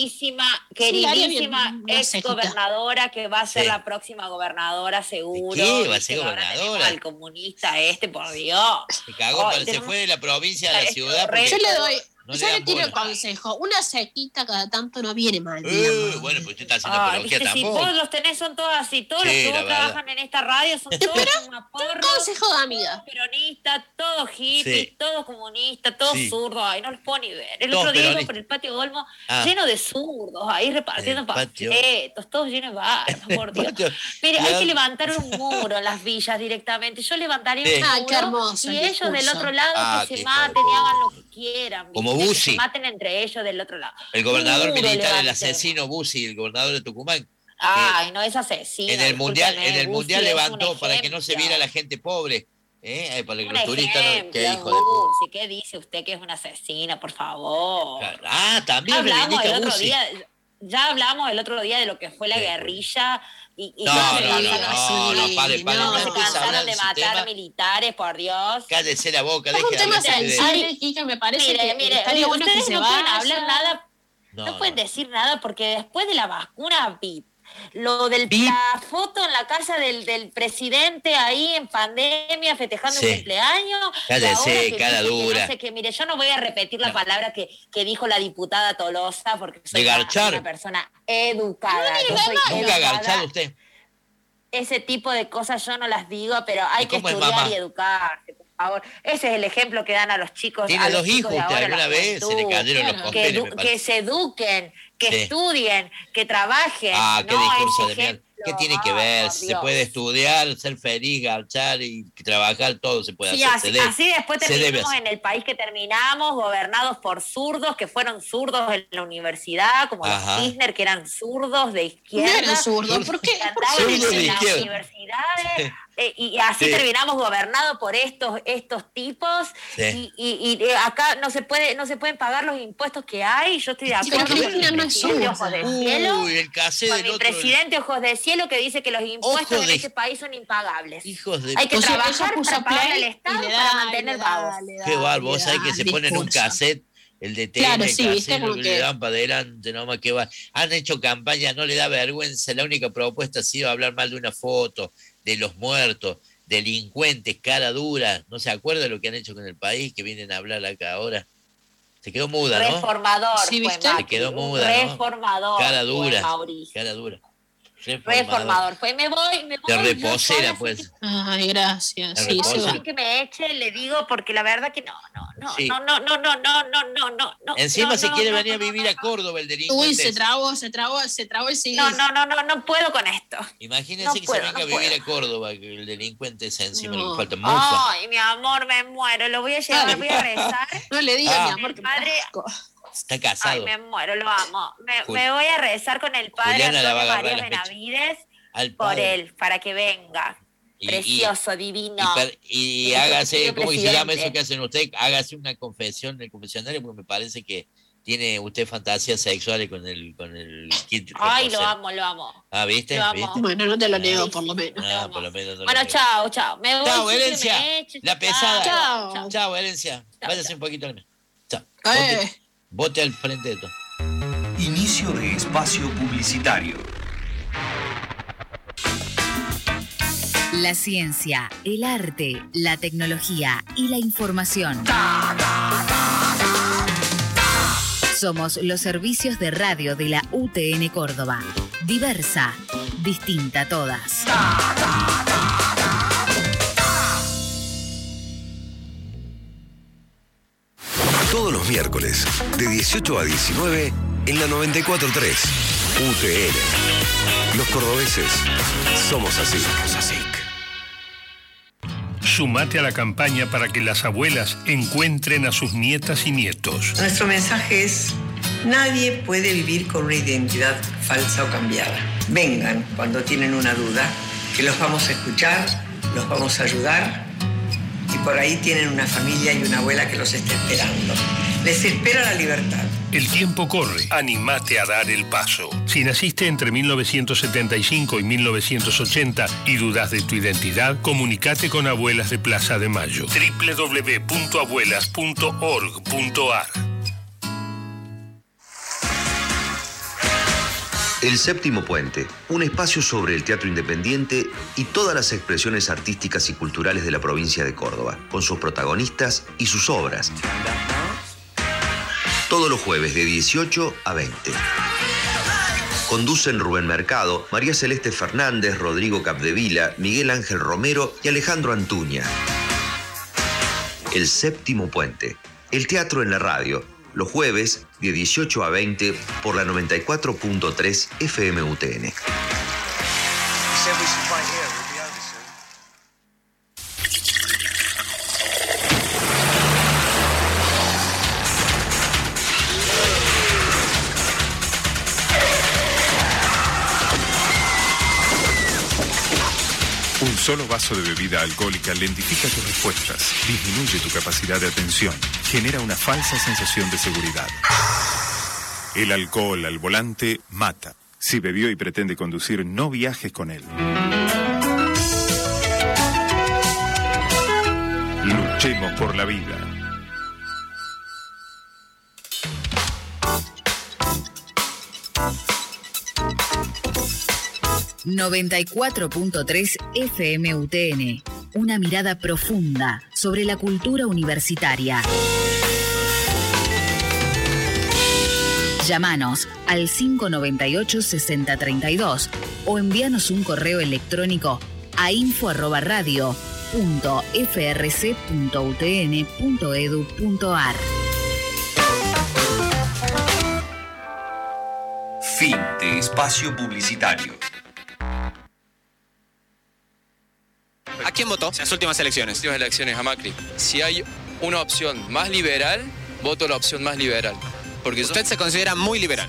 queridísima ex gobernadora, que va a ser la próxima gobernadora seguro. ¿Qué? ¿Va a ser gobernadora? Al comunista por Dios. Se cagó, se fue de la provincia a la ciudad. Yo le doy... Yo le tiro el consejo, una sequita cada tanto no viene mal. Bueno, pues usted está haciendo apología tampoco. Si todos los tenés son todos así, todos los que trabajan en esta radio son todos un consejo de amiga. Peronistas, todos hippies, todos comunistas, todos zurdos, ahí no los puedo ni ver. El otro día iba por el patio Olmo lleno de zurdos, ahí repartiendo panfletos, todos llenos de balas, por Dios. Mire, hay que levantar un muro en las villas directamente. Yo levantaría un muro qué hermoso, y ellos del otro lado que se maten y hagan lo que quieran. Como Bussi. Se maten entre ellos del otro lado. El gobernador militar, el asesino Bussi, el gobernador de Tucumán. Ay, no es asesino. En el mundial levantó para que no se viera la gente pobre. Para que los turistas no. ¿Qué hijo de puta? ¿Qué dice usted que es un asesino, por favor? También ya hablamos el otro día de lo que fue la guerrilla. No, pare, no se cansaron de matar militares, por Dios. Cállese la boca, deje de hablar. Kika, me parece mire, estaría bueno que se no vaya. Pueden hablar nada, no pueden decir nada, porque después de la vacuna lo de la foto en la casa del presidente ahí en pandemia festejando un cumpleaños. Cállese, cara dura. No sé qué, mire, yo no voy a repetir la palabra que dijo la diputada Tolosa, porque soy una persona educada. ¿Nunca ha garchado usted? Ese tipo de cosas yo no las digo, pero hay que estudiar y educarse, por favor. Ese es el ejemplo que dan a los chicos. Tiene dos hijos, usted alguna vez se le cayeron los papeles. Que se eduquen, que estudien, que trabajen. Qué discurso de mierda. ¿Qué tiene que ver? Se puede estudiar, ser feliz, garchar y trabajar, todo se puede hacer. Así después terminamos en el país que terminamos, gobernados por zurdos, que fueron zurdos en la universidad, como los Kirchner, que eran zurdos de izquierda. No eran zurdos, ¿por qué? Zurdos en las universidades. Y así terminamos gobernados por estos tipos. Y acá no se pueden pagar los impuestos que hay. Yo estoy de acuerdo con mi presidente Ojos de Cielo. Con mi presidente Ojos de Cielo, que dice que los impuestos en este país son impagables. Hay que trabajar para pagar al Estado para mantener pagos. Qué bárbaro, vos sabés que se ponen un cassette, el de TN, claro, sí, casero, que le dan para adelante, nomás que va. Han hecho campaña, no le da vergüenza. La única propuesta ha sido hablar mal de una foto, de los muertos, delincuentes, cara dura. ¿No se acuerda de lo que han hecho con el país? Que vienen a hablar acá ahora. Se quedó muda, ¿no? Reformador. ¿Sí, viste? Se quedó muda, ¿no? Reformador. Cara dura. Cara dura. Reformador. Pues me voy. De reposera, pues. Ay, gracias. Sí, que me eche, le digo, porque la verdad que no. Encima se quiere venir a vivir a Córdoba el delincuente. Uy, se trabó el CD. No puedo con esto. Imagínense que se venga a vivir a Córdoba, que el delincuente es encima, le falta mucho. Ay, mi amor, me muero. Lo voy a llevar, lo voy a rezar. No le digas, mi amor, que padre. Está casado. Ay, me muero, lo amo. Me voy a rezar con el padre Antonio María Benavides por él, para que venga. Precioso, divino. Y hágase, ¿cómo se llama eso que hacen ustedes? Hágase una confesión en el confesionario, porque me parece que tiene usted fantasías sexuales con el kit. Ay, lo amo. Ah, ¿viste? Lo amo. ¿Viste? Bueno, no te lo niego, por lo menos. Por lo menos no. Bueno, chao. Me voy. Chao, Herencia. La pesada. Chao. Chao, Herencia. Váyase un poquito. Chao. Vote al frente de todo. Inicio de espacio publicitario. La ciencia, el arte, la tecnología y la información. Somos los servicios de radio de la UTN Córdoba. Diversa, distinta todas. Todos los miércoles, de 18 a 19, en la 94.3. UTN. Los cordobeses somos así. Sumate a la campaña para que las abuelas encuentren a sus nietas y nietos. Nuestro mensaje es: nadie puede vivir con una identidad falsa o cambiada. Vengan cuando tienen una duda, que los vamos a escuchar, los vamos a ayudar, y por ahí tienen una familia y una abuela que los está esperando. Les espera la libertad. El tiempo corre. Animate a dar el paso. Si naciste entre 1975 y 1980 y dudas de tu identidad, comunicate con Abuelas de Plaza de Mayo. www.abuelas.org.ar. El Séptimo Puente, un espacio sobre el teatro independiente y todas las expresiones artísticas y culturales de la provincia de Córdoba, con sus protagonistas y sus obras. Todos los jueves de 18 a 20. Conducen Rubén Mercado, María Celeste Fernández, Rodrigo Capdevila, Miguel Ángel Romero y Alejandro Antuña. El Séptimo Puente, el teatro en la radio, los jueves de 18 a 20 por la 94.3 FM UTN. Un solo vaso de bebida alcohólica lentifica tus respuestas, disminuye tu capacidad de atención, genera una falsa sensación de seguridad. El alcohol al volante mata. Si bebió y pretende conducir, no viajes con él. Luchemos por la vida. ...94.3 FM UTN... ...una mirada profunda sobre la cultura universitaria. Llámanos al 598-6032... ...o envíanos un correo electrónico a info@radio.frc.utn.edu.ar. Fin de espacio publicitario. Correcto. ¿A quién votó en las últimas elecciones? Últimas elecciones a Macri. Si hay una opción más liberal, voto la opción más liberal. Porque ¿Usted se considera muy liberal?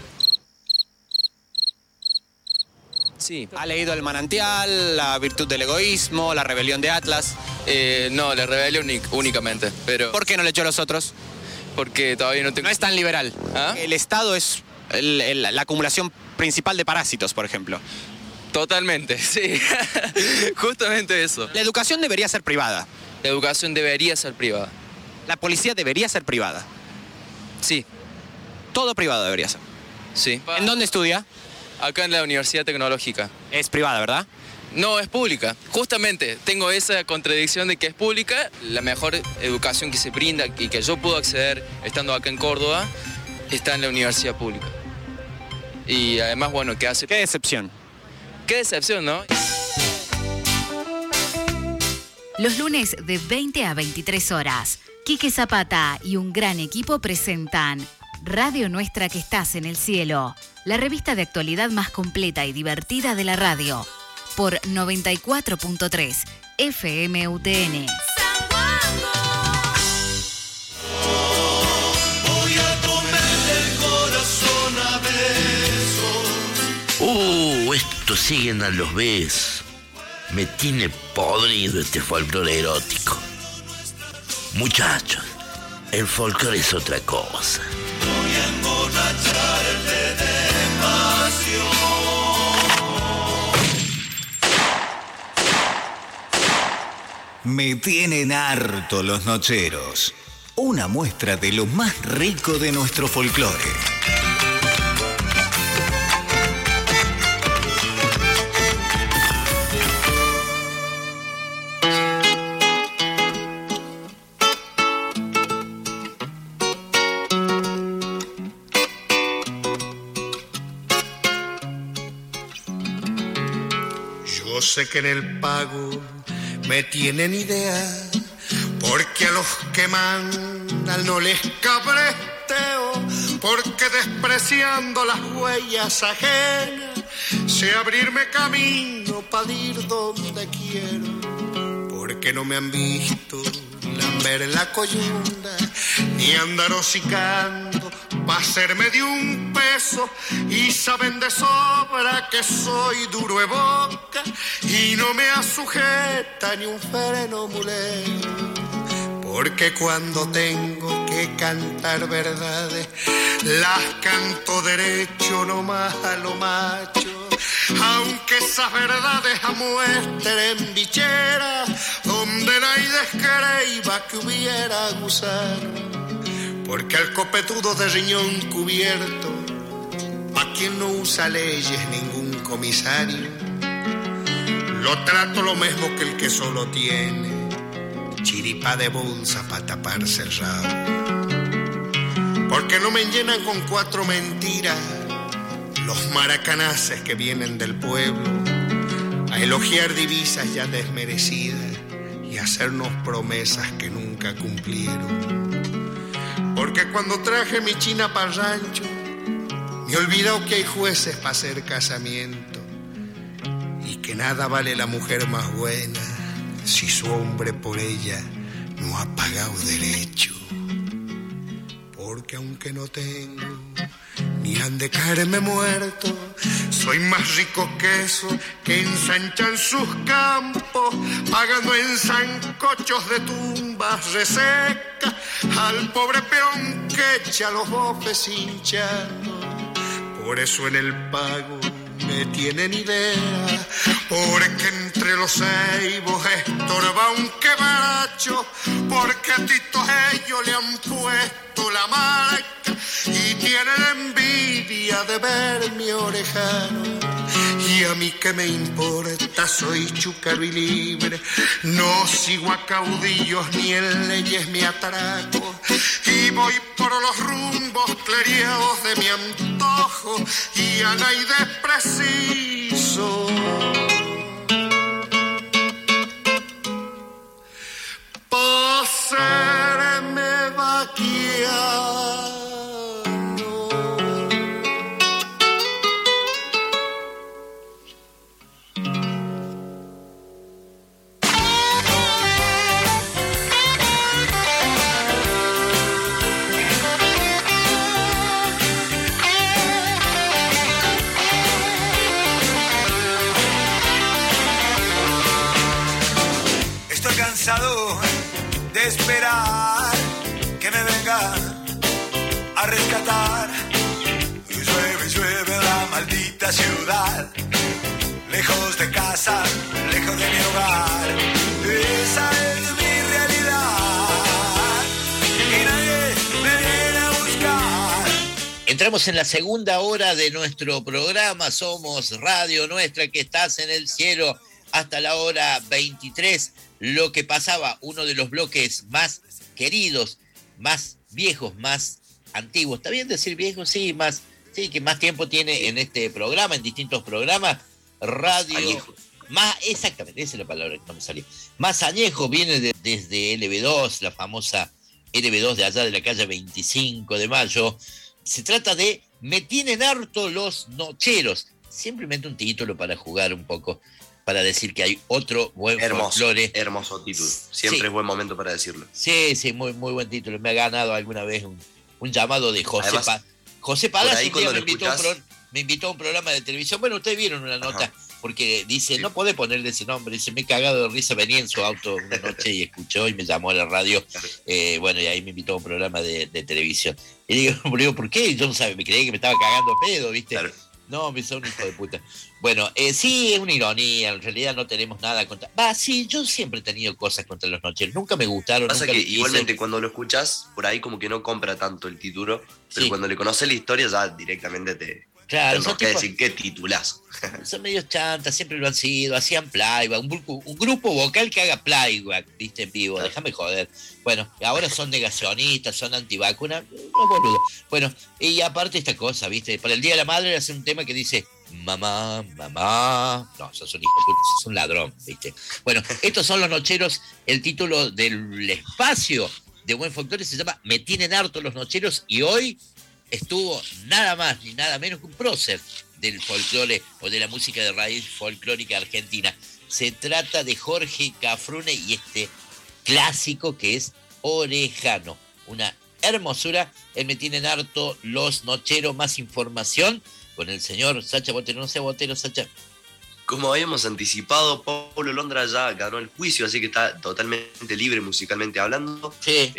Sí. ¿Ha leído El Manantial, La virtud del egoísmo, La rebelión de Atlas? No, La rebelión únicamente, pero... ¿Por qué no leyó los otros? Porque todavía no tengo... No es tan liberal. ¿Ah? El Estado es la acumulación principal de parásitos, por ejemplo. Totalmente, sí. Justamente eso. La educación debería ser privada. La educación debería ser privada. La policía debería ser privada. Sí. Todo privado debería ser. Sí. ¿En dónde estudia? Acá en la Universidad Tecnológica. Es privada, ¿verdad? No, es pública. Justamente, tengo esa contradicción de que es pública. La mejor educación que se brinda y que yo puedo acceder estando acá en Córdoba está en la universidad pública. Y además, bueno, ¿qué hace? Qué decepción. Qué decepción, ¿no? Los lunes de 20 a 23 horas, Quique Zapata y un gran equipo presentan Radio Nuestra que estás en el cielo, la revista de actualidad más completa y divertida de la radio, por 94.3 FM UTN. Voy a comerle el corazón a besos. Esto siguen a los besos. Me tiene podrido este folclore erótico. Muchachos, el folclore es otra cosa. Voy a emborracharte de pasión. Me tienen harto los nocheros. Una muestra de lo más rico de nuestro folclore. Yo sé que en el pago me tienen idea, porque a los que mandan no les cabresteo, porque despreciando las huellas ajenas sé abrirme camino para ir donde quiero, porque no me han visto lamber la coyunda ni andar hocicando pa' hacerme de un peso, y saben de sobra que soy duro de boca y no me asujeta ni un freno mulero, porque cuando tengo que cantar verdades las canto derecho, no más a lo macho, aunque esas verdades amuestren bicheras donde nadie descreiba que hubiera gusar. Porque al copetudo de riñón cubierto, a quien no usa leyes ningún comisario, lo trato lo mismo que el que solo tiene chiripa de bolsa para taparse el rabo. Porque no me llenan con 4 mentiras los maracanaces que vienen del pueblo a elogiar divisas ya desmerecidas y hacernos promesas que nunca cumplieron. Porque cuando traje mi china para el rancho, me he olvidado que hay jueces para hacer casamiento y que nada vale la mujer más buena si su hombre por ella no ha pagado derecho. Porque aunque no tengo ni han de caerme muerto, soy más rico que eso que ensanchan sus campos, pagando en sancochos de tumbas resecas al pobre peón que echa los bofes hinchando. Por eso en el pago me tienen idea, porque entre los ceibos estorba un quebracho, porque a Tito ellos le han puesto la marca y tienen envidia de ver mi orejano. Y a mí que me importa, soy chúcaro y libre, no sigo a caudillos ni en leyes me atraco, y voy por los rumbos cleriados de mi antojo y a nadie preciso. Pa' serme vaquiano. cansado de esperar que me venga a rescatar. Llueve, llueve en la maldita ciudad, lejos de casa, lejos de mi hogar. Esa es mi realidad y nadie me viene a buscar. Entramos en la segunda hora de nuestro programa. Somos Radio Nuestra, que estás en el cielo, hasta la hora 23. Lo que pasaba, uno de los bloques más queridos, más viejos, más antiguos. ¿Está bien decir viejos? Sí, más, sí, que más tiempo tiene en este programa, en distintos programas. Radio añejo. Más, exactamente, esa es la palabra que no me salió. Más añejo, viene desde LB2, la famosa LB2 de allá de la calle 25 de Mayo. Se trata de Me tienen harto los nocheros. Simplemente un título para jugar un poco, para decir que hay otro buen folclore. Hermoso título. Siempre sí. Es buen momento para decirlo. Sí, sí, muy, muy buen título. Me ha ganado alguna vez un llamado de José José Palacio. Un día me invitó a un programa de televisión. Bueno, ustedes vieron una nota. Ajá. Porque dice, sí. No podés ponerle ese nombre. Dice, me he cagado de risa. Venía en su auto una noche y escuchó y me llamó a la radio. Bueno, y ahí me invitó a un programa de televisión. Y digo, ¿por qué? Yo no sabía, me creí que me estaba cagando pedo, ¿viste? Claro. No, me son un hijo de puta. Bueno, sí, es una ironía. En realidad no tenemos nada contra... sí, yo siempre he tenido cosas contra los nocheros. Nunca me gustaron. Pasa que igualmente cuando lo escuchas, por ahí como que no compra tanto el título. Pero sí. Cuando le conoces la historia ya directamente te... Claro, son tipos, decir qué titulazo. Son medios chantas, siempre lo han sido, hacían playback, un grupo vocal que haga playback, viste, en vivo, déjame joder. Bueno, ahora son negacionistas, son antivacunas, no boludo. Bueno, y aparte esta cosa, viste, para el Día de la Madre hace un tema que dice, mamá, mamá, no, sos un hijo de puta, sos un ladrón, viste. Bueno, estos son los nocheros, el título del espacio de Buen Folclore se llama Me tienen harto los nocheros, y hoy estuvo nada más ni nada menos que un prócer del folclore o de la música de raíz folclórica argentina. Se trata de Jorge Cafrune y este clásico que es Orejano. Una hermosura. Él Me tienen harto los nocheros. Más información con el señor Sacha Botero. No sé, Botero, Sacha. Como habíamos anticipado, Pablo Londra ya ganó el juicio, así que está totalmente libre musicalmente hablando. Sí.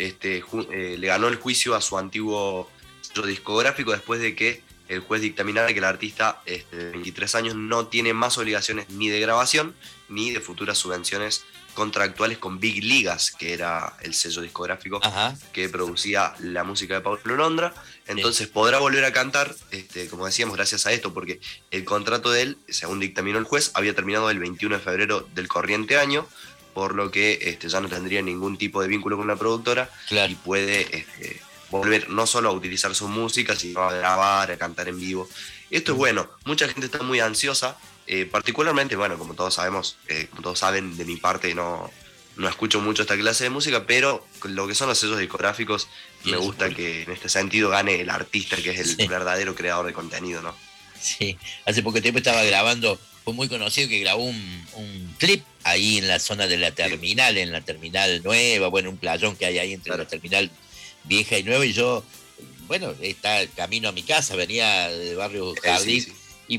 Le ganó el juicio a su antiguo discográfico después de que el juez dictaminara que el artista de 23 años no tiene más obligaciones ni de grabación ni de futuras subvenciones contractuales con Big Ligas, que era el sello discográfico que producía la música de Pablo Londra. Entonces podrá volver a cantar, como decíamos, gracias a esto, porque el contrato de él, según dictaminó el juez, había terminado el 21 de febrero del corriente año, por lo que ya no tendría ningún tipo de vínculo con la productora. Claro. Y puede volver no solo a utilizar su música, sino a grabar, a cantar en vivo. Esto es bueno. Mucha gente está muy ansiosa, particularmente, bueno, como todos sabemos, como todos saben, de mi parte no escucho mucho esta clase de música, pero lo que son los sellos discográficos, me gusta que en este sentido gane el artista, que es el verdadero creador de contenido, ¿no? Sí, hace poco tiempo estaba grabando, fue muy conocido que grabó un clip ahí en la zona de la terminal, en la terminal nueva, bueno, un playón que hay ahí entre la terminal vieja y nueva, y yo, bueno, está camino a mi casa, venía de Barrio Jardín, y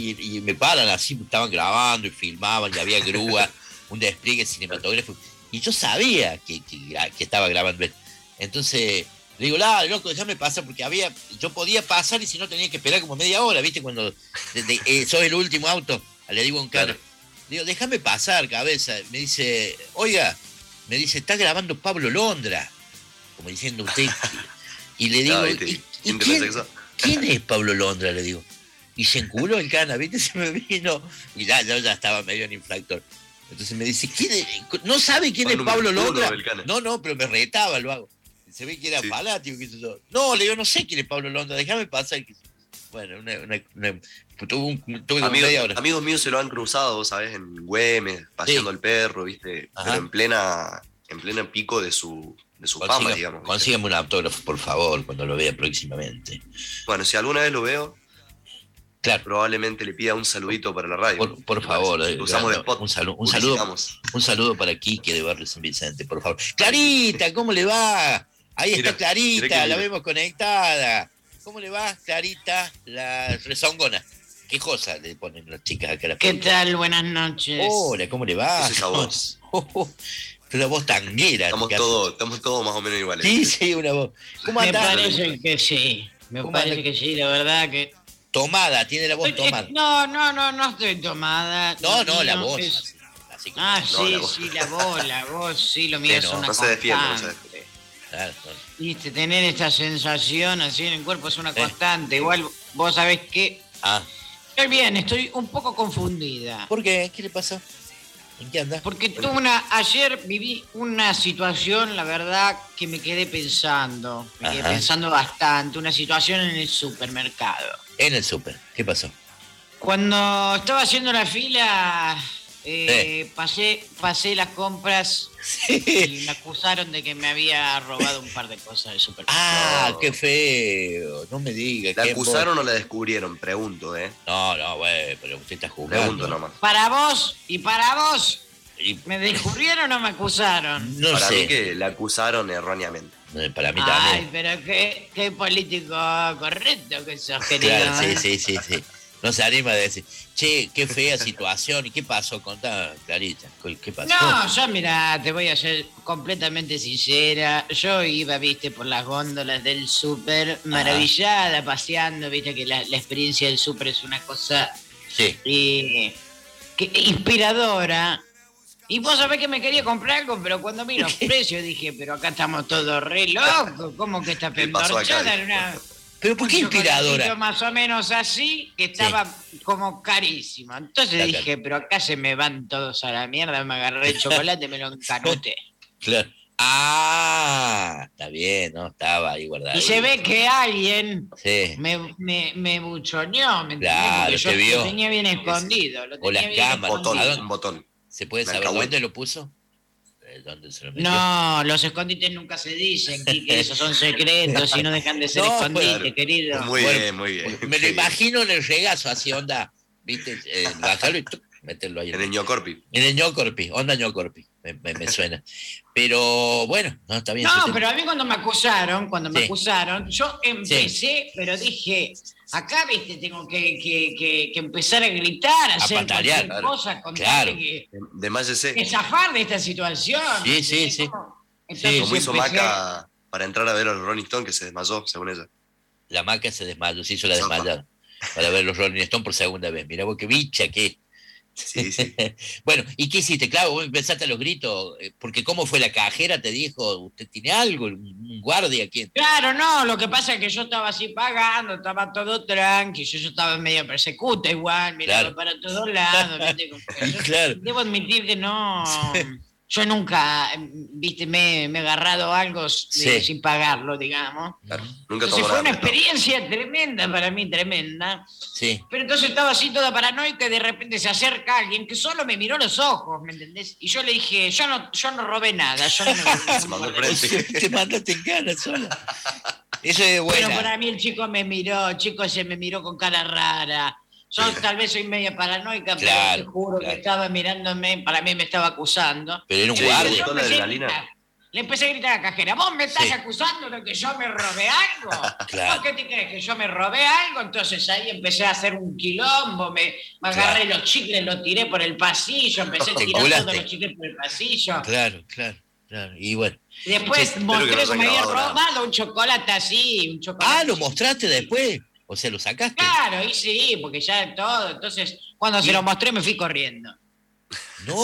me paran así, estaban grabando y filmaban, y había grúa, un despliegue cinematográfico, y yo sabía que estaba grabando. Entonces le digo, loco, déjame pasar, porque yo podía pasar y si no tenía que esperar como media hora, ¿viste? Cuando soy el último auto, le digo a un cara, digo, déjame pasar, cabeza. Me dice, oiga, está grabando Pablo Londra, como diciendo usted. Y le digo, ¿quién es Pablo Londra? Le digo. Y se enculó el cana, ¿viste? Se me vino. Y ya estaba medio en infractor. Entonces me dice, ¿no sabe quién es Pablo Londra? No, pero me retaba, lo hago. Se ve que era fanático, qué sé yo. No, le digo, no sé quién es Pablo Londra, déjame pasar. Bueno, tuve media hora. Amigos míos se lo han cruzado, vos sabés, en Güemes, paseando al perro, ¿viste? Ajá. Pero en pleno pico de su fama, digamos. Consígame un autógrafo, por favor, cuando lo vea próximamente. Bueno, si alguna vez lo veo, claro, probablemente le pida un saludito para la radio. Por favor. Usamos de spot. Un saludo para Quique de Barrio San Vicente, por favor. Clarita, ¿cómo le va? Ahí está Clarita, la vemos conectada. ¿Cómo le va, Clarita, la rezongona? ¿Qué cosa le ponen las chicas acá? ¿Qué tal? Buenas noches. Hola, ¿cómo le va? ¿Qué es esa voz? Una voz tanguera. Estamos todos más o menos iguales. Sí, una voz. ¿Cómo andás? Me parece que sí. Me parece que sí, la verdad que... Tomada, tiene la voz tomada. No estoy tomada. No, la voz. Es... Así la voz, sí, lo mío es una no se defiende. Claro. Viste, tener esta sensación así en el cuerpo es una constante. Igual, vos sabés que... Estoy bien, estoy un poco confundida. ¿Por qué? ¿Qué le pasó? ¿En qué andas? Porque ayer viví una situación, la verdad, que me quedé pensando. Me quedé pensando bastante. Una situación en el supermercado. En el súper, ¿qué pasó? Cuando estaba haciendo la fila, pasé las compras y me acusaron de que me había robado un par de cosas del supermercado. Qué feo, no me digas. ¿La acusaron o la descubrieron? Pregunto, No, güey, pero usted está jugando. Pregunto nomás. Para vos, ¿me descubrieron o me acusaron? No para sé. mí que la acusaron erróneamente. Para mí también. Ay, pero qué político correcto que sos, querido. Claro, sí. No se anima a decir, che, qué fea situación. ¿Y qué pasó? Contá, Clarita, ¿qué pasó? No, yo mira, te voy a ser completamente sincera. Yo iba, viste, por las góndolas del súper, maravillada, paseando, viste que la experiencia del súper es una cosa inspiradora. Y vos sabés que me quería comprar algo, pero cuando vi los precios dije, pero acá estamos todos re locos, ¿cómo que esta pendorchada era una... ¿Pero por qué inspiradora? Más o menos así, que estaba como carísimo. Entonces dije, pero acá se me van todos a la mierda, me agarré el chocolate, me lo encanuté. Claro. Está bien, ¿no? Estaba ahí guardado. Y se ve que alguien me buchoneó, ¿me entiendes? Claro, porque yo vio. lo tenía bien escondido. O las cámaras. Un botón. ¿Se puede saber dónde lo puso? ¿Dónde se lo metió? No, los escondites nunca se dicen, Quique, esos son secretos y no dejan de ser escondites, querido. Muy bien. Me lo imagino en el regazo, así onda, ¿viste? Bajarlo y meterlo ahí. En el ñocorpi. En el ñocorpi, onda ñocorpi, me suena. Pero bueno, no, está bien. No, pero a mí cuando me acusaron, yo empecé, pero dije, acá, viste, tengo que empezar a gritar, a hacer cualquier cosa, de más que zafar de esta situación. Sí. Entonces, como hizo Maca para entrar a ver al Rolling Stone, que se desmayó, según ella. La Maca se desmayó, se hizo la desmayada para ver los Rolling Stone por segunda vez. Mirá vos qué bicha que... Sí. Bueno, ¿y qué hiciste? Claro, vos empezaste a los gritos, porque ¿cómo fue la cajera? Te dijo, ¿usted tiene algo? ¿Un guardia aquí? Claro, no, lo que pasa es que yo estaba así pagando, estaba todo tranqui, yo estaba medio persecuta igual, miraba para todos lados, ¿viste? Debo admitir que no... Yo nunca, viste, me he agarrado algo sin pagarlo, digamos. Claro. Nunca entonces fue una experiencia tremenda para mí, tremenda. Sí. Pero entonces estaba así toda paranoica y de repente se acerca alguien que solo me miró los ojos, ¿me entendés? Y yo le dije, yo no robé nada, yo no me... Te mandaste en cara sola. Eso es bueno. Pero para mí el chico se me miró con cara rara. Yo tal vez soy media paranoica, pero te juro que estaba mirándome, para mí me estaba acusando. Pero era un guardia. Le empecé a gritar a la cajera, ¿vos me estás acusando de que yo me robé algo? ¿Vos qué te crees, que yo me robé algo? Entonces ahí empecé a hacer un quilombo, me agarré los chicles, los tiré por el pasillo, empecé a tirar todos los chicles por el pasillo. Claro. Y bueno. Y después mostré que me había robado un chocolate así, ¿lo mostraste después? O sea, ¿lo sacaste? Claro, y sí, porque ya todo. Entonces, cuando se lo mostré, me fui corriendo. No.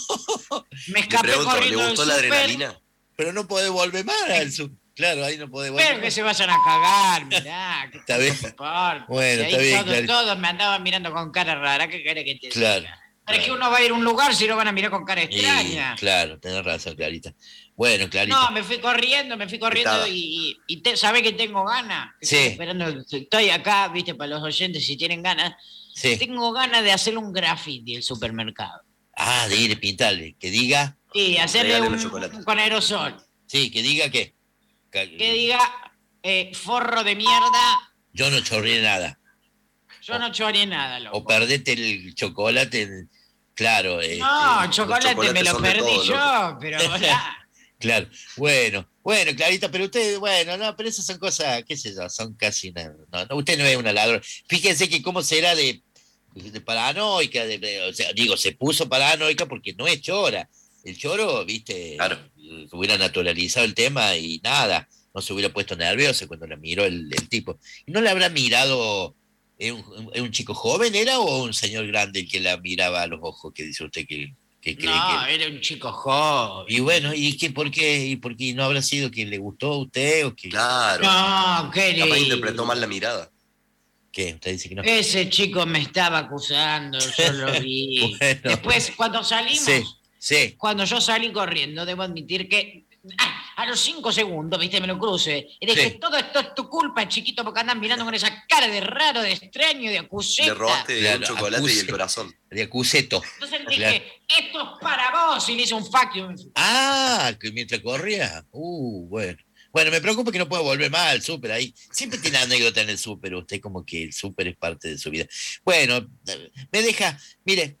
Me escapé corriendo. ¿Le gustó la adrenalina? Pero no podés volver más al súper. Claro, ahí no podés volver. Pero que se vayan a cagar, mirá. Está bien. Bueno, está bien. Todos me andaban mirando con cara rara. ¿Qué querés que te diga? Claro. ¿Para que uno va a ir a un lugar si lo van a mirar con cara extraña? Claro, tenés razón, Clarita. Bueno, Clarita. No, me fui corriendo y ¿sabés que tengo ganas? Estoy acá, viste, para los oyentes, si tienen ganas. Sí. Tengo ganas de hacerle un graffiti al supermercado. De ir a pintarle, que diga... Sí, hacerle con aerosol. Sí, que diga qué. Que diga, forro de mierda. Yo no chorreé nada. Yo no chorreé nada, loco. O perdete el chocolate... Claro. No, chocolate me lo perdí yo, pero... Claro. Bueno, Clarita, pero usted, pero esas son cosas, qué sé yo, son casi no, usted no es una ladrona. Fíjense que cómo será de paranoica, o sea, digo, se puso paranoica porque no es chora. el Choro, viste, hubiera naturalizado el tema y nada, no se hubiera puesto nervioso cuando la miró el tipo. ¿Y no le habrá mirado un chico joven, era, o un señor grande el que la miraba a los ojos, que dice usted que cree no, era un chico joven? Y bueno, ¿y qué, por qué? ¿Y por qué no habrá sido que le gustó a usted o que? Claro. No, querido. Capaz interpretó mal la mirada. ¿Qué? ¿Usted dice que no? Ese chico me estaba acusando, yo lo vi. Bueno. Después, cuando salimos, sí. Cuando yo salí corriendo, debo admitir que a los 5 segundos, viste, me lo cruce. Y dije, todo esto es tu culpa, chiquito, porque andas mirando con esa cara de raro, de extraño, de acuseta. Le robaste un chocolate y el corazón. De acuseto. Entonces le dije, esto es para vos, y le hice un fuck you. Ah, que mientras corría. Bueno. Bueno, me preocupa que no pueda volver más al súper ahí. Siempre tiene anécdota en el súper, usted como que el súper es parte de su vida. Bueno, me deja, mire,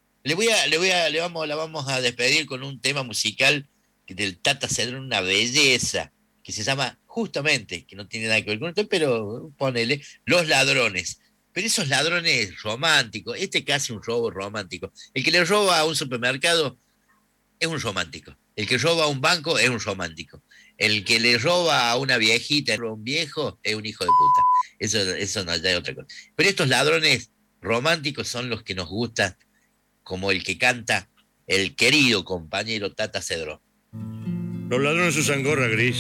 la vamos a despedir con un tema musical del Tata Cedrón, una belleza, que se llama justamente, que no tiene nada que ver con usted, pero ponele, Los Ladrones. Pero esos ladrones románticos, casi un robo romántico. El que le roba a un supermercado es un romántico. El que roba a un banco es un romántico. El que le roba a una viejita, a un viejo, es un hijo de puta. Eso no hay otra cosa. Pero estos ladrones románticos son los que nos gustan, como el que canta el querido compañero Tata Cedrón. Los ladrones usan gorra gris,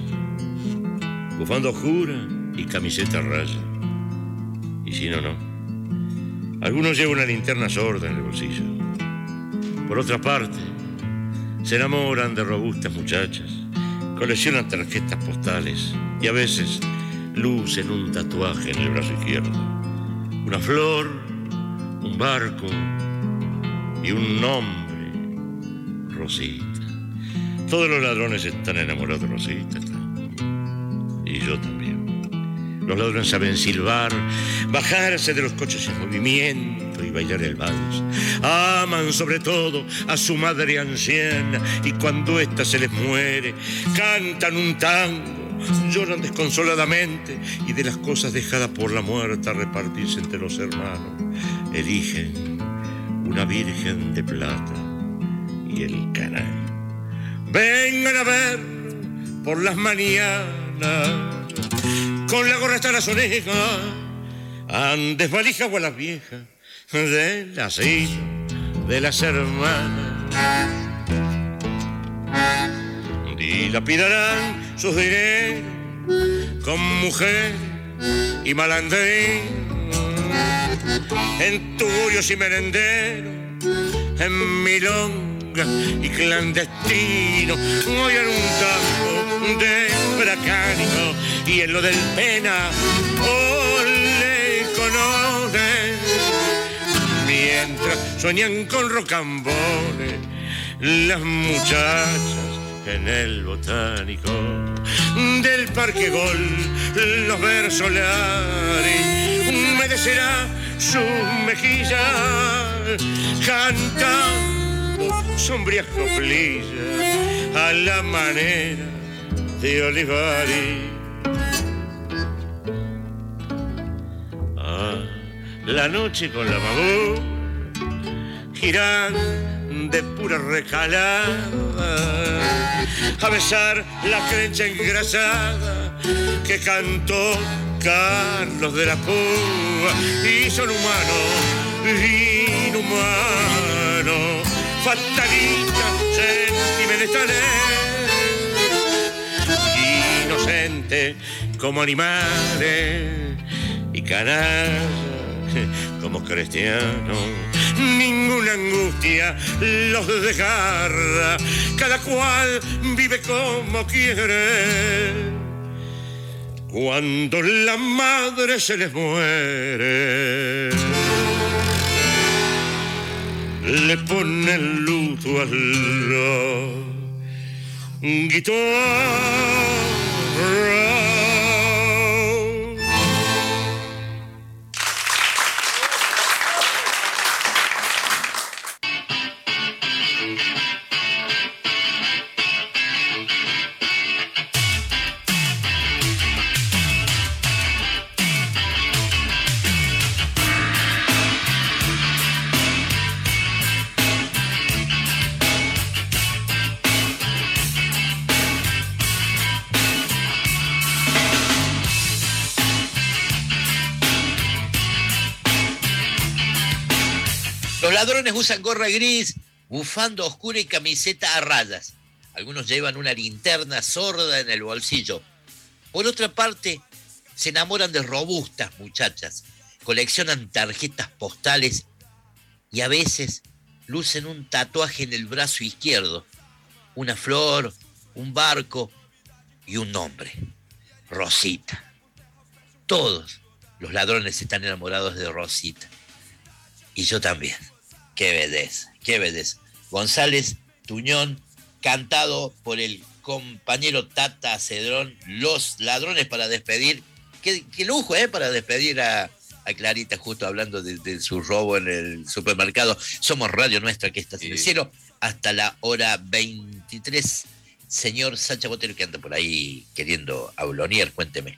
bufanda oscura y camiseta raya. Y si no, no. Algunos llevan una linterna sorda en el bolsillo. Por otra parte, se enamoran de robustas muchachas, coleccionan tarjetas postales y a veces lucen un tatuaje en el brazo izquierdo. Una flor, un barco y un nombre, Rosita. Todos los ladrones están enamorados de Rosita. Y yo también. Los ladrones saben silbar, bajarse de los coches en movimiento y bailar el vals. Aman sobre todo a su madre anciana y cuando ésta se les muere, cantan un tango, lloran desconsoladamente y de las cosas dejadas por la muerta repartirse entre los hermanos, eligen una virgen de plata y el canal. Vengan a ver por las mañanas con la gorra hasta las orejas, andes valijas o a las viejas del asilo de las hermanas. Dilapidarán sus dineros con mujer y malandrín, en turios y merenderos, en milonga y clandestino. Oigan un tango de bracánico y en lo del pena le conocen, mientras sueñan con rocamboles las muchachas en el botánico del Parque Gol. Los versos lares humedecerá sus mejillas cantando sombrías coplillas a la manera de Olivari. La noche con la mamú giran de pura recalada a besar la crencha engrasada que cantó Carlos de la Púa. Y son humanos, inhumanos, fatalistas, sentimentales, inocentes como animales y canallas como cristianos. Ninguna angustia los desgarra, cada cual vive como quiere. Cuando la madre se les muere, le pone el luto a la guitarra. ladrones usan gorra gris, bufanda oscura y camiseta a rayas. Algunos llevan una linterna sorda en el bolsillo. Por otra parte, se enamoran de robustas muchachas, coleccionan tarjetas postales y a veces lucen un tatuaje en el brazo izquierdo, una flor, un barco y un nombre, Rosita. Todos los ladrones están enamorados de Rosita. Y yo también. Qué belleza, qué belleza. González Tuñón, cantado por el compañero Tata Cedrón, Los Ladrones, para despedir. Qué lujo, para despedir a Clarita, justo hablando de su robo en el supermercado. Somos Radio Nuestra, que estás en el cielo, hasta la hora 23. Señor Sacha Botero, que anda por ahí queriendo aulonier, cuénteme.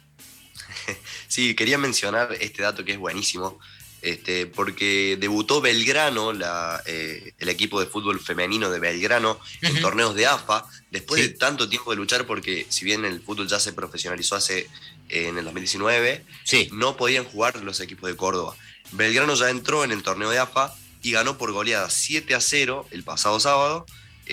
Sí, quería mencionar este dato que es buenísimo, porque debutó Belgrano, el equipo de fútbol femenino de Belgrano, en torneos de AFA, después de tanto tiempo de luchar, porque si bien el fútbol ya se profesionalizó en el 2019, no podían jugar los equipos de Córdoba. Belgrano ya entró en el torneo de AFA y ganó por goleada 7-0 el pasado sábado,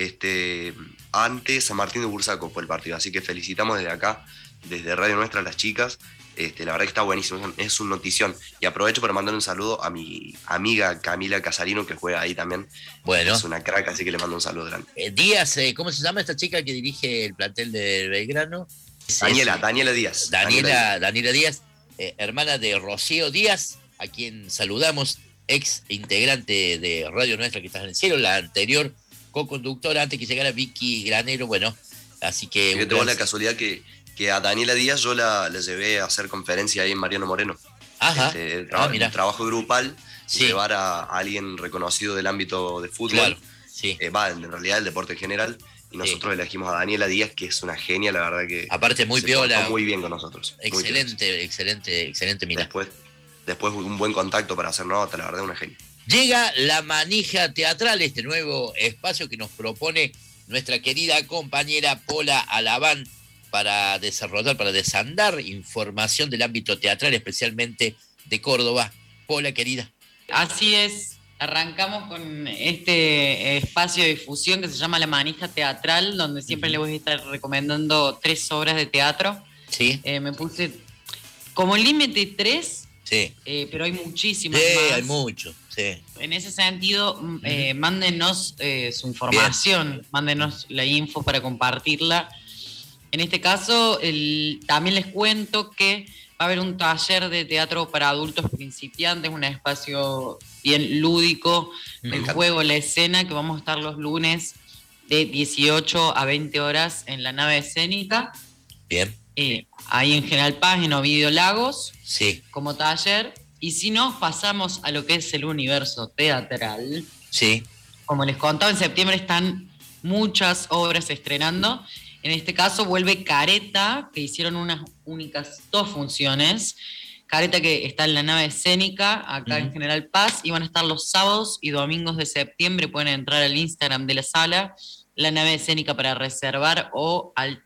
ante San Martín de Bursaco fue el partido. Así que felicitamos desde acá, desde Radio Nuestra, a las chicas. La verdad que está buenísimo, es una notición. Y aprovecho para mandar un saludo a mi amiga Camila Casarino, que juega ahí también. Bueno. Es una crack, así que le mando un saludo grande. Díaz, ¿cómo se llama esta chica que dirige el plantel de Belgrano? Daniela Díaz. Daniela Díaz, hermana de Rocío Díaz, a quien saludamos, ex integrante de Radio Nuestra, que está en el cielo, la anterior co-conductora antes que llegara Vicky Granero. Bueno, así que... Yo tengo la casualidad que a Daniela Díaz yo la llevé a hacer conferencia ahí en Mariano Moreno. Ajá. Trabajo grupal, llevar a alguien reconocido del ámbito de fútbol. Claro, en realidad el deporte en general. Y nosotros elegimos a Daniela Díaz, que es una genia, la verdad que... Aparte muy piola. Muy bien con nosotros. Excelente, mira. Después un buen contacto para hacer nota, la verdad, una genia. Llega La Manija Teatral, este nuevo espacio que nos propone nuestra querida compañera Pola Alaván para desarrollar, para desandar información del ámbito teatral, especialmente de Córdoba. Pola, querida. Así es, arrancamos con este espacio de difusión que se llama La Manija Teatral, donde siempre le voy a estar recomendando 3 obras de teatro. Sí. Me puse como límite 3, pero hay muchísimas más. Hay mucho, sí. En ese sentido, mándenos su información, mándenos la info para compartirla. En este caso, también les cuento que va a haber un taller de teatro para adultos principiantes, un espacio bien lúdico, el juego, la escena, que vamos a estar los lunes de 18 a 20 horas en la nave escénica. Bien. Ahí en General Paz, en Ovidio Lagos, como taller. Y si no, pasamos a lo que es el universo teatral. Sí. Como les contaba, en septiembre están muchas obras estrenando. En este caso vuelve Careta, que hicieron unas únicas 2 funciones. Careta, que está en la nave escénica, acá en General Paz, y van a estar los sábados y domingos de septiembre. Pueden entrar al Instagram de la sala, la nave escénica, para reservar, o al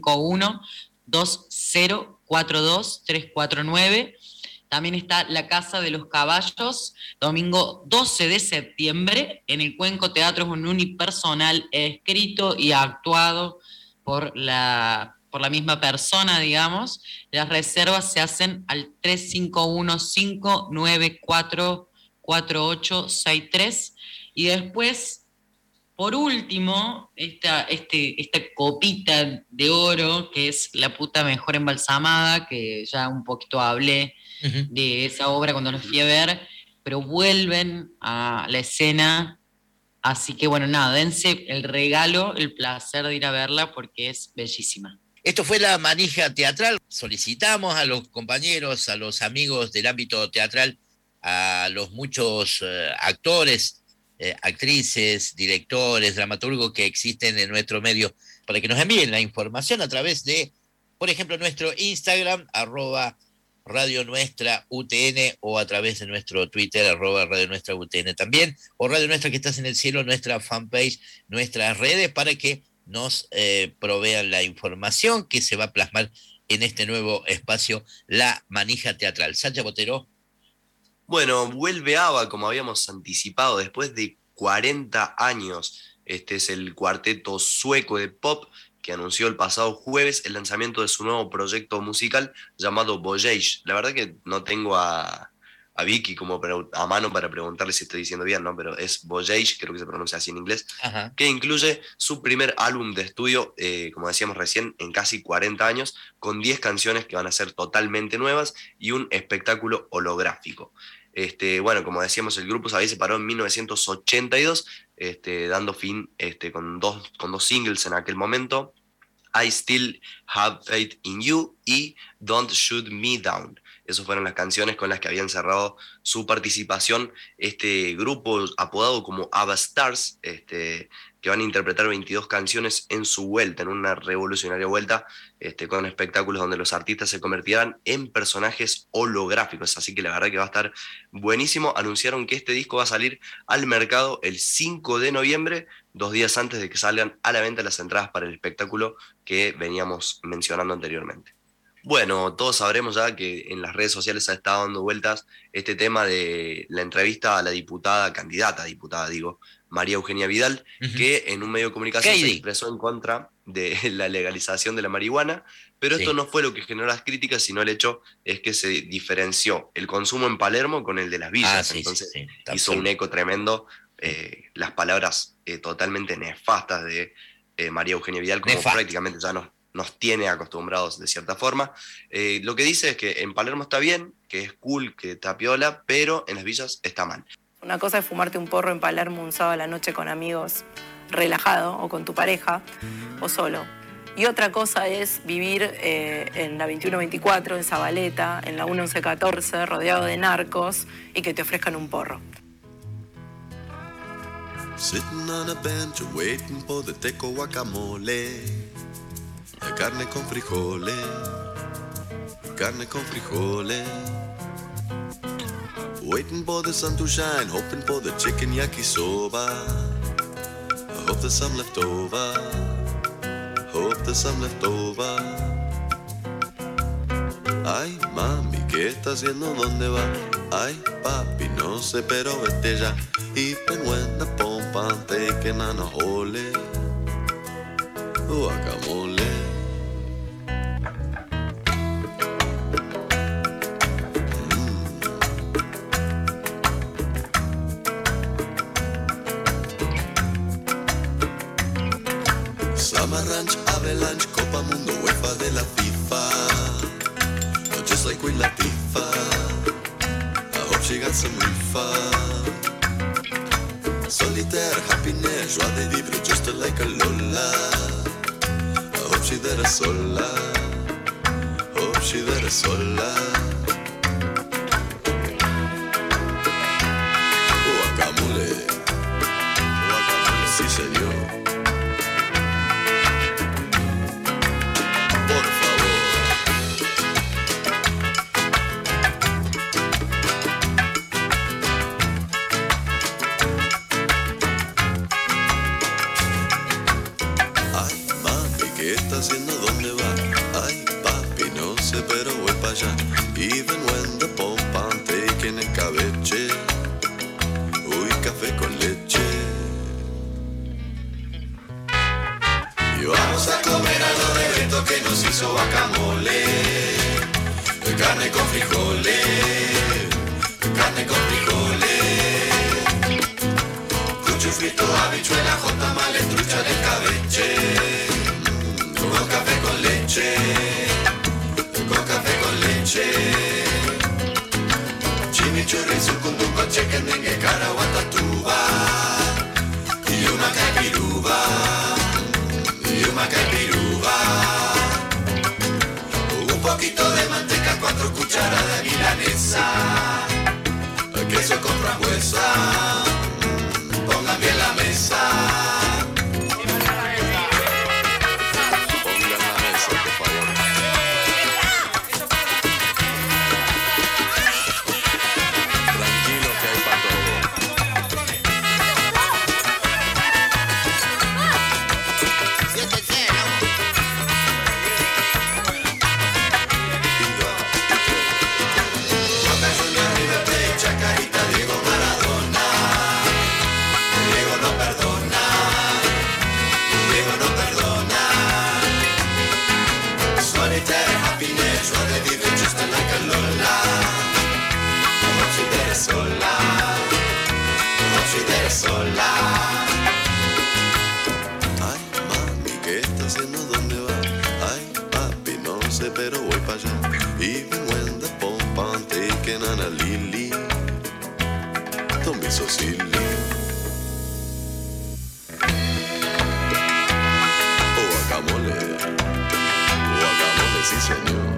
351-2042-349. También está La Casa de los Caballos, domingo 12 de septiembre, en el Cuenco Teatro. Es un unipersonal escrito y actuado por la misma persona, digamos. Las reservas se hacen al 351-594-4863. Y después, por último, esta copita de oro, que es La Puta Mejor Embalsamada, que ya un poquito hablé de esa obra cuando los fui a ver, pero vuelven a la escena. Así que bueno, nada, dense el regalo, el placer de ir a verla, porque es bellísima. Esto fue La Manija Teatral. Solicitamos a los compañeros, a los amigos del ámbito teatral, a los muchos actores, actrices, directores, dramaturgos que existen en nuestro medio, para que nos envíen la información a través de, por ejemplo, nuestro Instagram, @Radio Nuestra UTN, o a través de nuestro Twitter, @Radio Nuestra UTN también, o Radio Nuestra que estás en el cielo, nuestra fanpage, nuestras redes, para que nos provean la información que se va a plasmar en este nuevo espacio, La Manija Teatral. Sacha Botero. Bueno, vuelve ABBA, como habíamos anticipado, después de 40 años. Este es el cuarteto sueco de pop que anunció el pasado jueves el lanzamiento de su nuevo proyecto musical llamado Voyage. La verdad que no tengo a Vicky como a mano para preguntarle si estoy diciendo bien, ¿no? Pero es Voyage, creo que se pronuncia así en inglés, que incluye su primer álbum de estudio, como decíamos recién, en casi 40 años, con 10 canciones que van a ser totalmente nuevas y un espectáculo holográfico. Bueno, como decíamos, el grupo se separó en 1982, dando fin con dos singles en aquel momento, I Still Have Faith in You y Don't Shoot Me Down. Esas fueron las canciones con las que habían cerrado su participación este grupo apodado como ABBA Stars, que van a interpretar 22 canciones en su vuelta, en una revolucionaria vuelta, con espectáculos donde los artistas se convertirán en personajes holográficos. Así que la verdad que va a estar buenísimo. Anunciaron que este disco va a salir al mercado el 5 de noviembre, 2 días antes de que salgan a la venta las entradas para el espectáculo que veníamos mencionando anteriormente. Bueno, todos sabremos ya que en las redes sociales ha estado dando vueltas este tema de la entrevista a la candidata a diputada, María Eugenia Vidal, que en un medio de comunicación se expresó en contra de la legalización de la marihuana, pero esto no fue lo que generó las críticas, sino el hecho es que se diferenció el consumo en Palermo con el de las villas. Entonces hizo un eco tremendo las palabras totalmente nefastas de María Eugenia Vidal, como prácticamente ya nos tiene acostumbrados de cierta forma. Lo que dice es que en Palermo está bien, que es cool, que está piola, pero en las villas está mal. Una cosa es fumarte un porro en Palermo un sábado a la noche con amigos, relajado, o con tu pareja, o solo. Y otra cosa es vivir en la 2124, en Zabaleta, en la 1114, rodeado de narcos, y que te ofrezcan un porro. Sitting on a bench waiting for the teco guacamole. Carne con frijoles, carne con frijoles. Waiting for the sun to shine, hoping for the chicken yakisoba. I hope there's some left over, hope there's some left over. Ay, mami, ¿qué está haciendo? ¿Dónde va? Ay, papi, no sé, pero vete ya. Even when the pompa taking on a hole, guacamole. Summer Ranch, Avalanche, Copa Mundo, UEFA de la FIFA. Just like Queen Latifah, I hope she got some refund. Solitaire, happiness, joie de vivre, just like a Lola. I hope she there sola, hope she there sola. Guacamole, guacamole, sí señor. Haciendo dónde va, ay papi no sé pero voy para allá. Even when the pompa taking a cabeche, uy café con leche. Y vamos a comer algo de Beto que nos hizo guacamole, carne con frijoles, carne con frijoles, cuchufrito, habichuela, jotamale, trucha de cabeche. Con café con leche, con café con leche. Chimichurri, sucundum con chicken dengue, caraguatatuba. Y una caipiruva, y una caipiruva. Un poquito de manteca, 4 cucharadas de milanesa. Queso con frambuesa, pongan bien la mesa. ¿Qué está haciendo? ¿Dónde va? Ay, papi, no sé, pero voy para allá. Even when the pompan taken on a lily, don't be so silly. Guacamole, sí señor.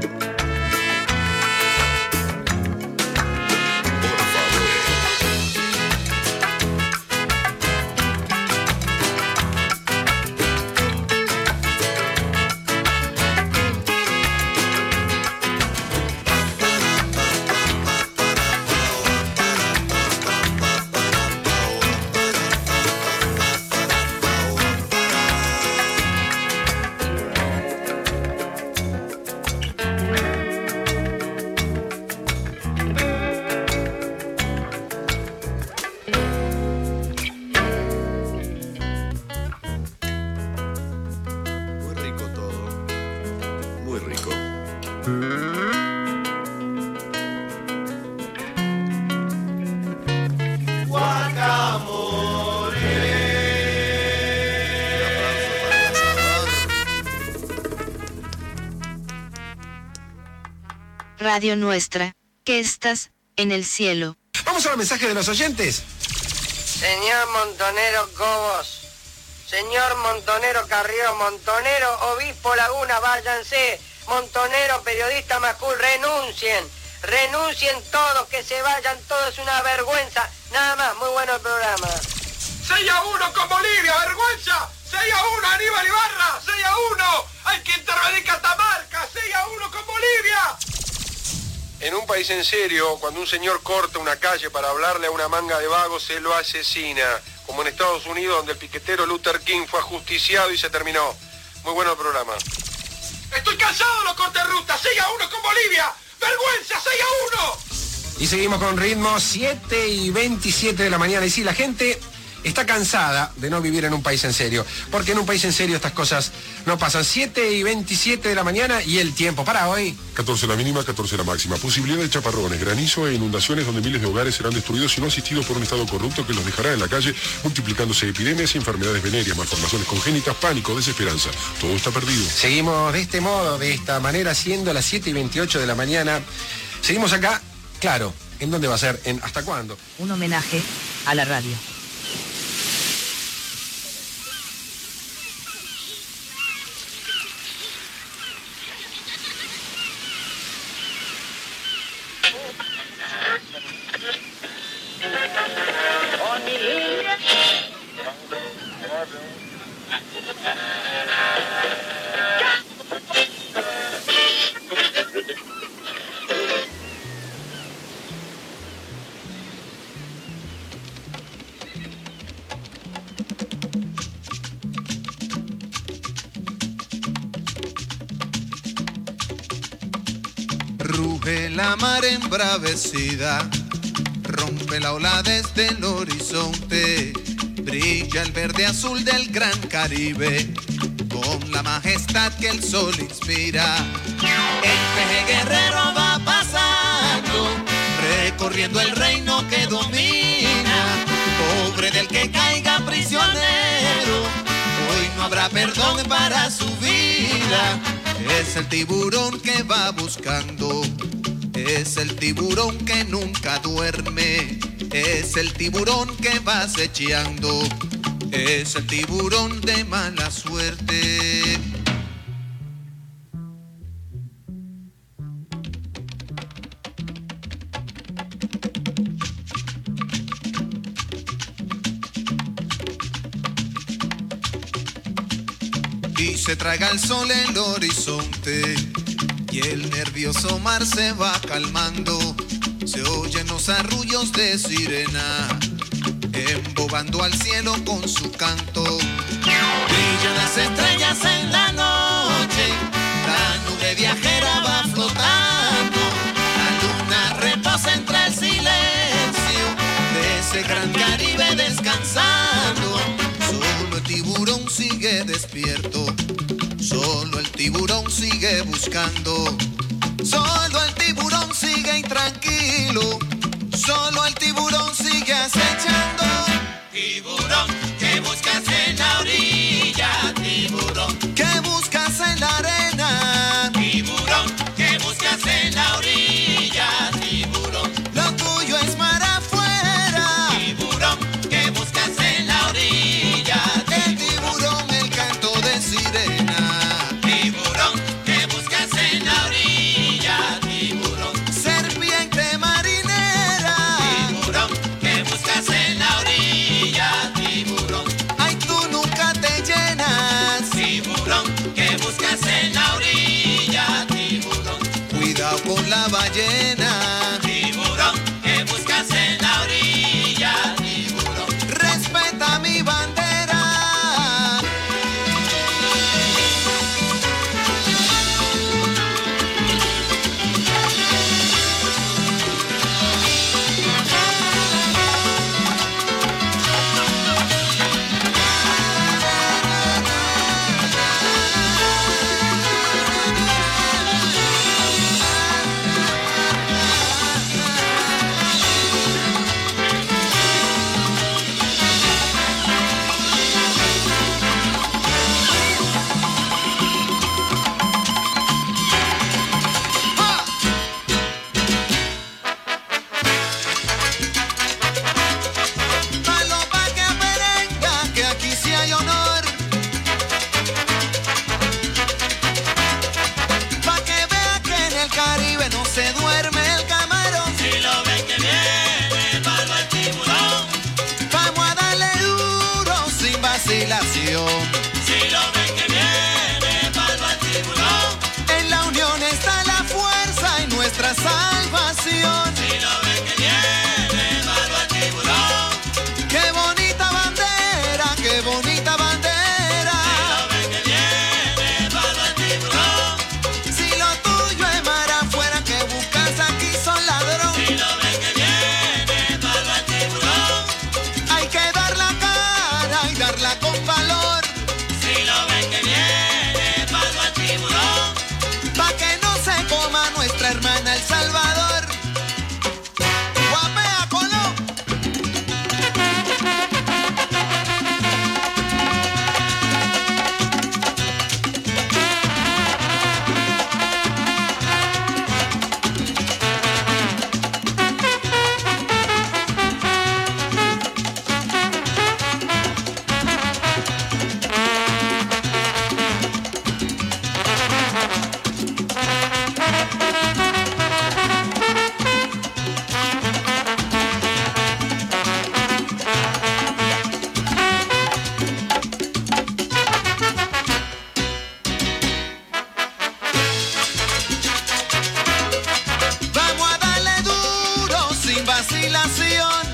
Radio Nuestra, que estás en el cielo. Vamos a los mensajes de los oyentes. Señor Montonero Cobos, señor Montonero Carrió, Montonero Obispo Laguna, váyanse. Montonero Periodista Macul, renuncien todos, que se vayan todos, es una vergüenza. Nada más, muy bueno el programa. 6-1 con Bolivia, vergüenza. 6-1 Aníbal Ibarra, 6-1. Hay que intervenir Catamarca, 6-1 con Bolivia. En un país en serio, cuando un señor corta una calle para hablarle a una manga de vagos, se lo asesina. Como en Estados Unidos, donde el piquetero Luther King fue ajusticiado y se terminó. Muy bueno el programa. Estoy cansado de los cortes de ruta. 6-1 con Bolivia. ¡Vergüenza! 6-1. Y seguimos con ritmo, 7:27 de la mañana. Y sí, la gente está cansada de no vivir en un país en serio. Porque en un país en serio estas cosas no pasan. 7:27 de la mañana y el tiempo para hoy. 14 la mínima, 14 la máxima. Posibilidad de chaparrones, granizo e inundaciones donde miles de hogares serán destruidos y no asistidos por un estado corrupto que los dejará en la calle, multiplicándose epidemias y enfermedades venéreas, malformaciones congénitas, pánico, desesperanza. Todo está perdido. Seguimos de este modo, de esta manera, siendo las 7:28 de la mañana. Seguimos acá, claro, ¿en dónde va a ser? ¿En hasta cuándo? Un homenaje a la radio. Ruge la mar embravecida, rompe la ola desde el horizonte, brilla el verde azul del gran Caribe, con la majestad que el sol inspira. El peje guerrero va pasando, recorriendo el reino que domina, pobre del que caiga prisionero, hoy no habrá perdón para su vida. Es el tiburón que va buscando, es el tiburón que nunca duerme, es el tiburón que va acechando, es el tiburón de mala suerte. Y se traga el sol el horizonte y el nervioso mar se va calmando. Se oyen los arrullos de sirena, embobando al cielo con su canto. Brillan las estrellas en la noche, la nube viajera va flotando. La luna reposa entre el silencio de ese gran Caribe descansando. Solo el tiburón sigue despierto, solo el tiburón sigue buscando, solo el tiburón sigue intranquilo, solo el tiburón sigue acechando. Tiburón, que buscas en la orilla, tiburón. arena. Tiburón, ¿qué buscas en la orilla? Tiburón, serpiente marinera. Tiburón, ¿qué buscas en la orilla? Tiburón, ay, tú nunca te llenas. Tiburón, ¿qué buscas en la orilla? Tiburón, cuidado con la ballena. Tiburón, ¿qué buscas en la orilla? Tiburón, respeta mi bandera. Si lo ven que viene, palma el tiburón. En la unión está la fuerza y nuestra salvación. Si lo ven que viene, palma el tiburón. Qué bonita bandera, qué bonita bandera. Si lo ven que viene, palma el tiburón. Si lo tuyo es mar afuera, que buscas aquí son ladrón. Si lo ven que viene, palma el tiburón. Hay que dar la cara y darla con valor. Si lo ven que viene, palma el tiburón. Pa' que no se coma nuestra hermana El Salvador. Guapea Colón. Vamos a darle duro sin vacilación.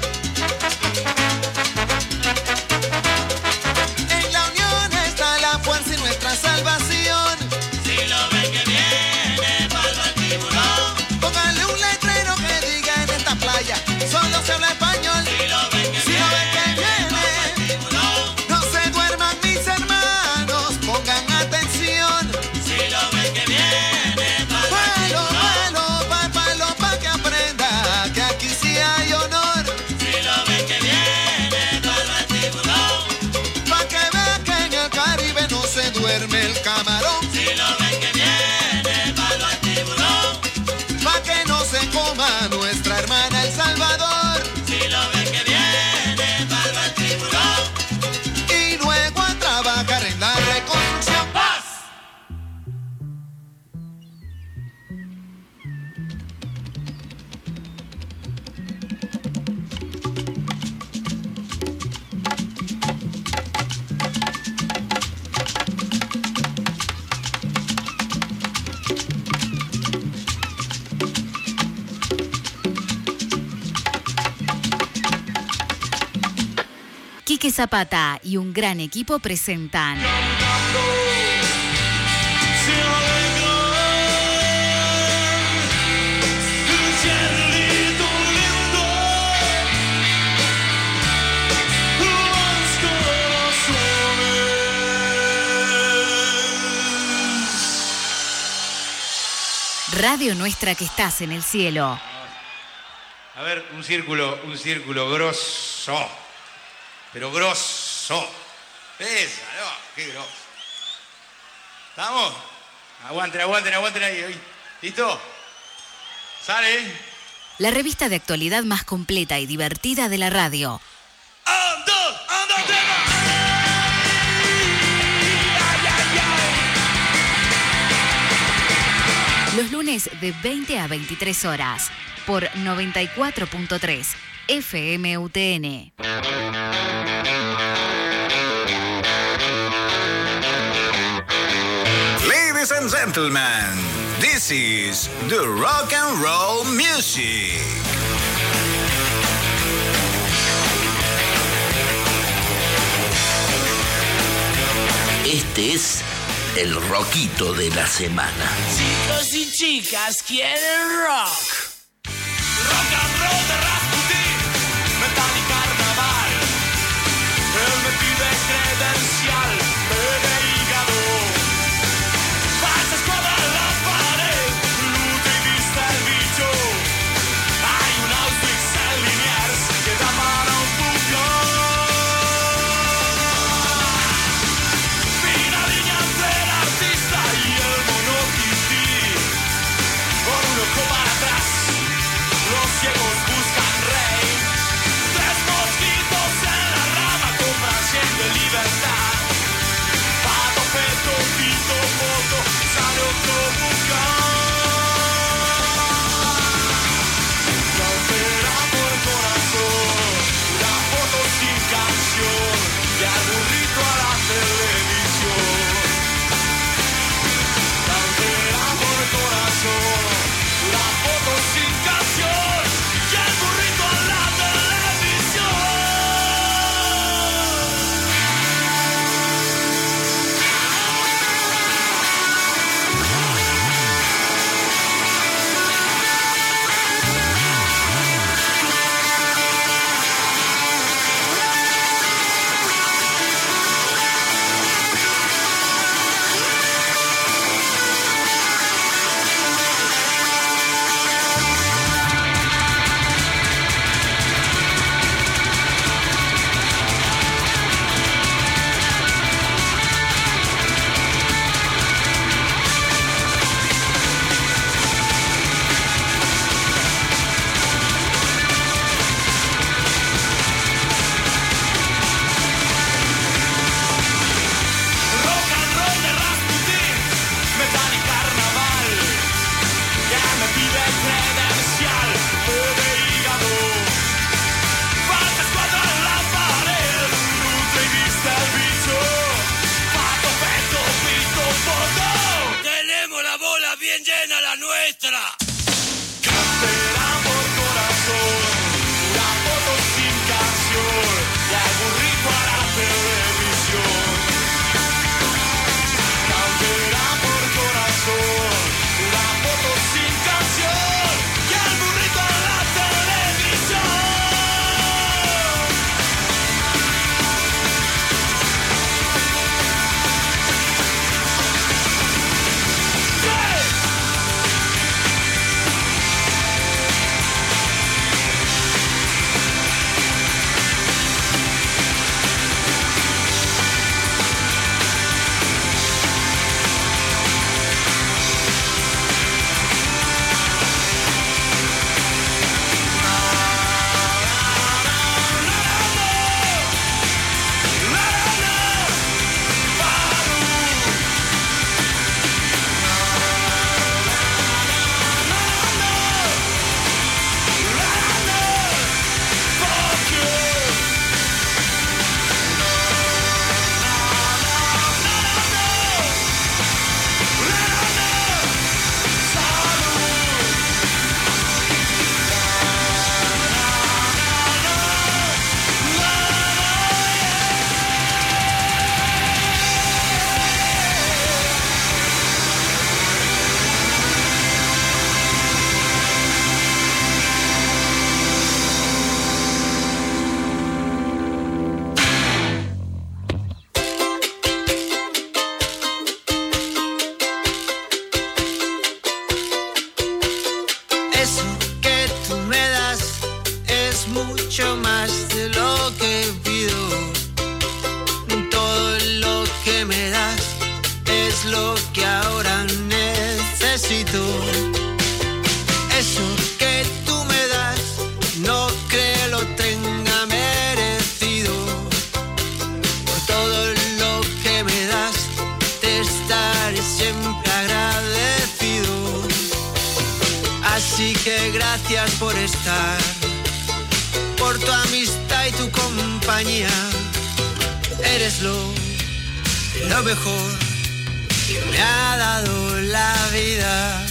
En la unión está la fuerza y nuestra salvación. Si lo ven que viene, palma el tiburón. Pónganle un letrero que diga en esta playa solo se habla español. Si lo ven que viene, no se duerman mis hermanos, pongan atención. Si lo ven que viene, palo pa' que aprenda que aquí sí hay honor. Si lo ven que viene, palma el tiburón. Pa' que vea que en el Caribe no se duerme el camarón. Si lo ven que viene, palma el tiburón. Pa' que no se coma nuestra hermana El Salvador. Si lo ven que viene, palma el tiburón. Y luego a trabajar en la reconstrucción. ¡Paz! Quique Zapata y un gran equipo presentan Radio Nuestra que estás en el cielo. A ver, un círculo grosso. Pero grosso. Esa, no, qué grosso. ¿Estamos? Aguanten ahí. ¿Listo? ¿Sale? La revista de actualidad más completa y divertida de la radio. ¡Anda, tema! ¡Ay, ay, ay! lunes de 20 a 23 horas por 94.3 FM UTN. Ladies and gentlemen, this is the rock and roll music. Este es el rockito de la semana. Chicos y chicas quieren rock. Rock and roll de Rasputin, metal y carnaval. Él me pide credencial, bebe hígado. Pasa escuadra en la pared, luta y vista el bicho. Hay un Auschwitz en Liniers que da para un bucón. Fina línea entre el artista y el monotití. Por un ojo para atrás, los ciegos buscan rey. Tres mosquitos en la rama compran siempre libertad. Pato, peto, pito, foto, sale otro bucán. Cautela por el corazón, una foto sin canción y al burrito a la televisión. Cautela por el corazón, una foto sin canción y al burrito a la televisión. Rock and roll de Rasputin, metal y carnaval. Ya me pide credencial, bebe hígado. Pasa escuadra en la pared, luta y vista el bicho. Pato, peto, pito, foto. Tenemos la bola bien llena, la nuestra. Cantera por corazón, una foto sin canción y al burrito a la televisión. Cantera por corazón, una foto sin canción y al burrito a la televisión. Eso que tú me das es mucho más de lo que pido. Todo lo que me das es lo que ahora necesito. Eso que tú me das no creo lo tenga merecido. Por todo lo que me das te estaré siempre agradecido. dije gracias por estar, por tu amistad y tu compañía. Eres lo mejor que me ha dado la vida.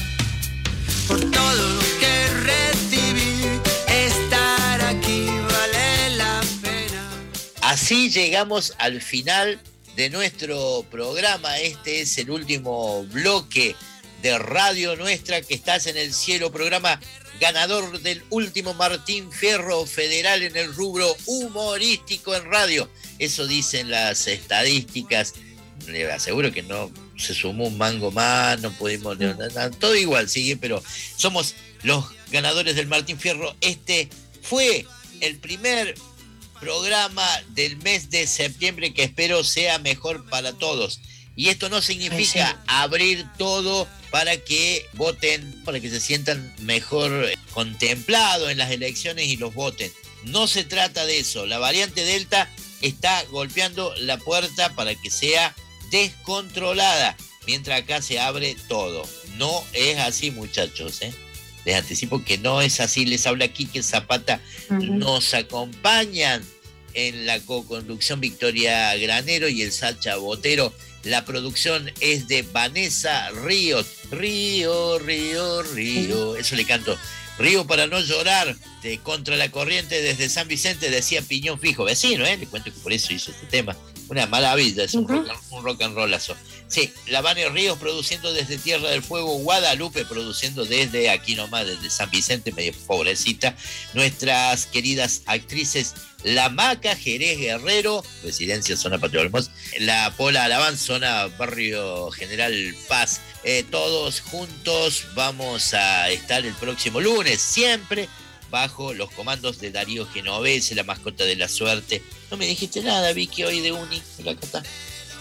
Por todo lo que recibí, estar aquí vale la pena. Así llegamos al final de nuestro programa. Este es el último bloque de Radio Nuestra que estás en el cielo, programa ganador del último Martín Fierro Federal en el rubro humorístico en radio. Eso dicen las estadísticas. Le aseguro que no se sumó un mango más, no pudimos, todo igual sigue, pero somos los ganadores del Martín Fierro. Este fue el primer programa del mes de septiembre que espero sea mejor para todos. Y esto no significa abrir todo para que voten, para que se sientan mejor contemplados en las elecciones y los voten. No se trata de eso. La variante Delta está golpeando la puerta para que sea descontrolada, mientras acá se abre todo. No es así, muchachos, ¿eh? Les anticipo que no es así. Les habla Quique Zapata. Nos acompañan en la co-conducción Victoria Granero y el Sacha Botero. La producción es de Vanessa Ríos. Río, río, río. Eso le canto. Río para no llorar, de Contra la Corriente desde San Vicente, decía Piñón Fijo, vecino, le cuento que por eso hizo este tema. Una maravilla, es un rock and rollazo. Sí, la Vane Ríos produciendo desde Tierra del Fuego, Guadalupe produciendo desde aquí nomás, desde San Vicente, medio pobrecita. Nuestras queridas actrices, La Maca, Jerez Guerrero, Residencia Zona Patio Olmos, la Pola Alabán, Zona Barrio General Paz. Todos juntos vamos a estar el próximo lunes, siempre bajo los comandos de Darío Genovese, la mascota de la suerte. No me dijiste nada, Vicky, hoy de Uni. Mira, acá está.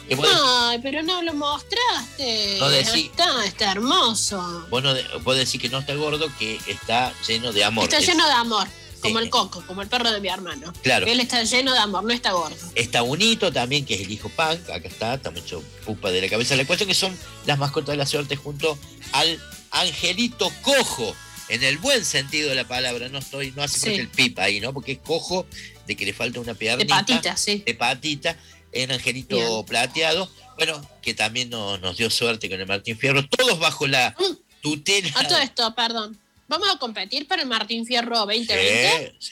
Ay, pero no lo mostraste. No decí, está hermoso. Vos decís que no está gordo, que está lleno de amor. Está lleno de amor, como el Coco, como el perro de mi hermano. Claro. Él está lleno de amor, no está gordo. Está Unito también, que es el hijo punk. Acá está mucho pupa de la cabeza. La cuestión que son las mascotas de la suerte junto al Angelito Cojo. En el buen sentido de la palabra, no hace falta el pipa ahí, ¿no? Porque es cojo de que le falta una piernita. De patita, sí. De patita, en Angelito Plateado. Bueno, que también nos dio suerte con el Martín Fierro. Todos bajo la tutela. A todo esto, perdón. ¿Vamos a competir para el Martín Fierro 2020? Sí.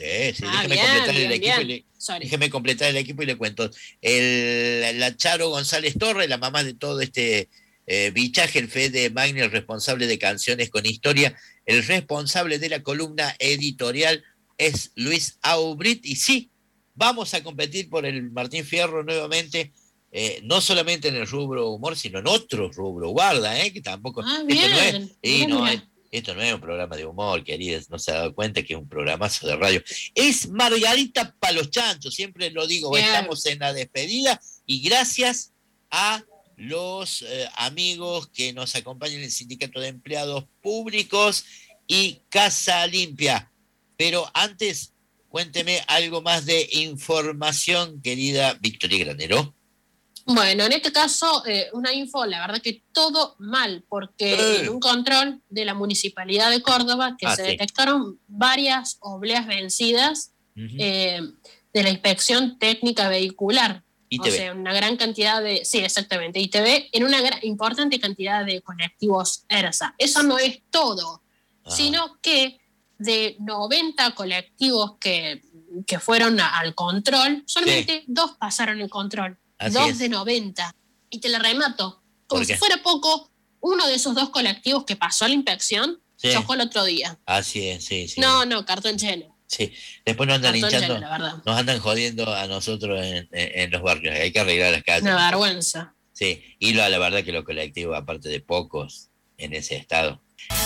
Déjeme completar el equipo y le cuento. La Charo González Torres, la mamá de todo este bichaje, el Fede Magni, el responsable de Canciones con Historia. El responsable de la columna editorial es Luis Aubrit. Y sí, vamos a competir por el Martín Fierro nuevamente, no solamente en el rubro humor, sino en otro rubro. Guarda, que tampoco... Esto no es un programa de humor, queridas, no se ha dado cuenta que es un programazo de radio. Es Margarita pa' los chanchos, siempre lo digo, estamos en la despedida y gracias a los amigos que nos acompañan en el Sindicato de Empleados Públicos y Casa Limpia. Pero antes, cuénteme algo más de información, querida Victoria Granero. Bueno, en este caso, una info, la verdad que todo mal, porque en un control de la Municipalidad de Córdoba, que se detectaron varias obleas vencidas de la Inspección Técnica Vehicular. ITV. O sea, una gran cantidad de... Sí, exactamente, ITV, en una importante cantidad de colectivos ERSA. Eso no es todo, sino que de 90 colectivos que fueron al control, solamente 2 pasaron el control. Así 2 es. De 90. Y te la remato. Como si fuera poco, uno de esos 2 colectivos que pasó la inspección chocó el otro día. Así es, sí. No, cartón lleno. Sí, después nos andan hinchando, lleno, nos andan jodiendo a nosotros en los barrios. Hay que arreglar las calles. Una vergüenza. Sí, y la verdad que los colectivos, aparte de pocos, en ese estado.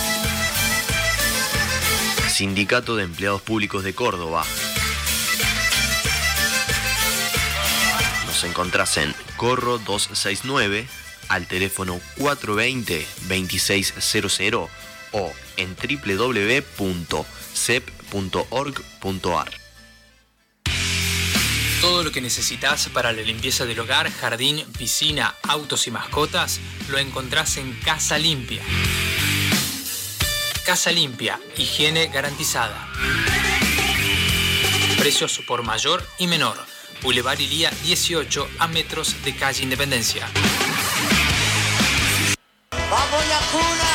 Sindicato de Empleados Públicos de Córdoba. Nos encontrás en Corro 269 al teléfono 420-2600 o en www.cep.org.ar. Todo lo que necesitas para la limpieza del hogar, jardín, piscina, autos y mascotas lo encontrás en Casa Limpia. Casa limpia, higiene garantizada. Precios por mayor y menor. Boulevard Ilía 18 a metros de calle Independencia. Vamos la cuna.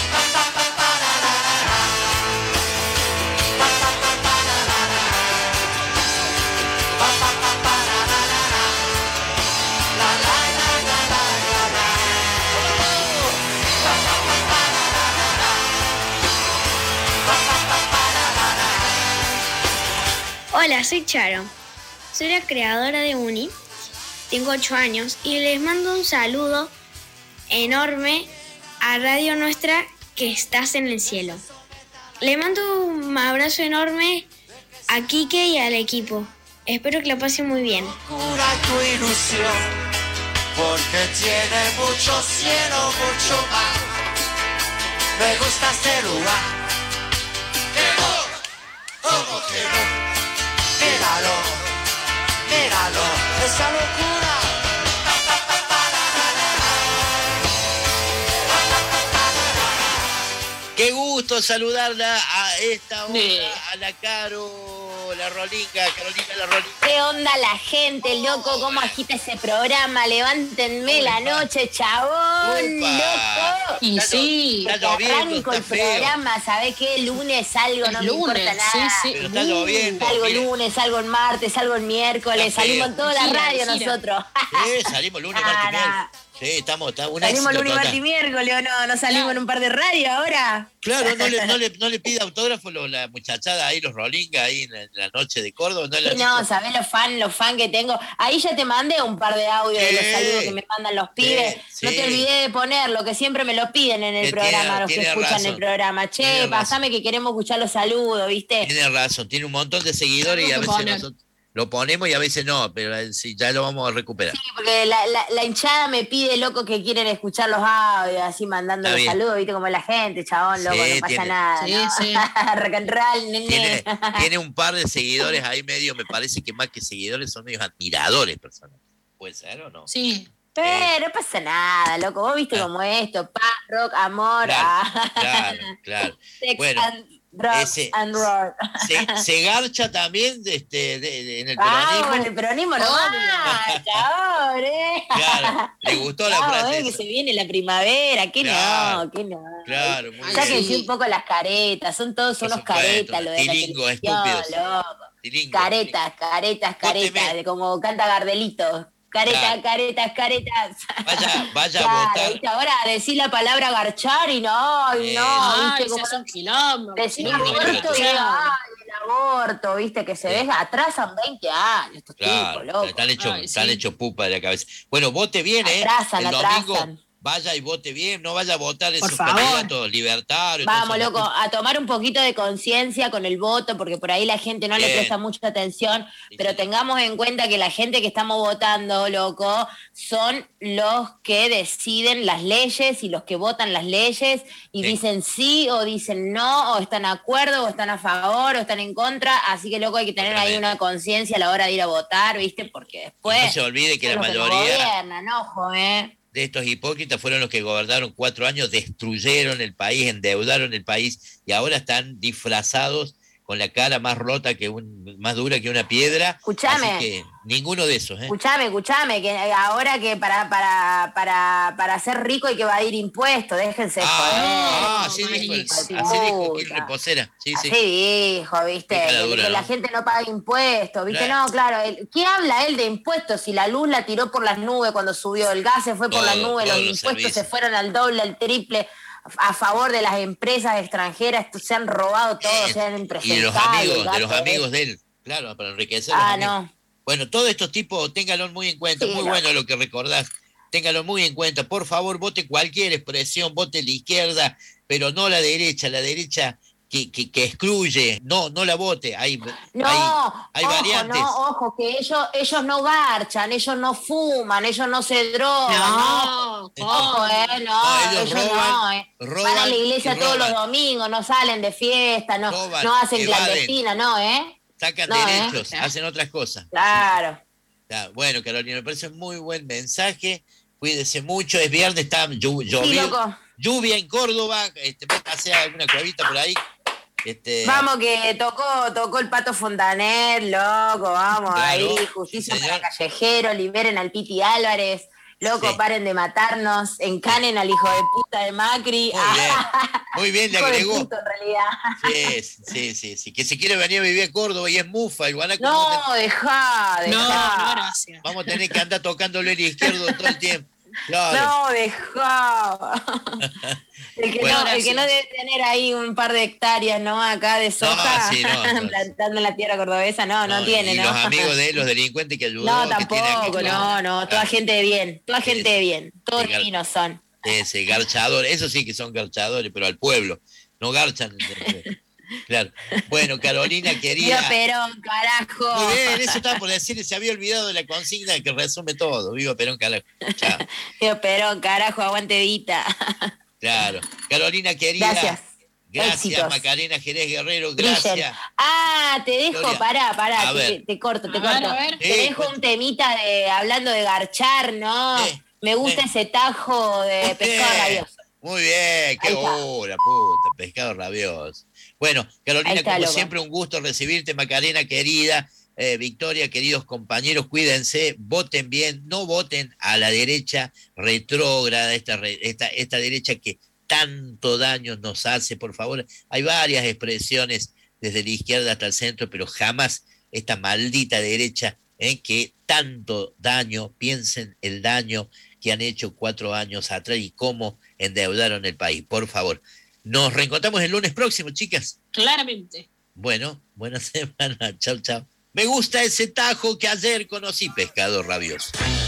Hola, soy Charo. Soy la creadora de Uni. Tengo 8 años y les mando un saludo enorme a Radio Nuestra que estás en el cielo. Le mando un abrazo enorme a Quique y al equipo. Espero que lo pasen muy bien. Cura tu ilusión, porque tiene mucho cielo, mucho mar. Me gusta este lugar. ¡Que no! ¿Cómo que no? Míralo, míralo, esa locura. Qué gusto saludarla a esta hora, a la Caro, la Rolinga, Carolina la Rolinga. ¿Qué onda la gente, loco? ¿Cómo agita ese programa? Levántenme la noche, chabón, loco. Y sí, está lloviendo, arranco está el feo. programa, ¿sabés qué? Lunes salgo, no me importa nada. Sí. Pero está lloviendo. Salgo mire. lunes, salgo el martes, salgo el miércoles, Está feo. salimos en toda la Gira, radio gira. nosotros. Salimos lunes, martes, miércoles. Sí, estamos un Salimos éxito lunes, total. martes y miércoles, ¿o no? ¿No salimos en un par de radio ahora? Claro, no le pide autógrafo la muchachada ahí, los Rolinga ahí en la noche de Córdoba. No, Sí, no, ¿sabés los fan que tengo? Ahí ya te mandé un par de audios de los saludos que me mandan los pibes. Sí. No te olvidé de ponerlo, que siempre me lo piden en el Que programa, los que tiene escuchan razón. el programa. Che, Tiene pasame que queremos escuchar los saludos, ¿viste? Tiene razón, tiene un montón de seguidores y a veces nosotros lo ponemos y a veces no, pero sí, ya lo vamos a recuperar. Sí, porque la hinchada me pide, loco, que quieren escuchar los audios, así mandando Está los bien. saludos, ¿viste? Como la gente, chabón, loco, Sí, no pasa tiene. nada. Sí, ¿no? sí. Rock and roll, nene. Tiene un par de seguidores ahí medio, me parece que más que seguidores son medios admiradores personales. ¿Puede ser o no? Sí. Pero no pasa nada, loco. Vos viste cómo es esto, paz, rock, amor. Claro. Sex Bueno, and drugs and roar. se garcha también en el Ah, peronismo. bueno, el peronismo no va, chabón, Claro, le gustó la frase que esa. se viene la primavera, que Claro, no, que no. Claro, muy Sáquense bien. un poco las caretas, son todos unos caretas, lo de la Tilingo, televisión, estúpidos. loco. Tilingo. Caretas, de como canta Gardelito. Caretas, Claro. caretas. Vaya Claro, a votar. ¿viste? Ahora decir la palabra garchar y no, Ay, ¿viste? Como son kilómetros. decir No, aborto y no, ay, el aborto, ¿viste? Que se deja, atrasan 20 años estos Claro, tipos, loco. están hechos pupa de la cabeza. Bueno, vote bien, ¿eh? Atrasan, El domingo atrasan. vaya y vote bien, no vaya a votar esos favor. candidatos libertarios. Vamos, todos esos- loco, a tomar un poquito de conciencia con el voto, porque por ahí la gente no le Bien. presta mucha atención, pero tengamos en cuenta que la gente que estamos votando, loco, son los que deciden las leyes y los que votan las leyes y Sí. dicen sí o dicen no, o están de acuerdo, o están a favor, o están en contra, así que, loco, hay que tener ahí una conciencia a la hora de ir a votar, ¿viste? Porque Y después... no se olvide que son la los nos mayoría gobiernan, ojo, de estos hipócritas fueron los que gobernaron 4 años, destruyeron el país, endeudaron el país y ahora están disfrazados con la cara más rota más dura que una piedra. Escuchame. Así que ninguno de esos, ¿eh? Escuchame, que ahora que para ser rico hay que evadir impuestos, déjense Así dijo Gil Reposera. Sí, sí. Así dijo, ¿viste? Qué cara dura, que la ¿no? gente no paga impuestos, ¿viste? Claro. No, claro, ¿qué habla él de impuestos? Si la luz la tiró por las nubes cuando subió, el gas se fue por las nubes, los todos los impuestos servicios. se fueron al doble, al triple, a favor de las empresas extranjeras, se han robado todo, se han Y de impresentado. los amigos de él, claro, para enriquecer a los amigos. no. Bueno, todos estos tipos, ténganlo muy en cuenta, Sí, muy no. bueno lo que recordás, ténganlo muy en cuenta, por favor, vote cualquier expresión, vote la izquierda, pero no la derecha que excluye, no la vote, hay Ojo, variantes. ojo, que ellos no garchan, ellos no fuman, ellos no se drogan. No, ojo, ellos roban, Van a la iglesia y todos los roban. domingos, no salen de fiesta, no hacen evaden. clandestina, Sacan No, derechos, hacen otras cosas. Claro. Ya, bueno, Carolina, me parece un muy buen mensaje. Cuídese mucho, es viernes, está lloviendo. Sí, loco. lluvia en Córdoba, hace alguna cuevita por ahí. Vamos que tocó el Pato Fontanet, loco, vamos, Claro, ahí, justicia para Callejero, liberen al Piti Álvarez, loco, Sí. paren de matarnos, encanen al hijo de puta de Macri. Muy bien, le Hijo de agregó. puta, en realidad. Sí, que se quiere venir a vivir a Córdoba y es mufa, el guanaco. No, dejá. No, gracias. Vamos a tener que andar tocándole el izquierdo todo el tiempo. Claro. No, dejá. El que no debe tener ahí un par de hectáreas, ¿no? Acá de soja, no. plantando en la tierra cordobesa, no tiene, y ¿no? los amigos de él, los delincuentes que ayudó. No, que tiene tampoco, aquí, no, toda gente de bien, todos divinos son. Ese garchador, eso sí que son garchadores, pero al pueblo, no garchan. Claro. Bueno, Carolina querida. Viva Perón, carajo. Muy bien, eso estaba por decir, se había olvidado de la consigna que resume todo. Viva Perón, carajo. Chao. Viva Perón, carajo, aguante Vita. Claro. Carolina querida. Gracias. Éxitos. Macarena Jerez Guerrero, gracias. Brillen. Te dejo, Gloria. pará, A ver. te corto. a ver. Te dejo un temita hablando de garchar, ¿no? Me gusta ese tajo de pescado rabioso. Muy bien, qué Ahí está. hora, puta, pescado rabioso. Bueno, Carolina, Ahí está, como loco. siempre, un gusto recibirte, Macarena querida. Victoria, queridos compañeros, cuídense, voten bien, no voten a la derecha retrógrada, esta derecha que tanto daño nos hace, por favor. Hay varias expresiones desde la izquierda hasta el centro, pero jamás esta maldita derecha que tanto daño, piensen el daño que han hecho 4 años atrás y cómo endeudaron el país, por favor. Nos reencontramos el lunes próximo, chicas. Claramente. Bueno, buena semana, chau. Me gusta ese tajo que ayer conocí, pescado rabioso.